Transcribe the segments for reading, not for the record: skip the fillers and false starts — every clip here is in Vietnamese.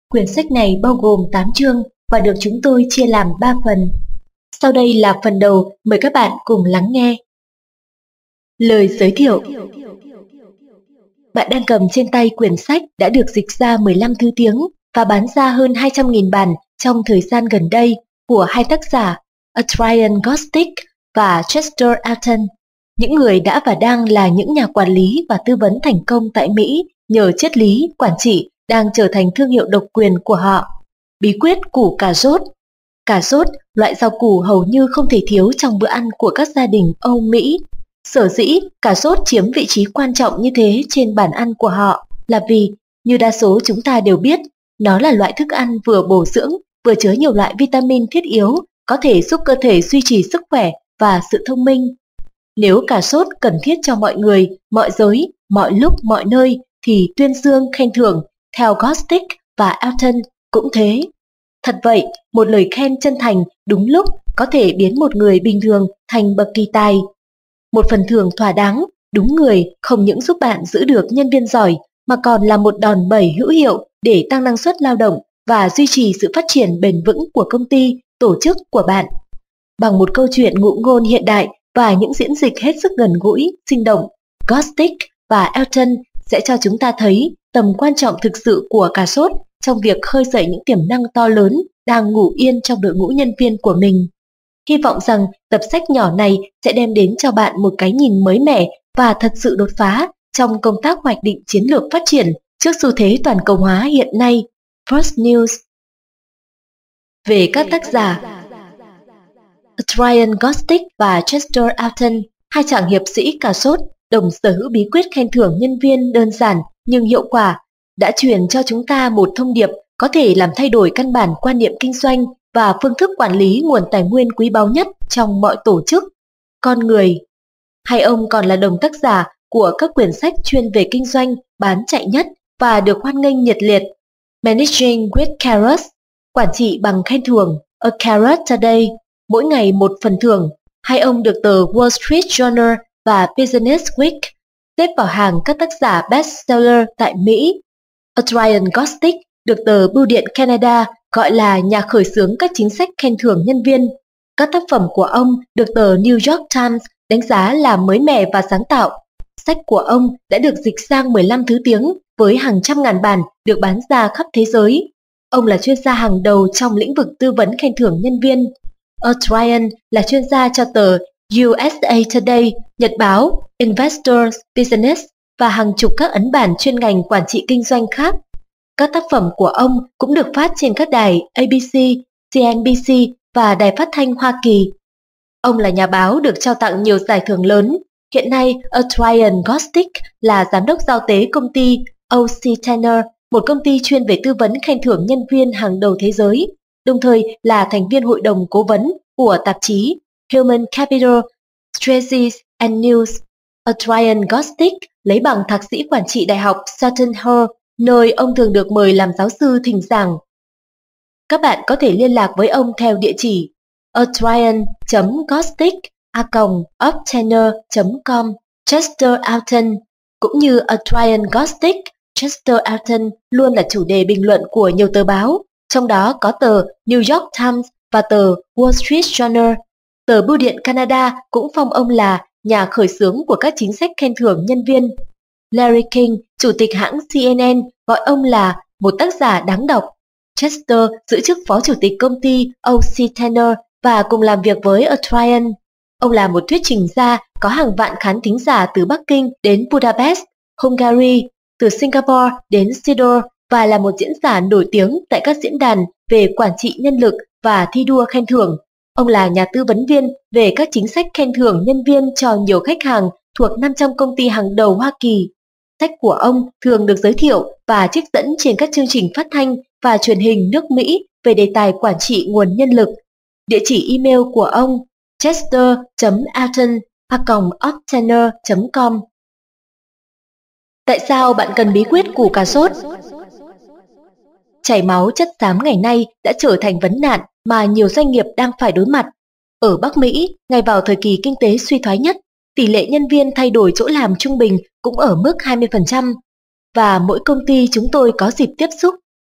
Quyển sách này bao gồm 8 chương và được chúng tôi chia làm 3 phần. Sau đây là phần đầu, mời các bạn cùng lắng nghe. Lời giới thiệu. Bạn đang cầm trên tay quyển sách đã được dịch ra 15 thứ tiếng và bán ra hơn 200.000 bản trong thời gian gần đây của hai tác giả Adrian Gostick và Chester Aten, những người đã và đang là những nhà quản lý và tư vấn thành công tại Mỹ nhờ triết lý, quản trị đang trở thành thương hiệu độc quyền của họ. Bí quyết củ cà rốt. Cà rốt, loại rau củ hầu như không thể thiếu trong bữa ăn của các gia đình Âu Mỹ. Sở dĩ cà rốt chiếm vị trí quan trọng như thế trên bàn ăn của họ là vì, như đa số chúng ta đều biết, nó là loại thức ăn vừa bổ dưỡng, vừa chứa nhiều loại vitamin thiết yếu, có thể giúp cơ thể duy trì sức khỏe và sự thông minh. Nếu cà rốt cần thiết cho mọi người, mọi giới, mọi lúc, mọi nơi, thì tuyên dương khen thưởng, theo Gostick và Elton cũng thế. Thật vậy, một lời khen chân thành đúng lúc có thể biến một người bình thường thành bậc kỳ tài. Một phần thưởng thỏa đáng, đúng người không những giúp bạn giữ được nhân viên giỏi mà còn là một đòn bẩy hữu hiệu để tăng năng suất lao động và duy trì sự phát triển bền vững của công ty, tổ chức của bạn. Bằng một câu chuyện ngụ ngôn hiện đại và những diễn dịch hết sức gần gũi, sinh động, Gostick và Elton sẽ cho chúng ta thấy tầm quan trọng thực sự của cà rốt trong việc khơi dậy những tiềm năng to lớn đang ngủ yên trong đội ngũ nhân viên của mình. Hy vọng rằng tập sách nhỏ này sẽ đem đến cho bạn một cái nhìn mới mẻ và thật sự đột phá trong công tác hoạch định chiến lược phát triển trước xu thế toàn cầu hóa hiện nay. First News. Về các tác giả, Adrian Gostick và Chester Aten, hai chàng hiệp sĩ cà rốt, đồng sở hữu bí quyết khen thưởng nhân viên đơn giản nhưng hiệu quả, đã truyền cho chúng ta một thông điệp có thể làm thay đổi căn bản quan niệm kinh doanh và phương thức quản lý nguồn tài nguyên quý báu nhất trong mọi tổ chức, con người. Hai ông còn là đồng tác giả của các quyển sách chuyên về kinh doanh bán chạy nhất và được hoan nghênh nhiệt liệt: Managing with Carrots, quản trị bằng khen thưởng, A Carrot a Day, mỗi ngày một phần thưởng. Hai ông được tờ Wall Street Journal và Business Week xếp vào hàng các tác giả bestseller tại Mỹ. Adrian Gostick được tờ Bưu điện Canada gọi là nhà khởi xướng các chính sách khen thưởng nhân viên. Các tác phẩm của ông được tờ New York Times đánh giá là mới mẻ và sáng tạo. Sách của ông đã được dịch sang 15 thứ tiếng với hàng trăm ngàn bản được bán ra khắp thế giới. Ông là chuyên gia hàng đầu trong lĩnh vực tư vấn khen thưởng nhân viên. Adrian là chuyên gia cho tờ USA Today, nhật báo Investors Business và hàng chục các ấn bản chuyên ngành quản trị kinh doanh khác. Các tác phẩm của ông cũng được phát trên các đài ABC, CNBC và đài phát thanh Hoa Kỳ. Ông là nhà báo được trao tặng nhiều giải thưởng lớn. Hiện nay, Adrian Gostick là giám đốc giao tế công ty O.C. Tanner, một công ty chuyên về tư vấn khen thưởng nhân viên hàng đầu thế giới, đồng thời là thành viên hội đồng cố vấn của tạp chí Human Capital Strategies and News. Adrian Gostick lấy bằng thạc sĩ quản trị Đại học Seton Hall, nơi ông thường được mời làm giáo sư thỉnh giảng. Các bạn có thể liên lạc với ông theo địa chỉ adrian.gostick@optanner.com. Chester Aten. Cũng như Adrian Gostick, Chester Aten luôn là chủ đề bình luận của nhiều tờ báo, trong đó có tờ New York Times và tờ Wall Street Journal. Tờ Bưu điện Canada cũng phong ông là nhà khởi xướng của các chính sách khen thưởng nhân viên. Larry King, chủ tịch hãng CNN, gọi ông là một tác giả đáng đọc. Chester giữ chức phó chủ tịch công ty O.C. Tanner và cùng làm việc với Adrian. Ông là một thuyết trình gia có hàng vạn khán thính giả từ Bắc Kinh đến Budapest, Hungary, từ Singapore đến Seoul và là một diễn giả nổi tiếng tại các diễn đàn về quản trị nhân lực và thi đua khen thưởng. Ông là nhà tư vấn viên về các chính sách khen thưởng nhân viên cho nhiều khách hàng thuộc 500 công ty hàng đầu Hoa Kỳ. Sách của ông thường được giới thiệu và trích dẫn trên các chương trình phát thanh và truyền hình nước Mỹ về đề tài quản trị nguồn nhân lực. Địa chỉ email của ông chester.aten@optanner.com. Tại sao bạn cần bí quyết củ cà rốt? Chảy máu chất xám ngày nay đã trở thành vấn nạn mà nhiều doanh nghiệp đang phải đối mặt. Ở Bắc Mỹ, ngay vào thời kỳ kinh tế suy thoái nhất, tỷ lệ nhân viên thay đổi chỗ làm trung bình cũng ở mức 20%. Và mỗi công ty chúng tôi có dịp tiếp xúc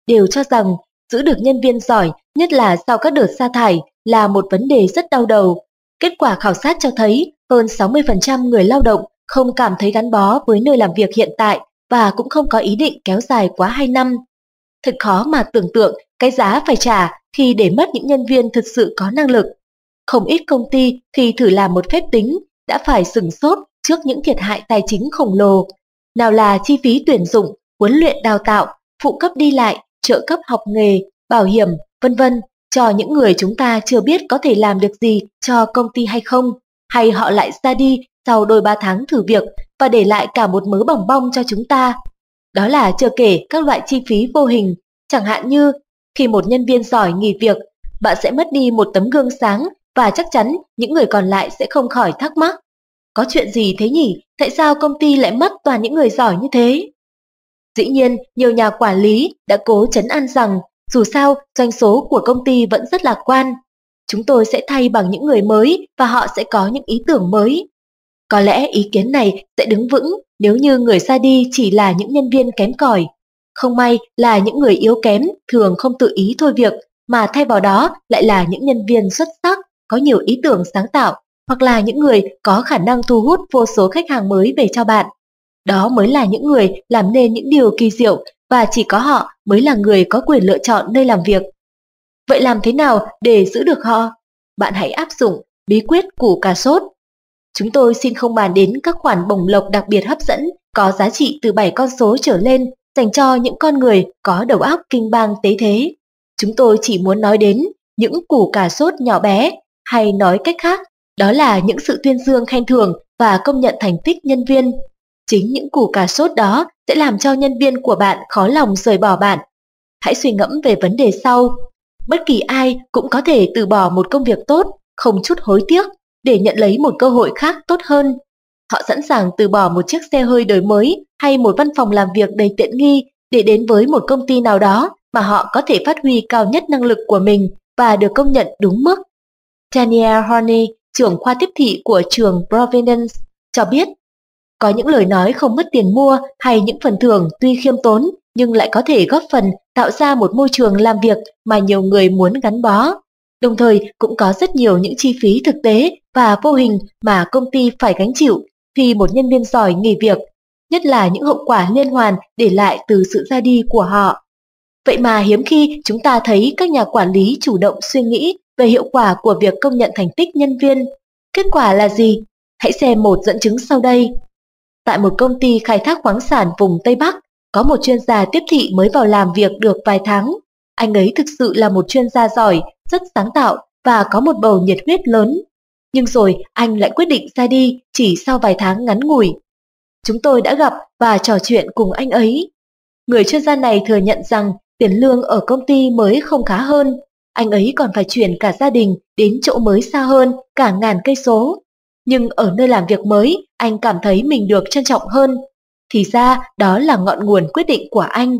đều cho rằng giữ được nhân viên giỏi, nhất là sau các đợt sa thải, là một vấn đề rất đau đầu. Kết quả khảo sát cho thấy hơn 60% người lao động không cảm thấy gắn bó với nơi làm việc hiện tại và cũng không có ý định kéo dài quá 2 năm. Thật khó mà tưởng tượng cái giá phải trả khi để mất những nhân viên thực sự có năng lực. Không ít công ty khi thử làm một phép tính đã phải sửng sốt trước những thiệt hại tài chính khổng lồ. Nào là chi phí tuyển dụng, huấn luyện đào tạo, phụ cấp đi lại, trợ cấp học nghề, bảo hiểm, vân vân, cho những người chúng ta chưa biết có thể làm được gì cho công ty hay không, hay họ lại ra đi sau đôi 3 tháng thử việc và để lại cả một mớ bòng bong cho chúng ta. Đó là chưa kể các loại chi phí vô hình, chẳng hạn như khi một nhân viên giỏi nghỉ việc, bạn sẽ mất đi một tấm gương sáng và chắc chắn những người còn lại sẽ không khỏi thắc mắc. Có chuyện gì thế nhỉ? Tại sao công ty lại mất toàn những người giỏi như thế? Dĩ nhiên, nhiều nhà quản lý đã cố trấn an rằng dù sao doanh số của công ty vẫn rất lạc quan. Chúng tôi sẽ thay bằng những người mới và họ sẽ có những ý tưởng mới. Có lẽ ý kiến này sẽ đứng vững nếu như người ra đi chỉ là những nhân viên kém cỏi. Không may là những người yếu kém thường không tự ý thôi việc, mà thay vào đó lại là những nhân viên xuất sắc, có nhiều ý tưởng sáng tạo, hoặc là những người có khả năng thu hút vô số khách hàng mới về cho bạn. Đó mới là những người làm nên những điều kỳ diệu và chỉ có họ mới là người có quyền lựa chọn nơi làm việc. Vậy làm thế nào để giữ được họ? Bạn hãy áp dụng bí quyết củ cà sốt. Chúng tôi xin không bàn đến các khoản bổng lộc đặc biệt hấp dẫn có giá trị từ 7 con số trở lên dành cho những con người có đầu óc kinh bang tế thế. Chúng tôi chỉ muốn nói đến những củ cà sốt nhỏ bé, hay nói cách khác, đó là những sự tuyên dương khen thưởng và công nhận thành tích nhân viên. Chính những củ cà sốt đó sẽ làm cho nhân viên của bạn khó lòng rời bỏ bạn. Hãy suy ngẫm về vấn đề sau. Bất kỳ ai cũng có thể từ bỏ một công việc tốt, không chút hối tiếc, để nhận lấy một cơ hội khác tốt hơn. Họ sẵn sàng từ bỏ một chiếc xe hơi đời mới hay một văn phòng làm việc đầy tiện nghi để đến với một công ty nào đó mà họ có thể phát huy cao nhất năng lực của mình và được công nhận đúng mức. Daniel Horney, trưởng khoa tiếp thị của trường Providence, cho biết, có những lời nói không mất tiền mua hay những phần thưởng tuy khiêm tốn nhưng lại có thể góp phần tạo ra một môi trường làm việc mà nhiều người muốn gắn bó. Đồng thời cũng có rất nhiều những chi phí thực tế và vô hình mà công ty phải gánh chịu khi một nhân viên giỏi nghỉ việc, nhất là những hậu quả liên hoàn để lại từ sự ra đi của họ. Vậy mà hiếm khi chúng ta thấy các nhà quản lý chủ động suy nghĩ về hiệu quả của việc công nhận thành tích nhân viên. Kết quả là gì? Hãy xem một dẫn chứng sau đây. Tại một công ty khai thác khoáng sản vùng Tây Bắc, có một chuyên gia tiếp thị mới vào làm việc được vài tháng. Anh ấy thực sự là một chuyên gia giỏi, rất sáng tạo và có một bầu nhiệt huyết lớn. Nhưng rồi anh lại quyết định ra đi chỉ sau vài tháng ngắn ngủi. Chúng tôi đã gặp và trò chuyện cùng anh ấy. Người chuyên gia này thừa nhận rằng tiền lương ở công ty mới không khá hơn. Anh ấy còn phải chuyển cả gia đình đến chỗ mới xa hơn cả ngàn cây số. Nhưng ở nơi làm việc mới, anh cảm thấy mình được trân trọng hơn. Thì ra đó là ngọn nguồn quyết định của anh.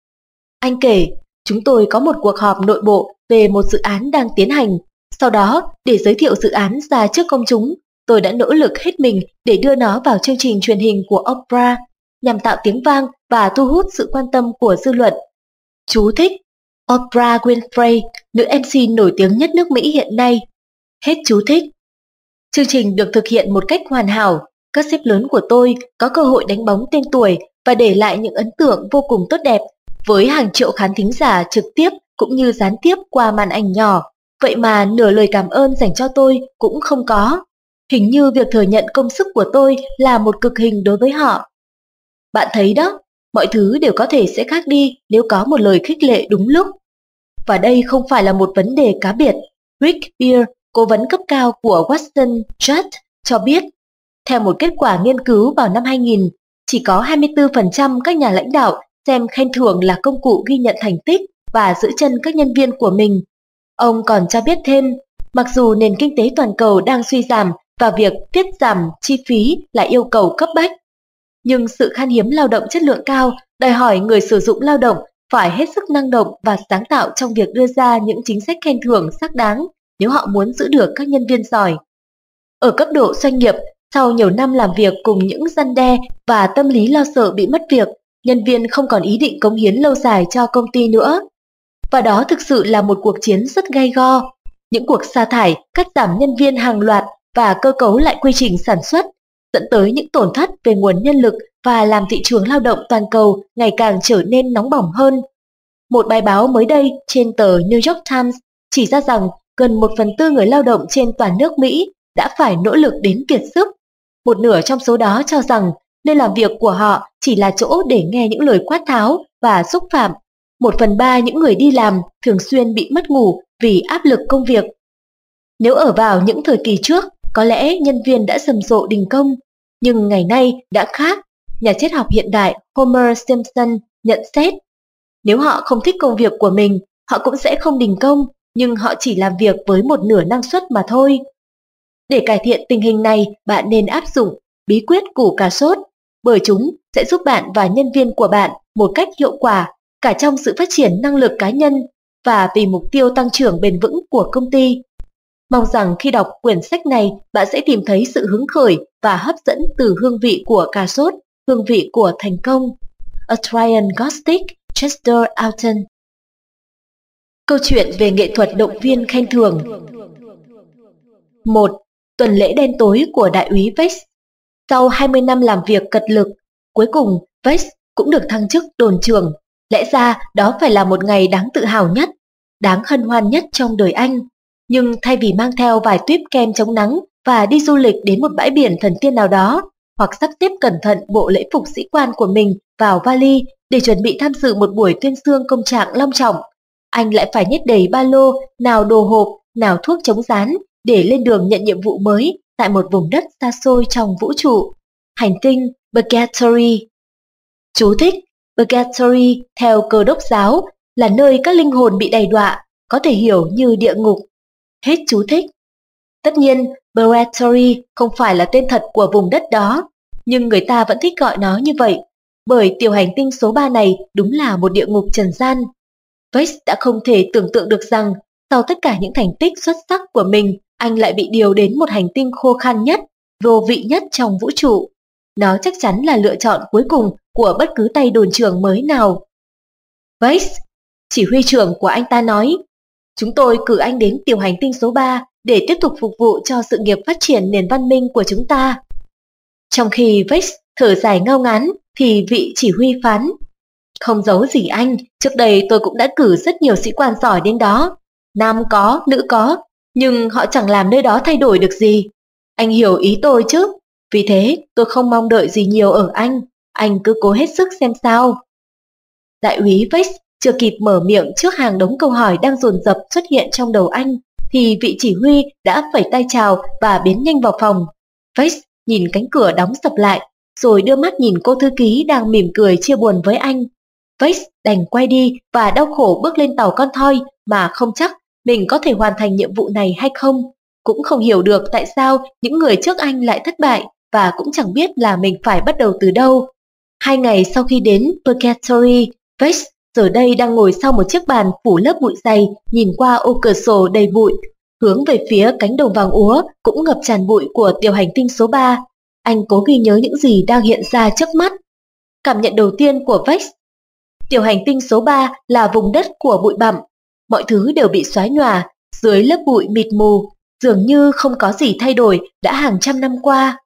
Anh kể, chúng tôi có một cuộc họp nội bộ về một dự án đang tiến hành. Sau đó, để giới thiệu dự án ra trước công chúng, tôi đã nỗ lực hết mình để đưa nó vào chương trình truyền hình của Oprah, nhằm tạo tiếng vang và thu hút sự quan tâm của dư luận. Chú thích: Oprah Winfrey, nữ MC nổi tiếng nhất nước Mỹ hiện nay. Hết chú thích. Chương trình được thực hiện một cách hoàn hảo. Các sếp lớn của tôi có cơ hội đánh bóng tên tuổi và để lại những ấn tượng vô cùng tốt đẹp với hàng triệu khán thính giả trực tiếp cũng như gián tiếp qua màn ảnh nhỏ. Vậy mà nửa lời cảm ơn dành cho tôi cũng không có. Hình như việc thừa nhận công sức của tôi là một cực hình đối với họ. Bạn thấy đó, mọi thứ đều có thể sẽ khác đi nếu có một lời khích lệ đúng lúc. Và đây không phải là một vấn đề cá biệt. Rick Beer, cố vấn cấp cao của Western Jet, cho biết, theo một kết quả nghiên cứu vào năm 2000, chỉ có 24% các nhà lãnh đạo xem khen thưởng là công cụ ghi nhận thành tích và giữ chân các nhân viên của mình. Ông còn cho biết thêm, mặc dù nền kinh tế toàn cầu đang suy giảm và việc tiết giảm chi phí là yêu cầu cấp bách, nhưng sự khan hiếm lao động chất lượng cao đòi hỏi người sử dụng lao động phải hết sức năng động và sáng tạo trong việc đưa ra những chính sách khen thưởng xác đáng nếu họ muốn giữ được các nhân viên giỏi. Ở cấp độ doanh nghiệp, sau nhiều năm làm việc cùng những răn đe và tâm lý lo sợ bị mất việc, nhân viên không còn ý định cống hiến lâu dài cho công ty nữa. Và đó thực sự là một cuộc chiến rất gay go. Những cuộc sa thải, cắt giảm nhân viên hàng loạt và cơ cấu lại quy trình sản xuất, dẫn tới những tổn thất về nguồn nhân lực và làm thị trường lao động toàn cầu ngày càng trở nên nóng bỏng hơn. Một bài báo mới đây trên tờ New York Times chỉ ra rằng gần 1/4 người lao động trên toàn nước Mỹ đã phải nỗ lực đến kiệt sức. Một nửa trong số đó cho rằng nơi làm việc của họ chỉ là chỗ để nghe những lời quát tháo và xúc phạm. 1/3 những người đi làm thường xuyên bị mất ngủ vì áp lực công việc. Nếu ở vào những thời kỳ trước, có lẽ nhân viên đã rầm rộ đình công, nhưng ngày nay đã khác. Nhà triết học hiện đại Homer Simpson nhận xét, nếu họ không thích công việc của mình, họ cũng sẽ không đình công, nhưng họ chỉ làm việc với một nửa năng suất mà thôi. Để cải thiện tình hình này, bạn nên áp dụng bí quyết củ cà sốt, bởi chúng sẽ giúp bạn và nhân viên của bạn một cách hiệu quả cả trong sự phát triển năng lực cá nhân và vì mục tiêu tăng trưởng bền vững của công ty. Mong rằng khi đọc quyển sách này, bạn sẽ tìm thấy sự hứng khởi và hấp dẫn từ hương vị của cà sốt, hương vị của thành công. Adrian Gostick, Chester Alton. Câu chuyện về nghệ thuật động viên khen thưởng. 1. Tuần lễ đen tối của đại úy Vex. Sau 20 năm làm việc cật lực, cuối cùng Vex cũng được thăng chức đồn trưởng. Lẽ ra đó phải là một ngày đáng tự hào nhất, đáng hân hoan nhất trong đời anh. Nhưng thay vì mang theo vài tuýp kem chống nắng và đi du lịch đến một bãi biển thần tiên nào đó, hoặc sắp xếp cẩn thận bộ lễ phục sĩ quan của mình vào vali để chuẩn bị tham dự một buổi tuyên xương công trạng long trọng, anh lại phải nhét đầy ba lô, nào đồ hộp, nào thuốc chống rán để lên đường nhận nhiệm vụ mới tại một vùng đất xa xôi trong vũ trụ, hành tinh Purgatory. Chú thích: Purgatory theo Cơ đốc giáo là nơi các linh hồn bị đày đọa, có thể hiểu như địa ngục. Hết chú thích. Tất nhiên, Purgatory không phải là tên thật của vùng đất đó, nhưng người ta vẫn thích gọi nó như vậy, bởi tiểu hành tinh số 3 này đúng là một địa ngục trần gian. Vex đã không thể tưởng tượng được rằng, sau tất cả những thành tích xuất sắc của mình, anh lại bị điều đến một hành tinh khô khan nhất, vô vị nhất trong vũ trụ. Nó chắc chắn là lựa chọn cuối cùng của bất cứ tay đồn trưởng mới nào. Vex, chỉ huy trưởng của anh ta nói, chúng tôi cử anh đến tiểu hành tinh số 3 để tiếp tục phục vụ cho sự nghiệp phát triển nền văn minh của chúng ta. Trong khi Vex thở dài ngao ngán, thì vị chỉ huy phán, không giấu gì anh, trước đây tôi cũng đã cử rất nhiều sĩ quan giỏi đến đó. Nam có, nữ có, nhưng họ chẳng làm nơi đó thay đổi được gì. Anh hiểu ý tôi chứ, vì thế tôi không mong đợi gì nhiều ở anh cứ cố hết sức xem sao. Đại úy Vex chưa kịp mở miệng trước hàng đống câu hỏi đang dồn dập xuất hiện trong đầu anh, thì vị chỉ huy đã phẩy tay chào và biến nhanh vào phòng. Vex nhìn cánh cửa đóng sập lại, rồi đưa mắt nhìn cô thư ký đang mỉm cười chia buồn với anh. Vex đành quay đi và đau khổ bước lên tàu con thoi mà không chắc mình có thể hoàn thành nhiệm vụ này hay không. Cũng không hiểu được tại sao những người trước anh lại thất bại và cũng chẳng biết là mình phải bắt đầu từ đâu. 2 ngày sau khi đến Purgatory, Vex giờ đây đang ngồi sau một chiếc bàn phủ lớp bụi dày, nhìn qua ô cửa sổ đầy bụi, hướng về phía cánh đồng vàng úa cũng ngập tràn bụi của tiểu hành tinh số 3. Anh cố ghi nhớ những gì đang hiện ra trước mắt. Cảm nhận đầu tiên của Vex: tiểu hành tinh số 3 là vùng đất của bụi bặm, mọi thứ đều bị xóa nhòa dưới lớp bụi mịt mù, dường như không có gì thay đổi đã hàng trăm năm qua.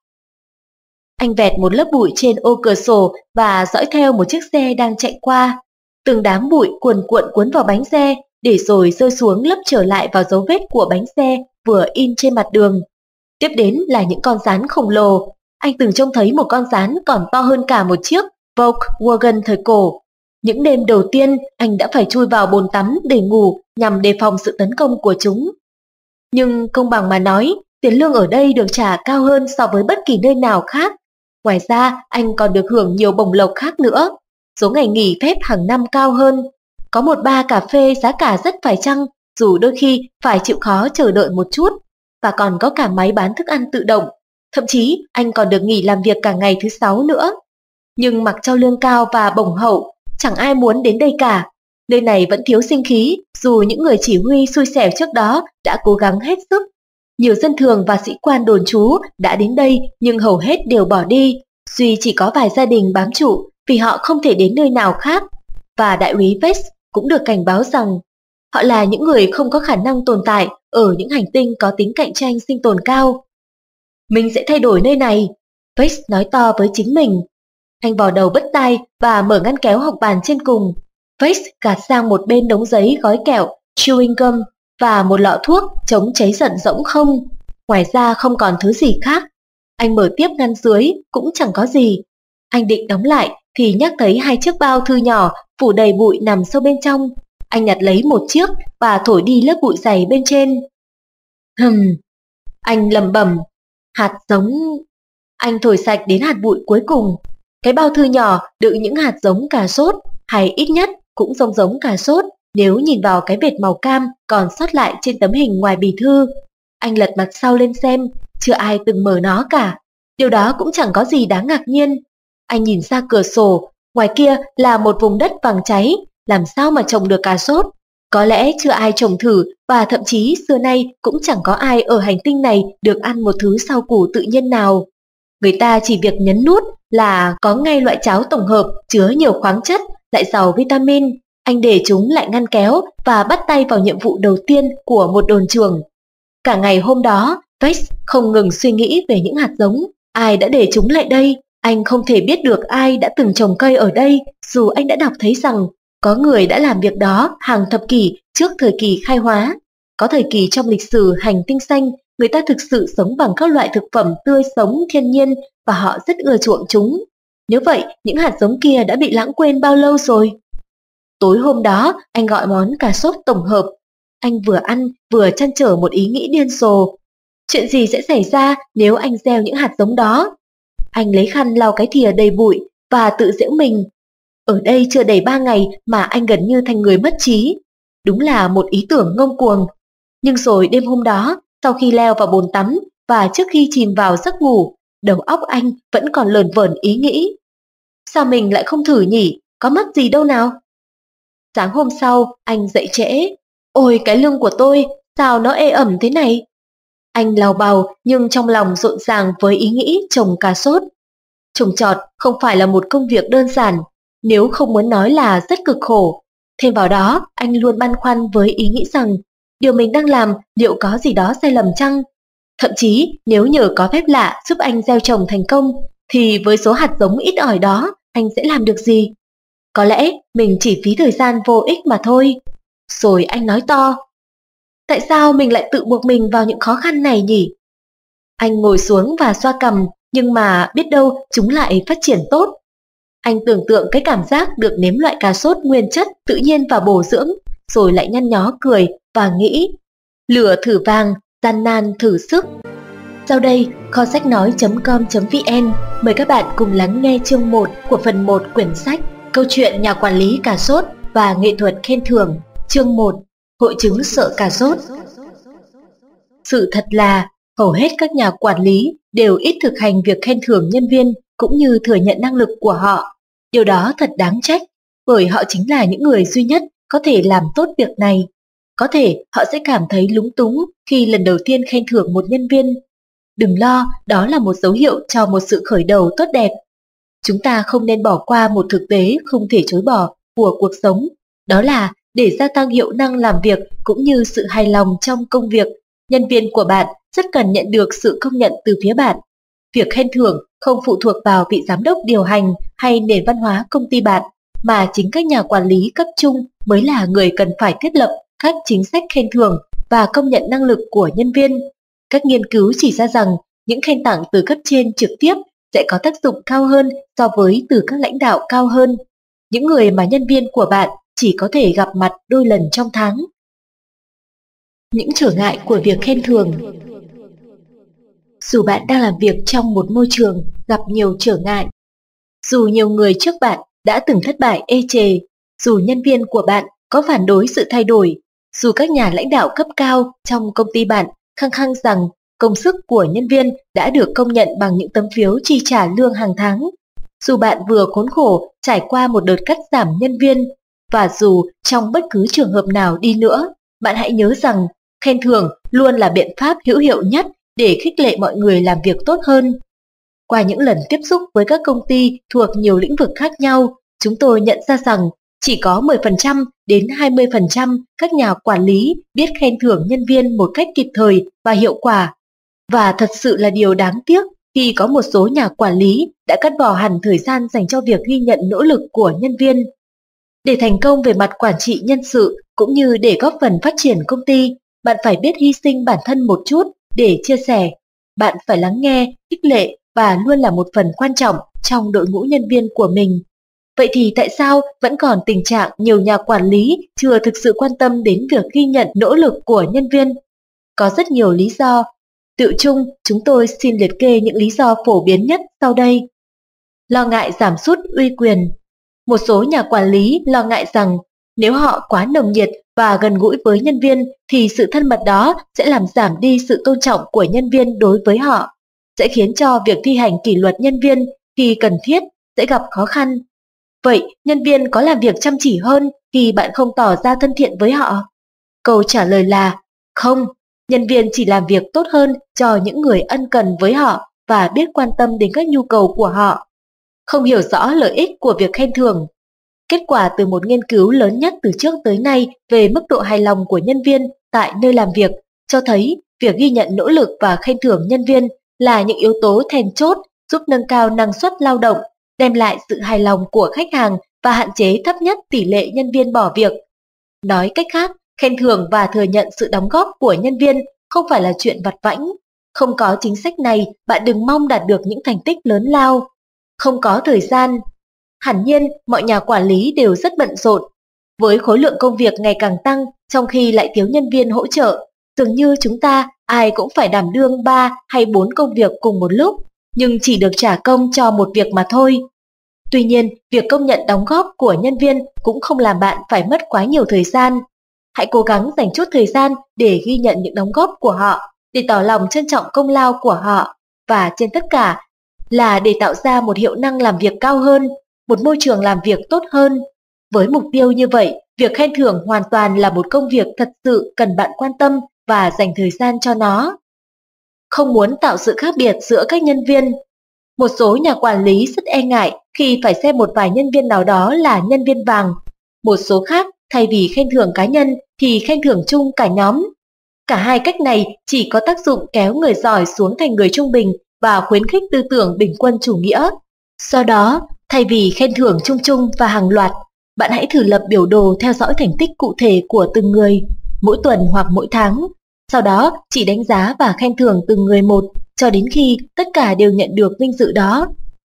Anh vẹt một lớp bụi trên ô cửa sổ và dõi theo một chiếc xe đang chạy qua. Từng đám bụi cuồn cuộn cuốn vào bánh xe để rồi rơi xuống lấp trở lại vào dấu vết của bánh xe vừa in trên mặt đường. Tiếp đến là những con gián khổng lồ. Anh từng trông thấy một con gián còn to hơn cả một chiếc Volkswagen thời cổ. Những đêm đầu tiên anh đã phải chui vào bồn tắm để ngủ nhằm đề phòng sự tấn công của chúng. Nhưng công bằng mà nói, tiền lương ở đây được trả cao hơn so với bất kỳ nơi nào khác. Ngoài ra, anh còn được hưởng nhiều bổng lộc khác nữa. Số ngày nghỉ phép hàng năm cao hơn. Có một bar cà phê giá cả rất phải chăng, dù đôi khi phải chịu khó chờ đợi một chút. Và còn có cả máy bán thức ăn tự động. Thậm chí anh còn được nghỉ làm việc cả ngày thứ 6 nữa. Nhưng mặc cho lương cao và bổng hậu, chẳng ai muốn đến đây cả. Nơi này vẫn thiếu sinh khí, dù những người chỉ huy xui xẻo trước đó đã cố gắng hết sức. Nhiều dân thường và sĩ quan đồn trú đã đến đây nhưng hầu hết đều bỏ đi, duy chỉ có vài gia đình bám trụ vì họ không thể đến nơi nào khác, và đại úy Vex cũng được cảnh báo rằng họ là những người không có khả năng tồn tại ở những hành tinh có tính cạnh tranh sinh tồn cao. Mình sẽ thay đổi nơi này, Vex nói to với chính mình. Anh vò đầu bứt tai và mở ngăn kéo học bàn trên cùng. Vex gạt sang một bên đống giấy gói kẹo, chewing gum và một lọ thuốc chống cháy giận rỗng không. Ngoài ra không còn thứ gì khác. Anh mở tiếp ngăn dưới, cũng chẳng có gì. Anh định đóng lại thì nhắc thấy 2 chiếc bao thư nhỏ phủ đầy bụi nằm sâu bên trong. Anh nhặt lấy một chiếc và thổi đi lớp bụi dày bên trên. Anh lẩm bẩm, hạt giống. Anh thổi sạch đến hạt bụi cuối cùng. Cái bao thư nhỏ đựng những hạt giống cà sốt, hay ít nhất cũng giống cà sốt nếu nhìn vào cái vệt màu cam còn sót lại trên tấm hình ngoài bì thư. Anh lật mặt sau lên xem, chưa ai từng mở nó cả. Điều đó cũng chẳng có gì đáng ngạc nhiên. Anh nhìn ra cửa sổ, ngoài kia là một vùng đất vàng cháy, làm sao mà trồng được cà sốt? Có lẽ chưa ai trồng thử, và thậm chí xưa nay cũng chẳng có ai ở hành tinh này được ăn một thứ rau củ tự nhiên nào. Người ta chỉ việc nhấn nút là có ngay loại cháo tổng hợp chứa nhiều khoáng chất, lại giàu vitamin. Anh để chúng lại ngăn kéo và bắt tay vào nhiệm vụ đầu tiên của một đồn trường. Cả ngày hôm đó, Vex không ngừng suy nghĩ về những hạt giống. Ai đã để chúng lại đây? Anh không thể biết được ai đã từng trồng cây ở đây, dù anh đã đọc thấy rằng có người đã làm việc đó hàng thập kỷ trước thời kỳ khai hóa. Có thời kỳ trong lịch sử hành tinh xanh, người ta thực sự sống bằng các loại thực phẩm tươi sống thiên nhiên và họ rất ưa chuộng chúng. Nếu vậy, những hạt giống kia đã bị lãng quên bao lâu rồi? Tối hôm đó, anh gọi món cà sốt tổng hợp. Anh vừa ăn vừa trăn trở một ý nghĩ điên rồ. Chuyện gì sẽ xảy ra nếu anh gieo những hạt giống đó? Anh lấy khăn lau cái thìa đầy bụi và tự giễu mình. Ở đây chưa đầy 3 ngày mà anh gần như thành người mất trí. Đúng là một ý tưởng ngông cuồng. Nhưng rồi đêm hôm đó, sau khi leo vào bồn tắm và trước khi chìm vào giấc ngủ, đầu óc anh vẫn còn lởn vởn ý nghĩ. Sao mình lại không thử nhỉ? Có mất gì đâu nào? Sáng hôm sau, anh dậy trễ. Ôi cái lưng của tôi, sao nó ê ẩm thế này? Anh lào bào nhưng trong lòng rộn ràng với ý nghĩ trồng cà sốt. Trồng trọt không phải là một công việc đơn giản, nếu không muốn nói là rất cực khổ. Thêm vào đó, anh luôn băn khoăn với ý nghĩ rằng điều mình đang làm liệu có gì đó sai lầm chăng? Thậm chí nếu nhờ có phép lạ giúp anh gieo trồng thành công, thì với số hạt giống ít ỏi đó, anh sẽ làm được gì? Có lẽ mình chỉ phí thời gian vô ích mà thôi. Rồi anh nói to. Tại sao mình lại tự buộc mình vào những khó khăn này nhỉ? Anh ngồi xuống và xoa cằm, nhưng mà biết đâu chúng lại phát triển tốt. Anh tưởng tượng cái cảm giác được nếm loại cà sốt nguyên chất tự nhiên và bổ dưỡng, rồi lại nhăn nhó cười và nghĩ, lửa thử vàng, gian nan thử sức. Sau đây, kho sách nói.com.vn mời các bạn cùng lắng nghe chương 1 của phần 1 quyển sách Câu chuyện nhà quản lý cà sốt và nghệ thuật khen thưởng. Chương 1. Hội chứng sợ cà sốt. Sự thật là hầu hết các nhà quản lý đều ít thực hành việc khen thưởng nhân viên cũng như thừa nhận năng lực của họ. Điều đó thật đáng trách, bởi họ chính là những người duy nhất có thể làm tốt việc này. Có thể họ sẽ cảm thấy lúng túng khi lần đầu tiên khen thưởng một nhân viên. Đừng lo, đó là một dấu hiệu cho một sự khởi đầu tốt đẹp. Chúng ta không nên bỏ qua một thực tế không thể chối bỏ của cuộc sống, đó là để gia tăng hiệu năng làm việc cũng như sự hài lòng trong công việc, nhân viên của bạn rất cần nhận được sự công nhận từ phía bạn. Việc khen thưởng không phụ thuộc vào vị giám đốc điều hành hay nền văn hóa công ty bạn, mà chính các nhà quản lý cấp trung mới là người cần phải thiết lập các chính sách khen thưởng và công nhận năng lực của nhân viên. Các nghiên cứu chỉ ra rằng những khen tặng từ cấp trên trực tiếp sẽ có tác dụng cao hơn so với từ các lãnh đạo cao hơn. Những người mà nhân viên của bạn chỉ có thể gặp mặt đôi lần trong tháng. Những trở ngại của việc khen thưởng. Dù bạn đang làm việc trong một môi trường gặp nhiều trở ngại, dù nhiều người trước bạn đã từng thất bại ê chề, dù nhân viên của bạn có phản đối sự thay đổi, dù các nhà lãnh đạo cấp cao trong công ty bạn khăng khăng rằng công sức của nhân viên đã được công nhận bằng những tấm phiếu chi trả lương hàng tháng, dù bạn vừa khốn khổ trải qua một đợt cắt giảm nhân viên, và dù trong bất cứ trường hợp nào đi nữa, bạn hãy nhớ rằng khen thưởng luôn là biện pháp hữu hiệu nhất để khích lệ mọi người làm việc tốt hơn. Qua những lần tiếp xúc với các công ty thuộc nhiều lĩnh vực khác nhau, chúng tôi nhận ra rằng chỉ có 10% đến 20% các nhà quản lý biết khen thưởng nhân viên một cách kịp thời và hiệu quả. Và thật sự là điều đáng tiếc khi có một số nhà quản lý đã cắt bỏ hẳn thời gian dành cho việc ghi nhận nỗ lực của nhân viên. Để thành công về mặt quản trị nhân sự cũng như để góp phần phát triển công ty, bạn phải biết hy sinh bản thân một chút để chia sẻ. Bạn phải lắng nghe, khích lệ và luôn là một phần quan trọng trong đội ngũ nhân viên của mình. Vậy thì tại sao vẫn còn tình trạng nhiều nhà quản lý chưa thực sự quan tâm đến việc ghi nhận nỗ lực của nhân viên? Có rất nhiều lý do. Tựu chung, chúng tôi xin liệt kê những lý do phổ biến nhất sau đây. Lo ngại giảm sút uy quyền. Một số nhà quản lý lo ngại rằng nếu họ quá nồng nhiệt và gần gũi với nhân viên thì sự thân mật đó sẽ làm giảm đi sự tôn trọng của nhân viên đối với họ, sẽ khiến cho việc thi hành kỷ luật nhân viên khi cần thiết sẽ gặp khó khăn. Vậy nhân viên có làm việc chăm chỉ hơn khi bạn không tỏ ra thân thiện với họ? Câu trả lời là không, nhân viên chỉ làm việc tốt hơn cho những người ân cần với họ và biết quan tâm đến các nhu cầu của họ. Không hiểu rõ lợi ích của việc khen thưởng. Kết quả từ một nghiên cứu lớn nhất từ trước tới nay về mức độ hài lòng của nhân viên tại nơi làm việc cho thấy việc ghi nhận nỗ lực và khen thưởng nhân viên là những yếu tố then chốt giúp nâng cao năng suất lao động, đem lại sự hài lòng của khách hàng và hạn chế thấp nhất tỷ lệ nhân viên bỏ việc. Nói cách khác, khen thưởng và thừa nhận sự đóng góp của nhân viên không phải là chuyện vặt vãnh. Không có chính sách này, bạn đừng mong đạt được những thành tích lớn lao. Không có thời gian. Hẳn nhiên, mọi nhà quản lý đều rất bận rộn. Với khối lượng công việc ngày càng tăng, trong khi lại thiếu nhân viên hỗ trợ, dường như chúng ta ai cũng phải đảm đương 3 hay 4 công việc cùng một lúc, nhưng chỉ được trả công cho một việc mà thôi. Tuy nhiên, việc công nhận đóng góp của nhân viên cũng không làm bạn phải mất quá nhiều thời gian. Hãy cố gắng dành chút thời gian để ghi nhận những đóng góp của họ, để tỏ lòng trân trọng công lao của họ, và trên tất cả là để tạo ra một hiệu năng làm việc cao hơn, một môi trường làm việc tốt hơn. Với mục tiêu như vậy, việc khen thưởng hoàn toàn là một công việc thật sự cần bạn quan tâm và dành thời gian cho nó. Không muốn tạo sự khác biệt giữa các nhân viên. Một số nhà quản lý rất e ngại khi phải xem một vài nhân viên nào đó là nhân viên vàng. Một số khác thay vì khen thưởng cá nhân thì khen thưởng chung cả nhóm. Cả hai cách này chỉ có tác dụng kéo người giỏi xuống thành người trung bình và khuyến khích tư tưởng bình quân chủ nghĩa. Do đó, thay vì khen thưởng chung chung và hàng loạt, bạn hãy thử lập biểu đồ theo dõi thành tích cụ thể của từng người, mỗi tuần hoặc mỗi tháng. Sau đó chỉ đánh giá và khen thưởng từng người một cho đến khi tất cả đều nhận được vinh dự đó.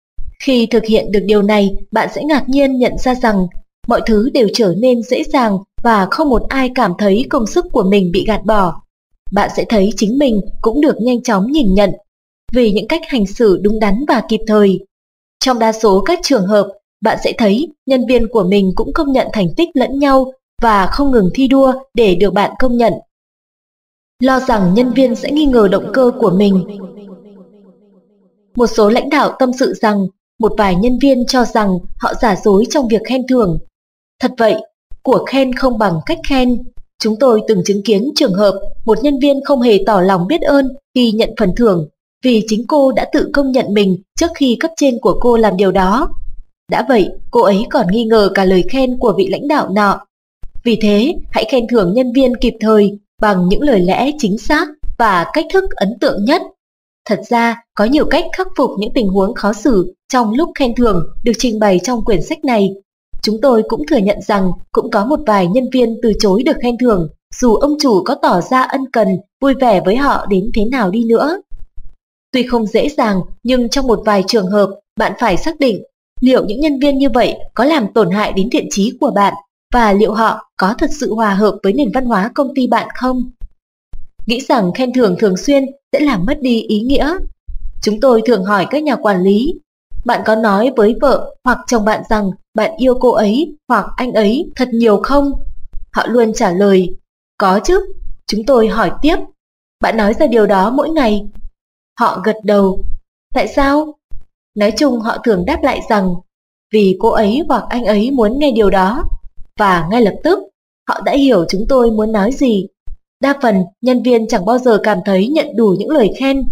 Khi thực hiện được điều này, bạn sẽ ngạc nhiên nhận ra rằng mọi thứ đều trở nên dễ dàng và không một ai cảm thấy công sức của mình bị gạt bỏ. Bạn sẽ thấy chính mình cũng được nhanh chóng nhìn nhận vì những cách hành xử đúng đắn và kịp thời. Trong đa số các trường hợp, bạn sẽ thấy nhân viên của mình cũng công nhận thành tích lẫn nhau và không ngừng thi đua để được bạn công nhận. Lo rằng nhân viên sẽ nghi ngờ động cơ của mình. Một số lãnh đạo tâm sự rằng một vài nhân viên cho rằng họ giả dối trong việc khen thưởng. Thật vậy, của khen không bằng cách khen. Chúng tôi từng chứng kiến trường hợp một nhân viên không hề tỏ lòng biết ơn khi nhận phần thưởng vì chính cô đã tự công nhận mình trước khi cấp trên của cô làm điều đó. Đã vậy, cô ấy còn nghi ngờ cả lời khen của vị lãnh đạo nọ. Vì thế, hãy khen thưởng nhân viên kịp thời bằng những lời lẽ chính xác và cách thức ấn tượng nhất. Thật ra, có nhiều cách khắc phục những tình huống khó xử trong lúc khen thưởng được trình bày trong quyển sách này. Chúng tôi cũng thừa nhận rằng cũng có một vài nhân viên từ chối được khen thưởng, dù ông chủ có tỏ ra ân cần, vui vẻ với họ đến thế nào đi nữa. Tuy không dễ dàng, nhưng trong một vài trường hợp, bạn phải xác định liệu những nhân viên như vậy có làm tổn hại đến thiện chí của bạn và liệu họ có thật sự hòa hợp với nền văn hóa công ty bạn không. Nghĩ rằng khen thưởng thường xuyên sẽ làm mất đi ý nghĩa. Chúng tôi thường hỏi các nhà quản lý, bạn có nói với vợ hoặc chồng bạn rằng bạn yêu cô ấy hoặc anh ấy thật nhiều không? Họ luôn trả lời, có chứ. Chúng tôi hỏi tiếp, bạn nói ra điều đó mỗi ngày? Họ gật đầu. Tại sao? Nói chung họ thường đáp lại rằng vì cô ấy hoặc anh ấy muốn nghe điều đó. Và ngay lập tức họ đã hiểu chúng tôi muốn nói gì. Đa phần nhân viên chẳng bao giờ cảm thấy nhận đủ những lời khen.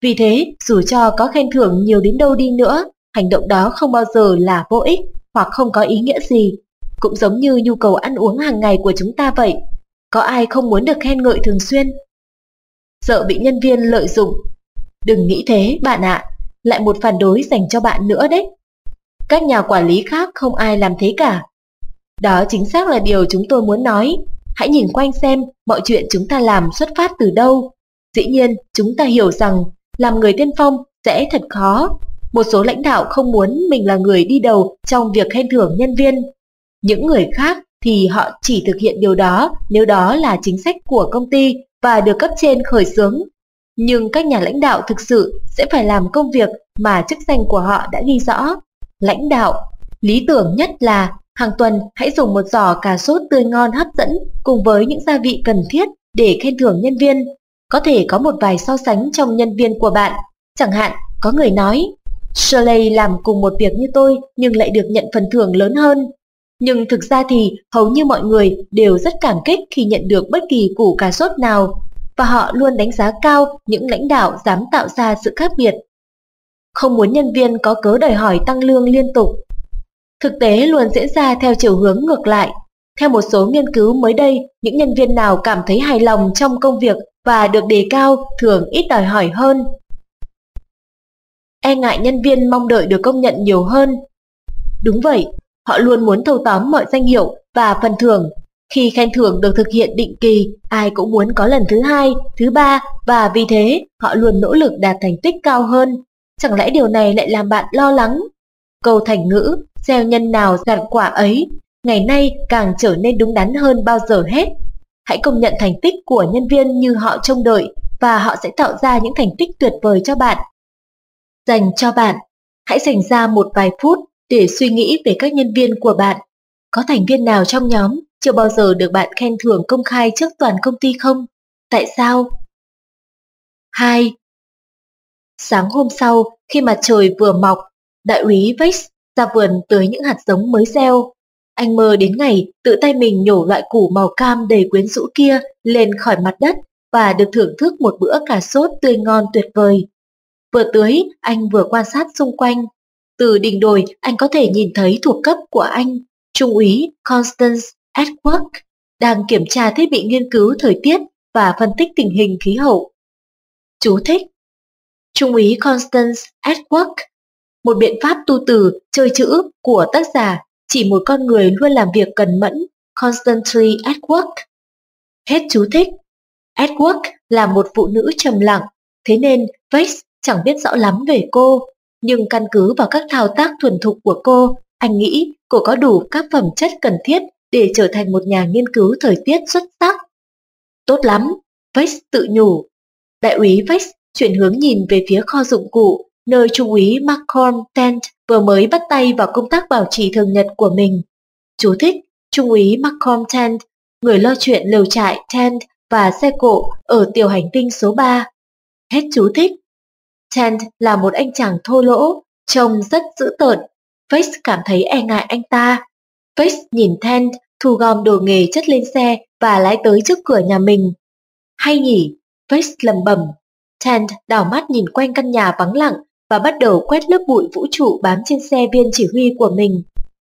Vì thế, dù cho có khen thưởng nhiều đến đâu đi nữa, hành động đó không bao giờ là vô ích hoặc không có ý nghĩa gì. Cũng giống như nhu cầu ăn uống hàng ngày của chúng ta vậy. Có ai không muốn được khen ngợi thường xuyên? Sợ bị nhân viên lợi dụng. Đừng nghĩ thế bạn ạ, lại một phản đối dành cho bạn nữa đấy. Các nhà quản lý khác không ai làm thế cả. Đó chính xác là điều chúng tôi muốn nói. Hãy nhìn quanh xem mọi chuyện chúng ta làm xuất phát từ đâu. Dĩ nhiên, chúng ta hiểu rằng làm người tiên phong sẽ thật khó. Một số lãnh đạo không muốn mình là người đi đầu trong việc khen thưởng nhân viên. Những người khác thì họ chỉ thực hiện điều đó nếu đó là chính sách của công ty và được cấp trên khởi xướng. Nhưng các nhà lãnh đạo thực sự sẽ phải làm công việc mà chức danh của họ đã ghi rõ. Lãnh đạo, lý tưởng nhất là hàng tuần hãy dùng một giỏ cà sốt tươi ngon hấp dẫn cùng với những gia vị cần thiết để khen thưởng nhân viên. Có thể có một vài so sánh trong nhân viên của bạn. Chẳng hạn, có người nói, Shirley làm cùng một việc như tôi nhưng lại được nhận phần thưởng lớn hơn. Nhưng thực ra thì hầu như mọi người đều rất cảm kích khi nhận được bất kỳ củ cà sốt nào, và họ luôn đánh giá cao những lãnh đạo dám tạo ra sự khác biệt. Không muốn nhân viên có cớ đòi hỏi tăng lương liên tục. Thực tế luôn diễn ra theo chiều hướng ngược lại. Theo một số nghiên cứu mới đây, những nhân viên nào cảm thấy hài lòng trong công việc và được đề cao thường ít đòi hỏi hơn. E ngại nhân viên mong đợi được công nhận nhiều hơn. Đúng vậy, họ luôn muốn thâu tóm mọi danh hiệu và phần thưởng. Khi khen thưởng được thực hiện định kỳ, ai cũng muốn có lần thứ hai, thứ ba, và vì thế họ luôn nỗ lực đạt thành tích cao hơn. Chẳng lẽ điều này lại làm bạn lo lắng? Câu thành ngữ, gieo nhân nào gặt quả ấy, ngày nay càng trở nên đúng đắn hơn bao giờ hết. Hãy công nhận thành tích của nhân viên như họ trông đợi, và họ sẽ tạo ra những thành tích tuyệt vời cho bạn. Dành cho bạn, hãy dành ra một vài phút để suy nghĩ về các nhân viên của bạn. Có thành viên nào trong nhóm chưa bao giờ được bạn khen thưởng công khai trước toàn công ty không? Tại sao? 2. Sáng hôm sau, khi mặt trời vừa mọc, đại úy Vex ra vườn tưới những hạt giống mới gieo. Anh mơ đến ngày tự tay mình nhổ loại củ màu cam đầy quyến rũ kia lên khỏi mặt đất và được thưởng thức một bữa cà sốt tươi ngon tuyệt vời. Vừa tưới, anh vừa quan sát xung quanh. Từ đỉnh đồi, anh có thể nhìn thấy thuộc cấp của anh, Trung úy Constance Edward, đang kiểm tra thiết bị nghiên cứu thời tiết và phân tích tình hình khí hậu. Chú thích: Trung úy Constance Edward, một biện pháp tu từ chơi chữ của tác giả chỉ một con người luôn làm việc cần mẫn, Constantly Edward. Hết chú thích. Edward là một phụ nữ trầm lặng, thế nên Vex chẳng biết rõ lắm về cô, nhưng căn cứ vào các thao tác thuần thục của cô, anh nghĩ cô có đủ các phẩm chất cần thiết để trở thành một nhà nghiên cứu thời tiết xuất sắc. Tốt lắm, Vex tự nhủ. Đại úy Vex chuyển hướng nhìn về phía kho dụng cụ, nơi Trung úy Malcolm Tent vừa mới bắt tay vào công tác bảo trì thường nhật của mình. Chú thích: Trung úy Malcolm Tent, người lo chuyện lều trại Tent và xe cộ ở tiểu hành tinh số 3. Hết chú thích. Tent là một anh chàng thô lỗ, trông rất dữ tợn. Vex cảm thấy e ngại anh ta. Vex nhìn Tent thu gom đồ nghề chất lên xe và lái tới trước cửa nhà mình. Hay nhỉ, Vex lẩm bẩm. Tent đảo mắt nhìn quanh căn nhà vắng lặng và bắt đầu quét lớp bụi vũ trụ bám trên xe viên chỉ huy của mình.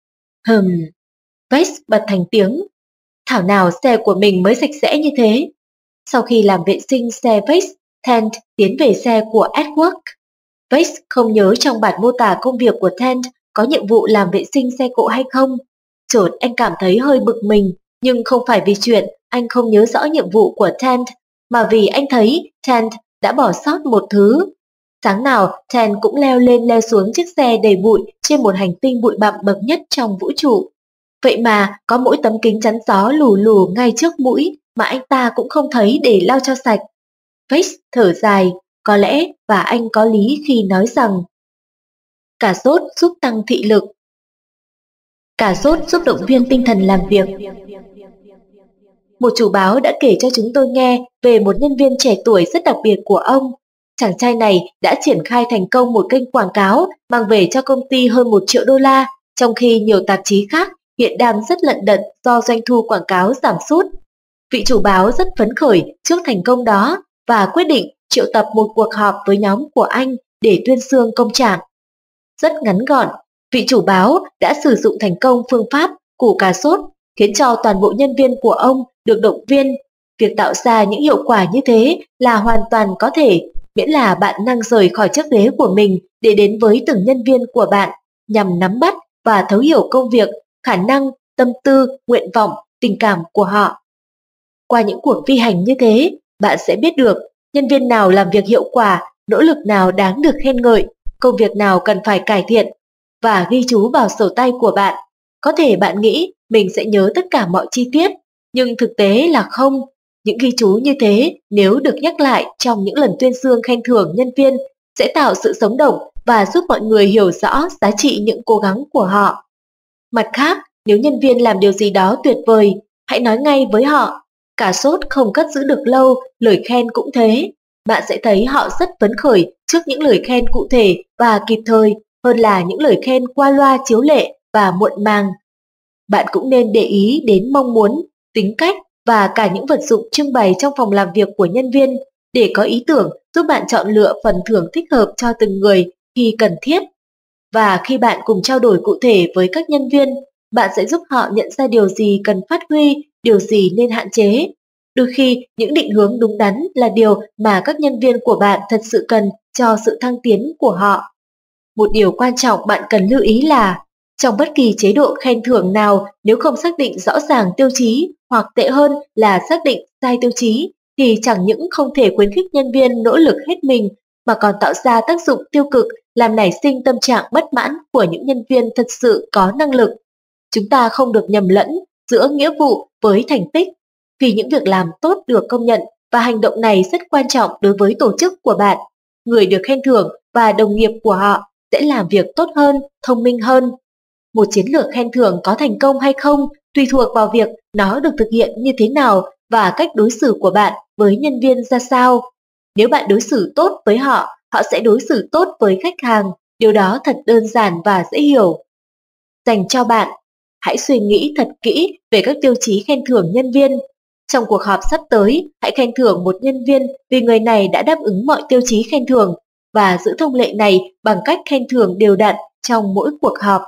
Vex bật thành tiếng. Thảo nào xe của mình mới sạch sẽ như thế. Sau khi làm vệ sinh xe Vex, Tent tiến về xe của Edward. Vex không nhớ trong bản mô tả công việc của Tent có nhiệm vụ làm vệ sinh xe cộ hay không. Chợt anh cảm thấy hơi bực mình, nhưng không phải vì chuyện anh không nhớ rõ nhiệm vụ của Tent, mà vì anh thấy Tent đã bỏ sót một thứ. Sáng nào, Tent cũng leo lên leo xuống chiếc xe đầy bụi trên một hành tinh bụi bặm bậc nhất trong vũ trụ. Vậy mà có mỗi tấm kính chắn gió lù lù ngay trước mũi mà anh ta cũng không thấy để lau cho sạch. Vex thở dài, có lẽ và anh có lý khi nói rằng cà sốt giúp tăng thị lực. Cà sốt giúp động viên tinh thần làm việc. Một chủ báo đã kể cho chúng tôi nghe về một nhân viên trẻ tuổi rất đặc biệt của ông. Chàng trai này đã triển khai thành công một kênh quảng cáo mang về cho công ty hơn 1 triệu đô la, trong khi nhiều tạp chí khác hiện đang rất lận đận do doanh thu quảng cáo giảm sút. Vị chủ báo rất phấn khởi trước thành công đó và quyết định triệu tập một cuộc họp với nhóm của anh để tuyên xương công trạng. Rất ngắn gọn, vị chủ báo đã sử dụng thành công phương pháp củ cà sốt, khiến cho toàn bộ nhân viên của ông được động viên. Việc tạo ra những hiệu quả như thế là hoàn toàn có thể, miễn là bạn năng rời khỏi chiếc ghế của mình để đến với từng nhân viên của bạn, nhằm nắm bắt và thấu hiểu công việc, khả năng, tâm tư, nguyện vọng, tình cảm của họ. Qua những cuộc vi hành như thế, bạn sẽ biết được nhân viên nào làm việc hiệu quả, nỗ lực nào đáng được khen ngợi, công việc nào cần phải cải thiện, và ghi chú vào sổ tay của bạn. Có thể bạn nghĩ mình sẽ nhớ tất cả mọi chi tiết, nhưng thực tế là không. Những ghi chú như thế, nếu được nhắc lại trong những lần tuyên xương khen thưởng nhân viên, sẽ tạo sự sống động và giúp mọi người hiểu rõ giá trị những cố gắng của họ. Mặt khác, nếu nhân viên làm điều gì đó tuyệt vời, hãy nói ngay với họ. Cà sốt không cất giữ được lâu, lời khen cũng thế. Bạn sẽ thấy họ rất phấn khởi trước những lời khen cụ thể và kịp thời hơn là những lời khen qua loa chiếu lệ và muộn màng. Bạn cũng nên để ý đến mong muốn, tính cách và cả những vật dụng trưng bày trong phòng làm việc của nhân viên để có ý tưởng giúp bạn chọn lựa phần thưởng thích hợp cho từng người khi cần thiết. Và khi bạn cùng trao đổi cụ thể với các nhân viên, bạn sẽ giúp họ nhận ra điều gì cần phát huy, điều gì nên hạn chế. Đôi khi, những định hướng đúng đắn là điều mà các nhân viên của bạn thật sự cần cho sự thăng tiến của họ. Một điều quan trọng bạn cần lưu ý là, trong bất kỳ chế độ khen thưởng nào, nếu không xác định rõ ràng tiêu chí, hoặc tệ hơn là xác định sai tiêu chí, thì chẳng những không thể khuyến khích nhân viên nỗ lực hết mình, mà còn tạo ra tác dụng tiêu cực, làm nảy sinh tâm trạng bất mãn của những nhân viên thật sự có năng lực. Chúng ta không được nhầm lẫn giữa nghĩa vụ với thành tích, vì những việc làm tốt được công nhận và hành động này rất quan trọng đối với tổ chức của bạn. Người được khen thưởng và đồng nghiệp của họ sẽ làm việc tốt hơn, thông minh hơn. Một chiến lược khen thưởng có thành công hay không tùy thuộc vào việc nó được thực hiện như thế nào và cách đối xử của bạn với nhân viên ra sao. Nếu bạn đối xử tốt với họ, họ sẽ đối xử tốt với khách hàng. Điều đó thật đơn giản và dễ hiểu. Dành cho bạn, hãy suy nghĩ thật kỹ về các tiêu chí khen thưởng nhân viên. Trong cuộc họp sắp tới, hãy khen thưởng một nhân viên vì người này đã đáp ứng mọi tiêu chí khen thưởng, và giữ thông lệ này bằng cách khen thưởng đều đặn trong mỗi cuộc họp.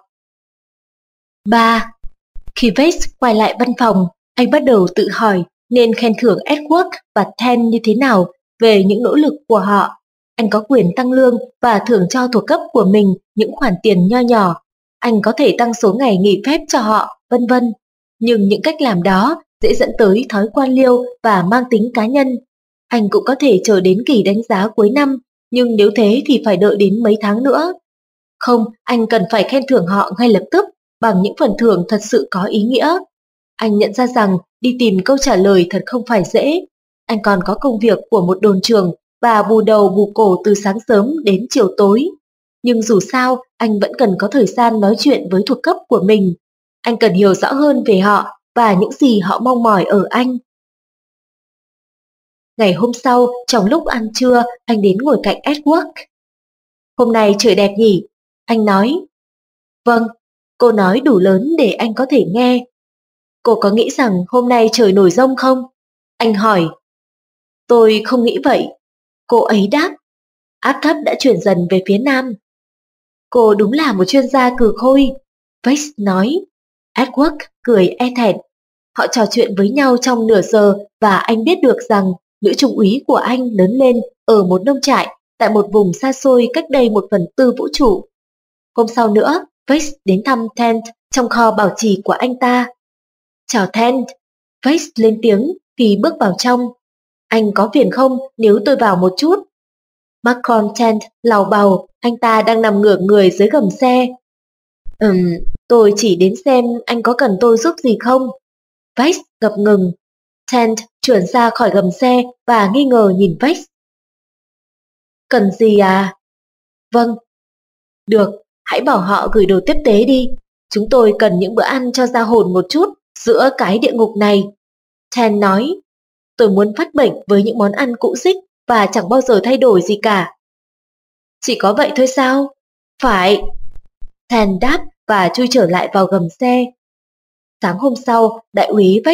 3. Khi West quay lại văn phòng, anh bắt đầu tự hỏi nên khen thưởng Edward và Ten như thế nào về những nỗ lực của họ. Anh có quyền tăng lương và thưởng cho thuộc cấp của mình những khoản tiền nho nhỏ. Anh có thể tăng số ngày nghỉ phép cho họ, vân vân. Nhưng những cách làm đó dễ dẫn tới thói quan liêu và mang tính cá nhân. Anh cũng có thể chờ đến kỳ đánh giá cuối năm, nhưng nếu thế thì phải đợi đến mấy tháng nữa. Không, anh cần phải khen thưởng họ ngay lập tức bằng những phần thưởng thật sự có ý nghĩa. Anh nhận ra rằng đi tìm câu trả lời thật không phải dễ. Anh còn có công việc của một đồn trường và bù đầu bù cổ từ sáng sớm đến chiều tối. Nhưng dù sao, anh vẫn cần có thời gian nói chuyện với thuộc cấp của mình. Anh cần hiểu rõ hơn về họ và những gì họ mong mỏi ở anh. Ngày hôm sau, trong lúc ăn trưa, anh đến ngồi cạnh Edward. Hôm nay trời đẹp nhỉ? Anh nói. Vâng, cô nói đủ lớn để anh có thể nghe. Cô có nghĩ rằng hôm nay trời nổi giông không? Anh hỏi. Tôi không nghĩ vậy. Cô ấy đáp. Áp thấp đã chuyển dần về phía nam. Cô đúng là một chuyên gia cừ khôi, West nói. Edward cười e thẹn. Họ trò chuyện với nhau trong nửa giờ và anh biết được rằng nữ trung úy của anh lớn lên ở một nông trại tại một vùng xa xôi cách đây 1/4 vũ trụ. Hôm sau nữa, West đến thăm Tent trong kho bảo trì của anh ta. Chào Tent, West lên tiếng khi bước vào trong. Anh có phiền không nếu tôi vào một chút? Malcolm Tent lào bào, anh ta đang nằm ngửa người dưới gầm xe. Tôi chỉ đến xem anh có cần tôi giúp gì không? West ngập ngừng. Tent trườn ra khỏi gầm xe và nghi ngờ nhìn West. Cần gì à? Vâng. Được, hãy bảo họ gửi đồ tiếp tế đi. Chúng tôi cần những bữa ăn cho ra hồn một chút giữa cái địa ngục này. Tent nói. Tôi muốn phát bệnh với những món ăn cũ rích và chẳng bao giờ thay đổi gì cả. Chỉ có vậy thôi sao? Phải. Tent đáp và chui trở lại vào gầm xe. Sáng hôm sau, đại úy West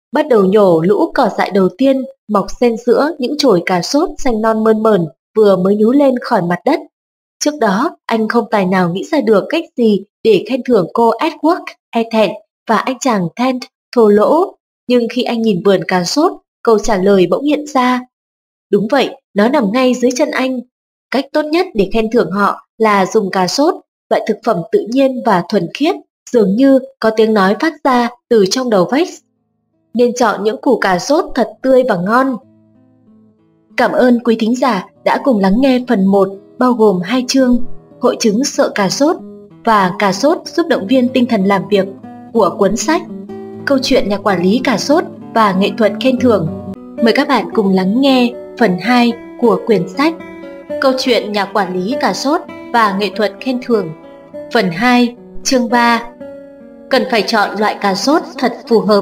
bắt đầu nhổ lũ cỏ dại đầu tiên mọc xen giữa những chồi cà sốt xanh non mơn mởn vừa mới nhú lên khỏi mặt đất. Trước đó, anh không tài nào nghĩ ra được cách gì để khen thưởng cô Edward e thẹn và anh chàng Tent thô lỗ. Nhưng khi anh nhìn vườn cà sốt, câu trả lời bỗng hiện ra. Đúng vậy, nó nằm ngay dưới chân anh. Cách tốt nhất để khen thưởng họ là dùng cà sốt, loại thực phẩm tự nhiên và thuần khiết, dường như có tiếng nói phát ra từ trong đầu Vex. Nên chọn những củ cà sốt thật tươi và ngon. Cảm ơn quý thính giả đã cùng lắng nghe phần 1 bao gồm 2 chương Hội chứng sợ cà sốt và Cà sốt giúp động viên tinh thần làm việc của cuốn sách Câu chuyện nhà quản lý cà sốt và nghệ thuật khen thưởng. Mời các bạn cùng lắng nghe phần 2 của quyển sách Câu chuyện nhà quản lý cà sốt và nghệ thuật khen thưởng. Phần 2, chương 3. Cần phải chọn loại cà sốt thật phù hợp.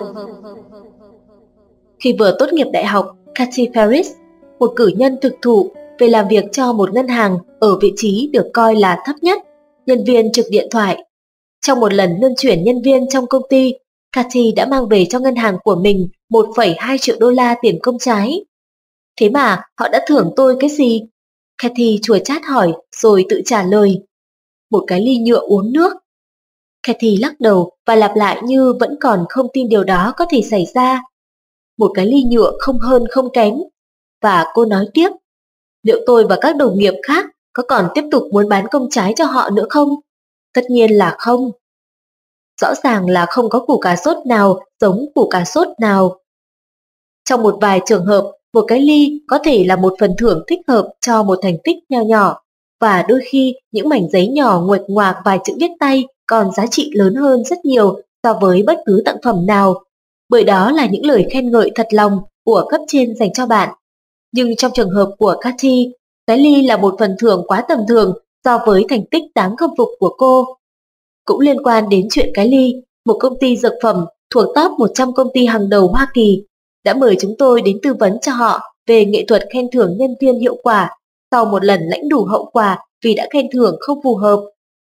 Khi vừa tốt nghiệp đại học, Kathy Ferris, một cử nhân thực thụ về làm việc cho một ngân hàng ở vị trí được coi là thấp nhất, nhân viên trực điện thoại. Trong một lần luân chuyển nhân viên trong công ty, Kathy đã mang về cho ngân hàng của mình 1,2 triệu đô la tiền công trái. Thế mà họ đã thưởng tôi cái gì? Kathy chua chát hỏi rồi tự trả lời. Một cái ly nhựa uống nước. Kathy lắc đầu và lặp lại như vẫn còn không tin điều đó có thể xảy ra. Một cái ly nhựa không hơn không kém. Và cô nói tiếp, liệu tôi và các đồng nghiệp khác có còn tiếp tục muốn bán công trái cho họ nữa không? Tất nhiên là không. Rõ ràng là không có củ cà sốt nào giống củ cà sốt nào. Trong một vài trường hợp, một cái ly có thể là một phần thưởng thích hợp cho một thành tích nho nhỏ, và đôi khi những mảnh giấy nhỏ nguệch ngoạc vài chữ viết tay còn giá trị lớn hơn rất nhiều so với bất cứ tặng phẩm nào, bởi đó là những lời khen ngợi thật lòng của cấp trên dành cho bạn. Nhưng trong trường hợp của Kathy, cái ly là một phần thưởng quá tầm thường so với thành tích đáng khâm phục của cô. Cũng liên quan đến chuyện cái ly, một công ty dược phẩm thuộc top 100 công ty hàng đầu Hoa Kỳ đã mời chúng tôi đến tư vấn cho họ về nghệ thuật khen thưởng nhân viên hiệu quả sau một lần lãnh đủ hậu quả vì đã khen thưởng không phù hợp.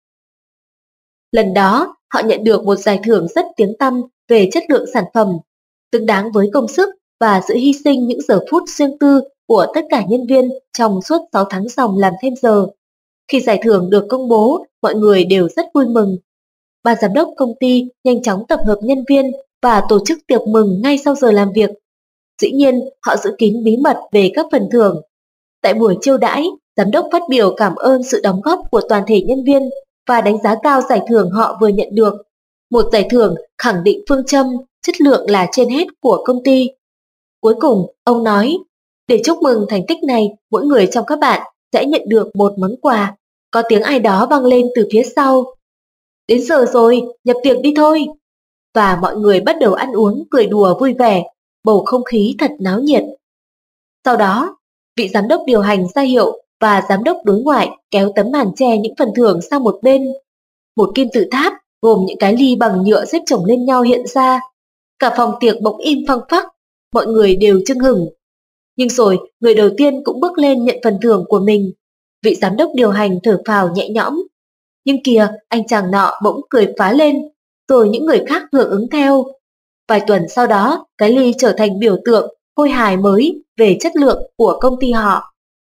Lần đó, họ nhận được một giải thưởng rất tiếng tăm về chất lượng sản phẩm, xứng đáng với công sức và sự hy sinh những giờ phút riêng tư của tất cả nhân viên trong suốt 6 tháng ròng làm thêm giờ. Khi giải thưởng được công bố, mọi người đều rất vui mừng. Ban giám đốc công ty nhanh chóng tập hợp nhân viên và tổ chức tiệc mừng ngay sau giờ làm việc. Dĩ nhiên, họ giữ kín bí mật về các phần thưởng. Tại buổi chiêu đãi, giám đốc phát biểu cảm ơn sự đóng góp của toàn thể nhân viên và đánh giá cao giải thưởng họ vừa nhận được. Một giải thưởng khẳng định phương châm chất lượng là trên hết của công ty. Cuối cùng, ông nói, để chúc mừng thành tích này, mỗi người trong các bạn sẽ nhận được một món quà. Có tiếng ai đó vang lên từ phía sau. Đến giờ rồi, nhập tiệc đi thôi. Và mọi người bắt đầu ăn uống, cười đùa vui vẻ, bầu không khí thật náo nhiệt. Sau đó, vị giám đốc điều hành ra hiệu và giám đốc đối ngoại kéo tấm màn che những phần thưởng sang một bên. Một kim tự tháp gồm những cái ly bằng nhựa xếp chồng lên nhau hiện ra. Cả phòng tiệc bỗng im phăng phắc, mọi người đều chưng hửng. Nhưng rồi, người đầu tiên cũng bước lên nhận phần thưởng của mình. Vị giám đốc điều hành thở phào nhẹ nhõm. Nhưng kìa, anh chàng nọ bỗng cười phá lên, rồi những người khác hưởng ứng theo. Vài tuần sau đó, cái ly trở thành biểu tượng khôi hài mới về chất lượng của công ty họ.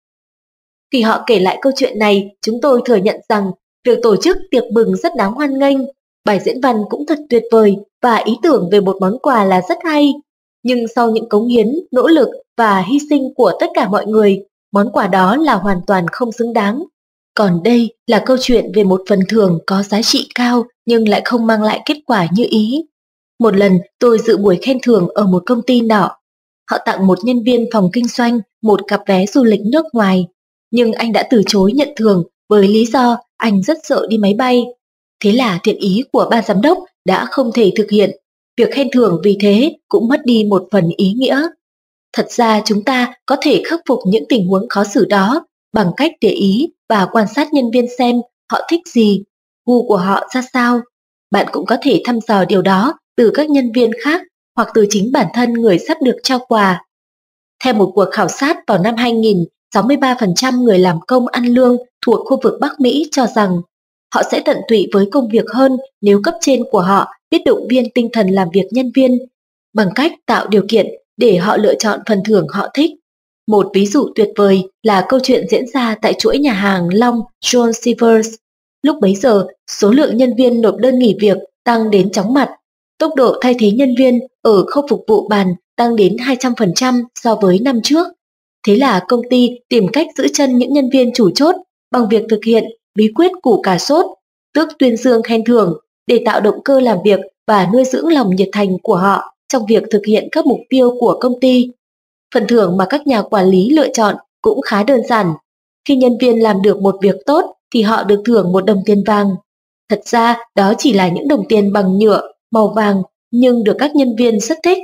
Khi họ kể lại câu chuyện này, chúng tôi thừa nhận rằng việc tổ chức tiệc mừng rất đáng hoan nghênh, bài diễn văn cũng thật tuyệt vời và ý tưởng về một món quà là rất hay. Nhưng sau những cống hiến, nỗ lực và hy sinh của tất cả mọi người, món quà đó là hoàn toàn không xứng đáng. Còn đây là câu chuyện về một phần thưởng có giá trị cao nhưng lại không mang lại kết quả như ý. Một lần tôi dự buổi khen thưởng ở một công ty nọ. Họ tặng một nhân viên phòng kinh doanh một cặp vé du lịch nước ngoài, nhưng anh đã từ chối nhận thưởng với lý do anh rất sợ đi máy bay. Thế là thiện ý của ban giám đốc đã không thể thực hiện. Việc khen thưởng vì thế cũng mất đi một phần ý nghĩa. Thật ra chúng ta có thể khắc phục những tình huống khó xử đó bằng cách để ý và quan sát nhân viên xem họ thích gì, gu của họ ra sao. Bạn cũng có thể thăm dò điều đó từ các nhân viên khác hoặc từ chính bản thân người sắp được trao quà. Theo một cuộc khảo sát vào năm 2000, 63% người làm công ăn lương thuộc khu vực Bắc Mỹ cho rằng họ sẽ tận tụy với công việc hơn nếu cấp trên của họ biết động viên tinh thần làm việc nhân viên. bằng cách tạo điều kiện để họ lựa chọn phần thưởng họ thích. Một ví dụ tuyệt vời là câu chuyện diễn ra tại chuỗi nhà hàng Long John Silver's. Lúc bấy giờ, số lượng nhân viên nộp đơn nghỉ việc tăng đến chóng mặt. Tốc độ thay thế nhân viên ở khâu phục vụ bàn tăng đến 200% so với năm trước. Thế là công ty tìm cách giữ chân những nhân viên chủ chốt bằng việc thực hiện bí quyết củ cà sốt, tức tuyên dương khen thưởng để tạo động cơ làm việc và nuôi dưỡng lòng nhiệt thành của họ trong việc thực hiện các mục tiêu của công ty. Phần thưởng mà các nhà quản lý lựa chọn cũng khá đơn giản. Khi nhân viên làm được một việc tốt thì họ được thưởng 1 đồng tiền vàng. Thật ra đó chỉ là những đồng tiền bằng nhựa, màu vàng nhưng được các nhân viên rất thích.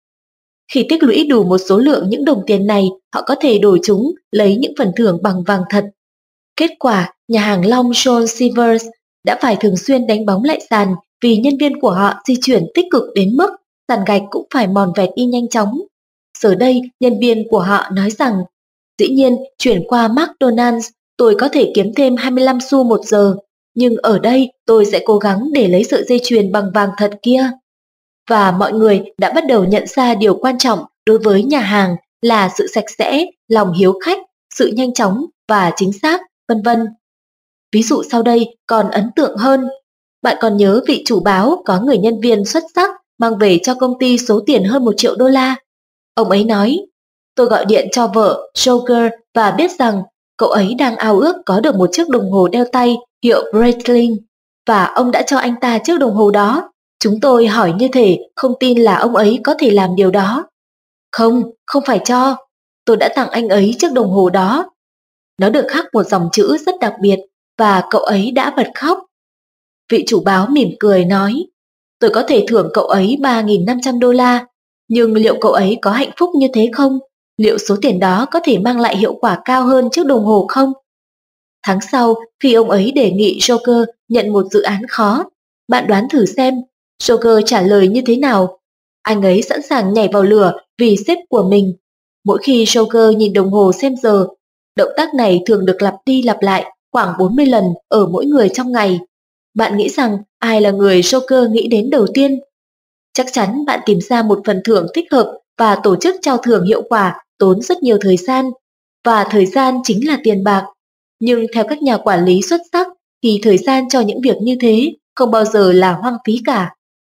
Khi tích lũy đủ một số lượng những đồng tiền này, họ có thể đổi chúng lấy những phần thưởng bằng vàng thật. Kết quả, nhà hàng Long John Silver's đã phải thường xuyên đánh bóng lại sàn vì nhân viên của họ di chuyển tích cực đến mức sàn gạch cũng phải mòn vẹt đi nhanh chóng. Giờ đây, nhân viên của họ nói rằng, dĩ nhiên chuyển qua McDonald's tôi có thể kiếm thêm 25 xu một giờ, nhưng ở đây tôi sẽ cố gắng để lấy sợi dây chuyền bằng vàng thật kia. Và mọi người đã bắt đầu nhận ra điều quan trọng đối với nhà hàng là sự sạch sẽ, lòng hiếu khách, sự nhanh chóng và chính xác, vân vân. Ví dụ sau đây còn ấn tượng hơn. Bạn còn nhớ vị chủ báo có người nhân viên xuất sắc mang về cho công ty số tiền hơn 1 triệu đô la. Ông ấy nói, tôi gọi điện cho vợ Joker và biết rằng cậu ấy đang ao ước có được một chiếc đồng hồ đeo tay hiệu Breitling và ông đã cho anh ta chiếc đồng hồ đó. Chúng tôi hỏi như thể không tin là ông ấy có thể làm điều đó. Không, không phải cho. Tôi đã tặng anh ấy chiếc đồng hồ đó. Nó được khắc một dòng chữ rất đặc biệt và cậu ấy đã bật khóc. Vị chủ báo mỉm cười nói, tôi có thể thưởng cậu ấy 3.500 đô la, nhưng liệu cậu ấy có hạnh phúc như thế không? Liệu số tiền đó có thể mang lại hiệu quả cao hơn chiếc đồng hồ không? Tháng sau, khi ông ấy đề nghị Joker nhận một dự án khó, bạn đoán thử xem, Joker trả lời như thế nào? Anh ấy sẵn sàng nhảy vào lửa vì sếp của mình. Mỗi khi Joker nhìn đồng hồ xem giờ, động tác này thường được lặp đi lặp lại khoảng 40 lần ở mỗi người trong ngày. Bạn nghĩ rằng ai là người Joker nghĩ đến đầu tiên? Chắc chắn bạn tìm ra một phần thưởng thích hợp và tổ chức trao thưởng hiệu quả tốn rất nhiều thời gian. Và thời gian chính là tiền bạc. Nhưng theo các nhà quản lý xuất sắc thì thời gian cho những việc như thế không bao giờ là hoang phí cả.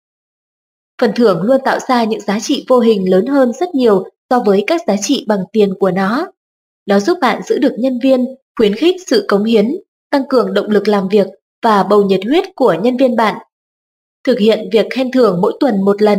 Phần thưởng luôn tạo ra những giá trị vô hình lớn hơn rất nhiều so với các giá trị bằng tiền của nó. Nó giúp bạn giữ được nhân viên, khuyến khích sự cống hiến, tăng cường động lực làm việc và bầu nhiệt huyết của nhân viên bạn. Thực hiện việc khen thưởng mỗi tuần 1 lần.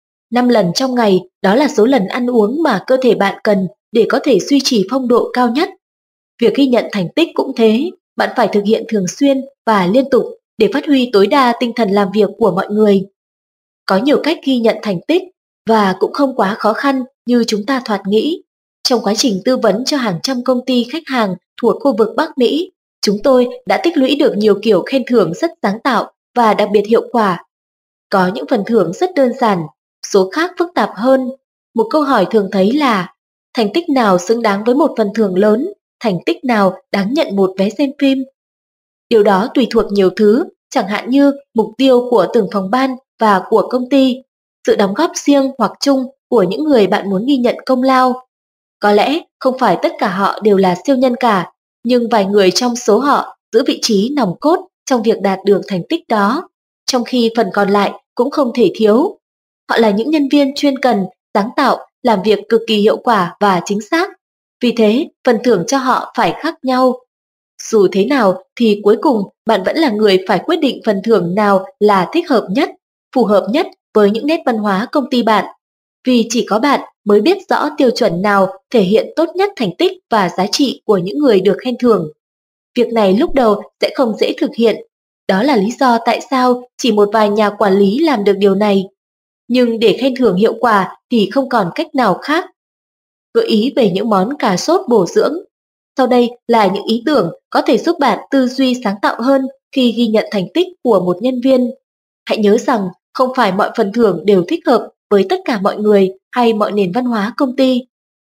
5 lần trong ngày, đó là số lần ăn uống mà cơ thể bạn cần để có thể duy trì phong độ cao nhất. Việc ghi nhận thành tích cũng thế, bạn phải thực hiện thường xuyên và liên tục để phát huy tối đa tinh thần làm việc của mọi người. Có nhiều cách ghi nhận thành tích và cũng không quá khó khăn như chúng ta thoạt nghĩ. Trong quá trình tư vấn cho hàng trăm công ty khách hàng thuộc khu vực Bắc Mỹ, chúng tôi đã tích lũy được nhiều kiểu khen thưởng rất sáng tạo và đặc biệt hiệu quả. Có những phần thưởng rất đơn giản, số khác phức tạp hơn. Một câu hỏi thường thấy là thành tích nào xứng đáng với một phần thưởng lớn, thành tích nào đáng nhận một vé xem phim. Điều đó tùy thuộc nhiều thứ, chẳng hạn như mục tiêu của từng phòng ban và của công ty, sự đóng góp riêng hoặc chung của những người bạn muốn ghi nhận công lao. Có lẽ không phải tất cả họ đều là siêu nhân cả, nhưng vài người trong số họ giữ vị trí nòng cốt trong việc đạt được thành tích đó, trong khi phần còn lại cũng không thể thiếu. Họ là những nhân viên chuyên cần, sáng tạo, làm việc cực kỳ hiệu quả và chính xác. Vì thế, phần thưởng cho họ phải khác nhau. Dù thế nào thì cuối cùng bạn vẫn là người phải quyết định phần thưởng nào là thích hợp nhất, phù hợp nhất với những nét văn hóa công ty bạn. Vì chỉ có bạn mới biết rõ tiêu chuẩn nào thể hiện tốt nhất thành tích và giá trị của những người được khen thưởng. Việc này lúc đầu sẽ không dễ thực hiện. Đó là lý do tại sao chỉ một vài nhà quản lý làm được điều này. Nhưng để khen thưởng hiệu quả thì không còn cách nào khác. Gợi ý về những món cà sốt bổ dưỡng. Sau đây là những ý tưởng có thể giúp bạn tư duy sáng tạo hơn khi ghi nhận thành tích của một nhân viên. Hãy nhớ rằng không phải mọi phần thưởng đều thích hợp với tất cả mọi người hay mọi nền văn hóa công ty.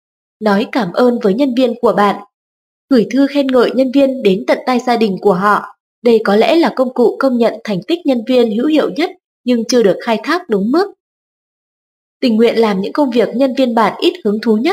Nói cảm ơn với nhân viên của bạn. Gửi thư khen ngợi nhân viên đến tận tay gia đình của họ. Đây có lẽ là công cụ công nhận thành tích nhân viên hữu hiệu nhất nhưng chưa được khai thác đúng mức. tình nguyện làm những công việc nhân viên bản ít hứng thú nhất.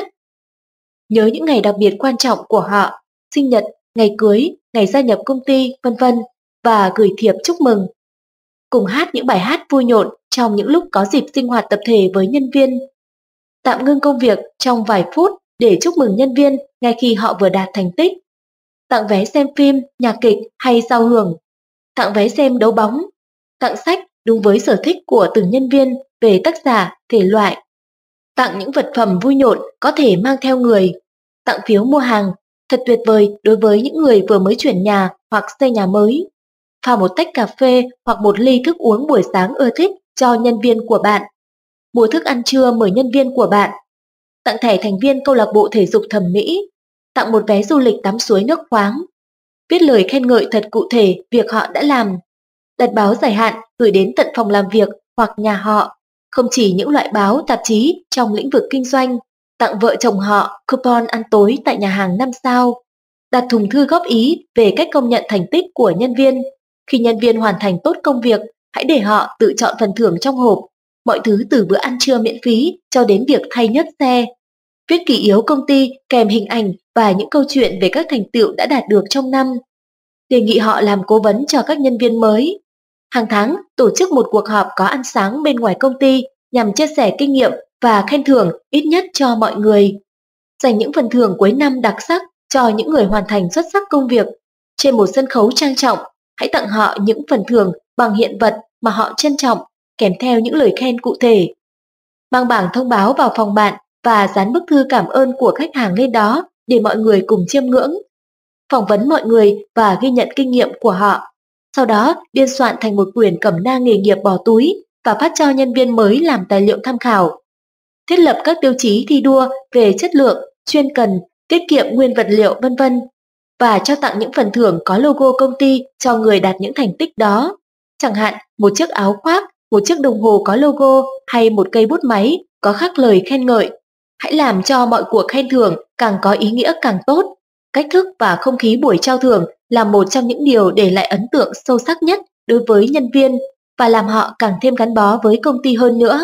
Nhớ những ngày đặc biệt quan trọng của họ, sinh nhật, ngày cưới, ngày gia nhập công ty, vân vân, và gửi thiệp chúc mừng. Cùng hát những bài hát vui nhộn trong những lúc có dịp sinh hoạt tập thể với nhân viên. Tạm ngưng công việc trong vài phút để chúc mừng nhân viên ngay khi họ vừa đạt thành tích. Tặng vé xem phim, nhạc kịch hay giao hưởng. Tặng vé xem đấu bóng. Tặng sách đúng với sở thích của từng nhân viên về tác giả, thể loại. Tặng những vật phẩm vui nhộn có thể mang theo người. Tặng phiếu mua hàng, thật tuyệt vời đối với những người vừa mới chuyển nhà hoặc xây nhà mới. Pha một tách cà phê hoặc một ly thức uống buổi sáng ưa thích cho nhân viên của bạn. Mua thức ăn trưa mời nhân viên của bạn. Tặng thẻ thành viên câu lạc bộ thể dục thẩm mỹ. Tặng một vé du lịch tắm suối nước khoáng. Viết lời khen ngợi thật cụ thể việc họ đã làm. Đặt báo dài hạn gửi đến tận phòng làm việc hoặc nhà họ. Không chỉ những loại báo, tạp chí trong lĩnh vực kinh doanh. Tặng vợ chồng họ coupon ăn tối tại nhà hàng 5 sao. Đặt thùng thư góp ý về cách công nhận thành tích của nhân viên. Khi nhân viên hoàn thành tốt công việc, hãy để họ tự chọn phần thưởng trong hộp. Mọi thứ từ bữa ăn trưa miễn phí cho đến việc thay nhớt xe. Viết kỷ yếu công ty kèm hình ảnh và những câu chuyện về các thành tựu đã đạt được trong năm. Đề nghị họ làm cố vấn cho các nhân viên mới. Hàng tháng tổ chức một cuộc họp có ăn sáng bên ngoài công ty nhằm chia sẻ kinh nghiệm và khen thưởng ít nhất cho mọi người. Dành những phần thưởng cuối năm đặc sắc cho những người hoàn thành xuất sắc công việc. Trên một sân khấu trang trọng, hãy tặng họ những phần thưởng bằng hiện vật mà họ trân trọng, kèm theo những lời khen cụ thể. Mang bảng thông báo vào phòng bạn và dán bức thư cảm ơn của khách hàng lên đó để mọi người cùng chiêm ngưỡng. Phỏng vấn mọi người và ghi nhận kinh nghiệm của họ. Sau đó biên soạn thành một quyển cẩm nang nghề nghiệp bỏ túi và phát cho nhân viên mới làm tài liệu tham khảo. Thiết lập các tiêu chí thi đua về chất lượng, chuyên cần, tiết kiệm nguyên vật liệu vân vân và trao tặng những phần thưởng có logo công ty cho người đạt những thành tích đó. Chẳng hạn một chiếc áo khoác, một chiếc đồng hồ có logo hay một cây bút máy có khắc lời khen ngợi. Hãy làm cho mọi cuộc khen thưởng càng có ý nghĩa càng tốt. Cách thức và không khí buổi trao thưởng là một trong những điều để lại ấn tượng sâu sắc nhất đối với nhân viên và làm họ càng thêm gắn bó với công ty hơn nữa.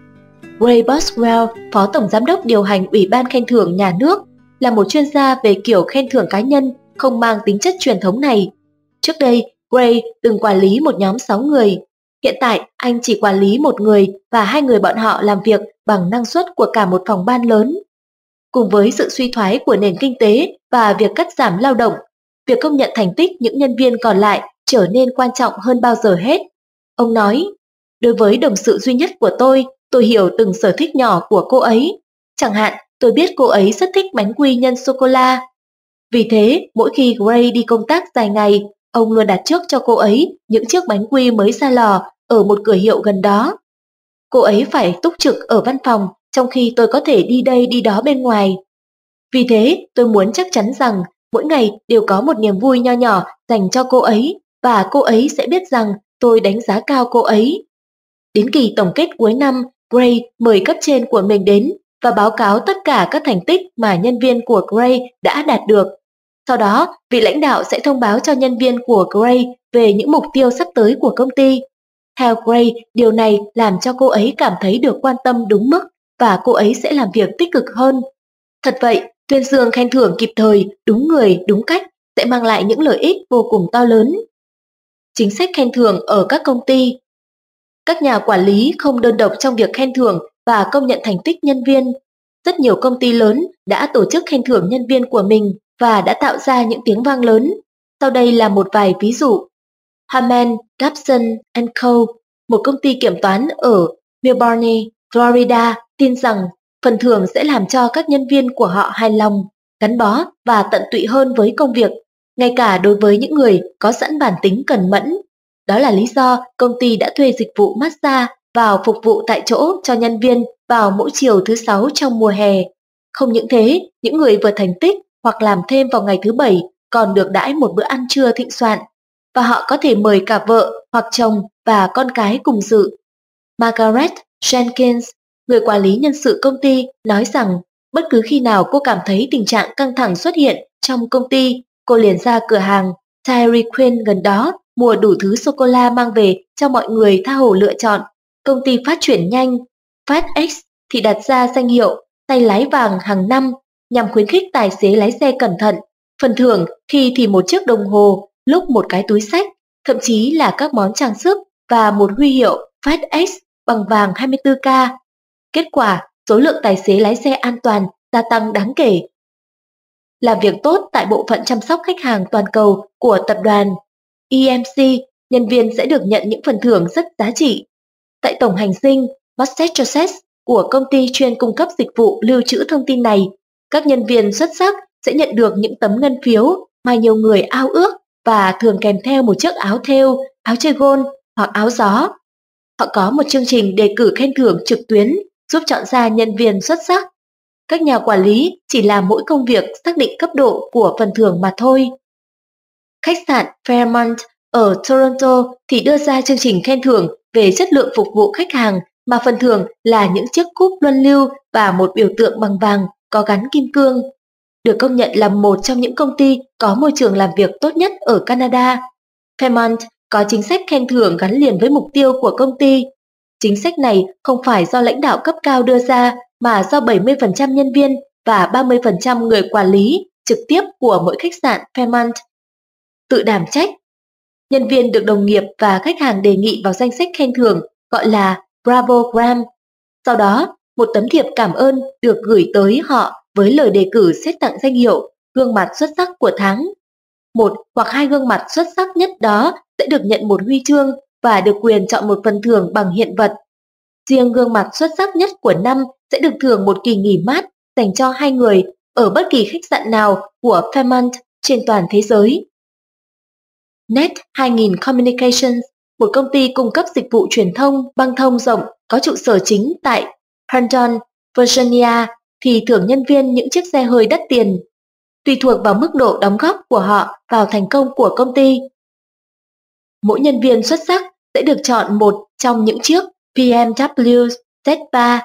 Ray Boswell, Phó Tổng Giám đốc điều hành Ủy ban khen thưởng nhà nước, là một chuyên gia về kiểu khen thưởng cá nhân không mang tính chất truyền thống này. Trước đây, Ray từng quản lý một nhóm 6 người. Hiện tại, anh chỉ quản lý một người và 2 người bọn họ làm việc bằng năng suất của cả một phòng ban lớn. Cùng với sự suy thoái của nền kinh tế và việc cắt giảm lao động, việc công nhận thành tích những nhân viên còn lại trở nên quan trọng hơn bao giờ hết. Ông nói, đối với đồng sự duy nhất của tôi hiểu từng sở thích nhỏ của cô ấy. Chẳng hạn, tôi biết cô ấy rất thích bánh quy nhân sô-cô-la. Vì thế, mỗi khi Gray đi công tác dài ngày, ông luôn đặt trước cho cô ấy những chiếc bánh quy mới ra lò ở một cửa hiệu gần đó. Cô ấy phải túc trực ở văn phòng trong khi tôi có thể đi đây đi đó bên ngoài. Vì thế, tôi muốn chắc chắn rằng mỗi ngày đều có một niềm vui nho nhỏ dành cho cô ấy và cô ấy sẽ biết rằng tôi đánh giá cao cô ấy. Đến kỳ tổng kết cuối năm, Gray mời cấp trên của mình đến và báo cáo tất cả các thành tích mà nhân viên của Gray đã đạt được. Sau đó, vị lãnh đạo sẽ thông báo cho nhân viên của Gray về những mục tiêu sắp tới của công ty. Theo Gray, điều này làm cho cô ấy cảm thấy được quan tâm đúng mức và cô ấy sẽ làm việc tích cực hơn. Thật vậy, tuyên dương khen thưởng kịp thời, đúng người, đúng cách sẽ mang lại những lợi ích vô cùng to lớn. Chính sách khen thưởng ở các công ty. Các nhà quản lý không đơn độc trong việc khen thưởng và công nhận thành tích nhân viên. Rất nhiều công ty lớn đã tổ chức khen thưởng nhân viên của mình và đã tạo ra những tiếng vang lớn. Sau đây là một vài ví dụ. Harman, Dobson Co., một công ty kiểm toán ở Melbourne, Florida, tin rằng phần thưởng sẽ làm cho các nhân viên của họ hài lòng, gắn bó và tận tụy hơn với công việc, ngay cả đối với những người có sẵn bản tính cẩn mẫn. Đó là lý do công ty đã thuê dịch vụ massage vào phục vụ tại chỗ cho nhân viên vào mỗi chiều thứ 6 trong mùa hè. Không những thế, những người vừa thành tích hoặc làm thêm vào ngày thứ 7 còn được đãi một bữa ăn trưa thịnh soạn, và họ có thể mời cả vợ hoặc chồng và con cái cùng dự. Margaret Jenkins, người quản lý nhân sự công ty, nói rằng bất cứ khi nào cô cảm thấy tình trạng căng thẳng xuất hiện trong công ty, cô liền ra cửa hàng Dairy Queen gần đó mua đủ thứ sô-cô-la mang về cho mọi người tha hồ lựa chọn. Công ty phát chuyển nhanh FedEx thì đặt ra danh hiệu tay lái vàng hàng năm nhằm khuyến khích tài xế lái xe cẩn thận. Phần thưởng khi thì một chiếc đồng hồ, lúc một cái túi xách, thậm chí là các món trang sức và một huy hiệu FedEx bằng vàng 24K. Kết quả, số lượng tài xế lái xe an toàn gia tăng đáng kể. Làm việc tốt tại bộ phận chăm sóc khách hàng toàn cầu của tập đoàn EMC, nhân viên sẽ được nhận những phần thưởng rất giá trị. Tại tổng hành dinh Massachusetts của công ty chuyên cung cấp dịch vụ lưu trữ thông tin này, các nhân viên xuất sắc sẽ nhận được những tấm ngân phiếu mà nhiều người ao ước và thường kèm theo một chiếc áo thêu, áo chơi golf hoặc áo gió. Họ có một chương trình đề cử khen thưởng trực tuyến giúp chọn ra nhân viên xuất sắc. Các nhà quản lý chỉ làm mỗi công việc xác định cấp độ của phần thưởng mà thôi. Khách sạn Fairmont ở Toronto thì đưa ra chương trình khen thưởng về chất lượng phục vụ khách hàng mà phần thưởng là những chiếc cúp luân lưu và một biểu tượng bằng vàng có gắn kim cương. Được công nhận là một trong những công ty có môi trường làm việc tốt nhất ở Canada, Fairmont có chính sách khen thưởng gắn liền với mục tiêu của công ty. Chính sách này không phải do lãnh đạo cấp cao đưa ra mà do 70% nhân viên và 30% người quản lý trực tiếp của mỗi khách sạn Fairmont tự đảm trách. Nhân viên được đồng nghiệp và khách hàng đề nghị vào danh sách khen thưởng gọi là Bravogram. Sau đó, một tấm thiệp cảm ơn được gửi tới họ với lời đề cử xét tặng danh hiệu gương mặt xuất sắc của tháng. Một hoặc hai gương mặt xuất sắc nhất đó sẽ được nhận một huy chương và được quyền chọn một phần thưởng bằng hiện vật. Riêng gương mặt xuất sắc nhất của năm sẽ được thưởng một kỳ nghỉ mát dành cho 2 người ở bất kỳ khách sạn nào của Fairmont trên toàn thế giới. Net 2000 Communications, một công ty cung cấp dịch vụ truyền thông băng thông rộng có trụ sở chính tại Herndon, Virginia, thì thưởng nhân viên những chiếc xe hơi đắt tiền, tùy thuộc vào mức độ đóng góp của họ vào thành công của công ty. Mỗi nhân viên xuất sắc sẽ được chọn một trong những chiếc BMW Z3,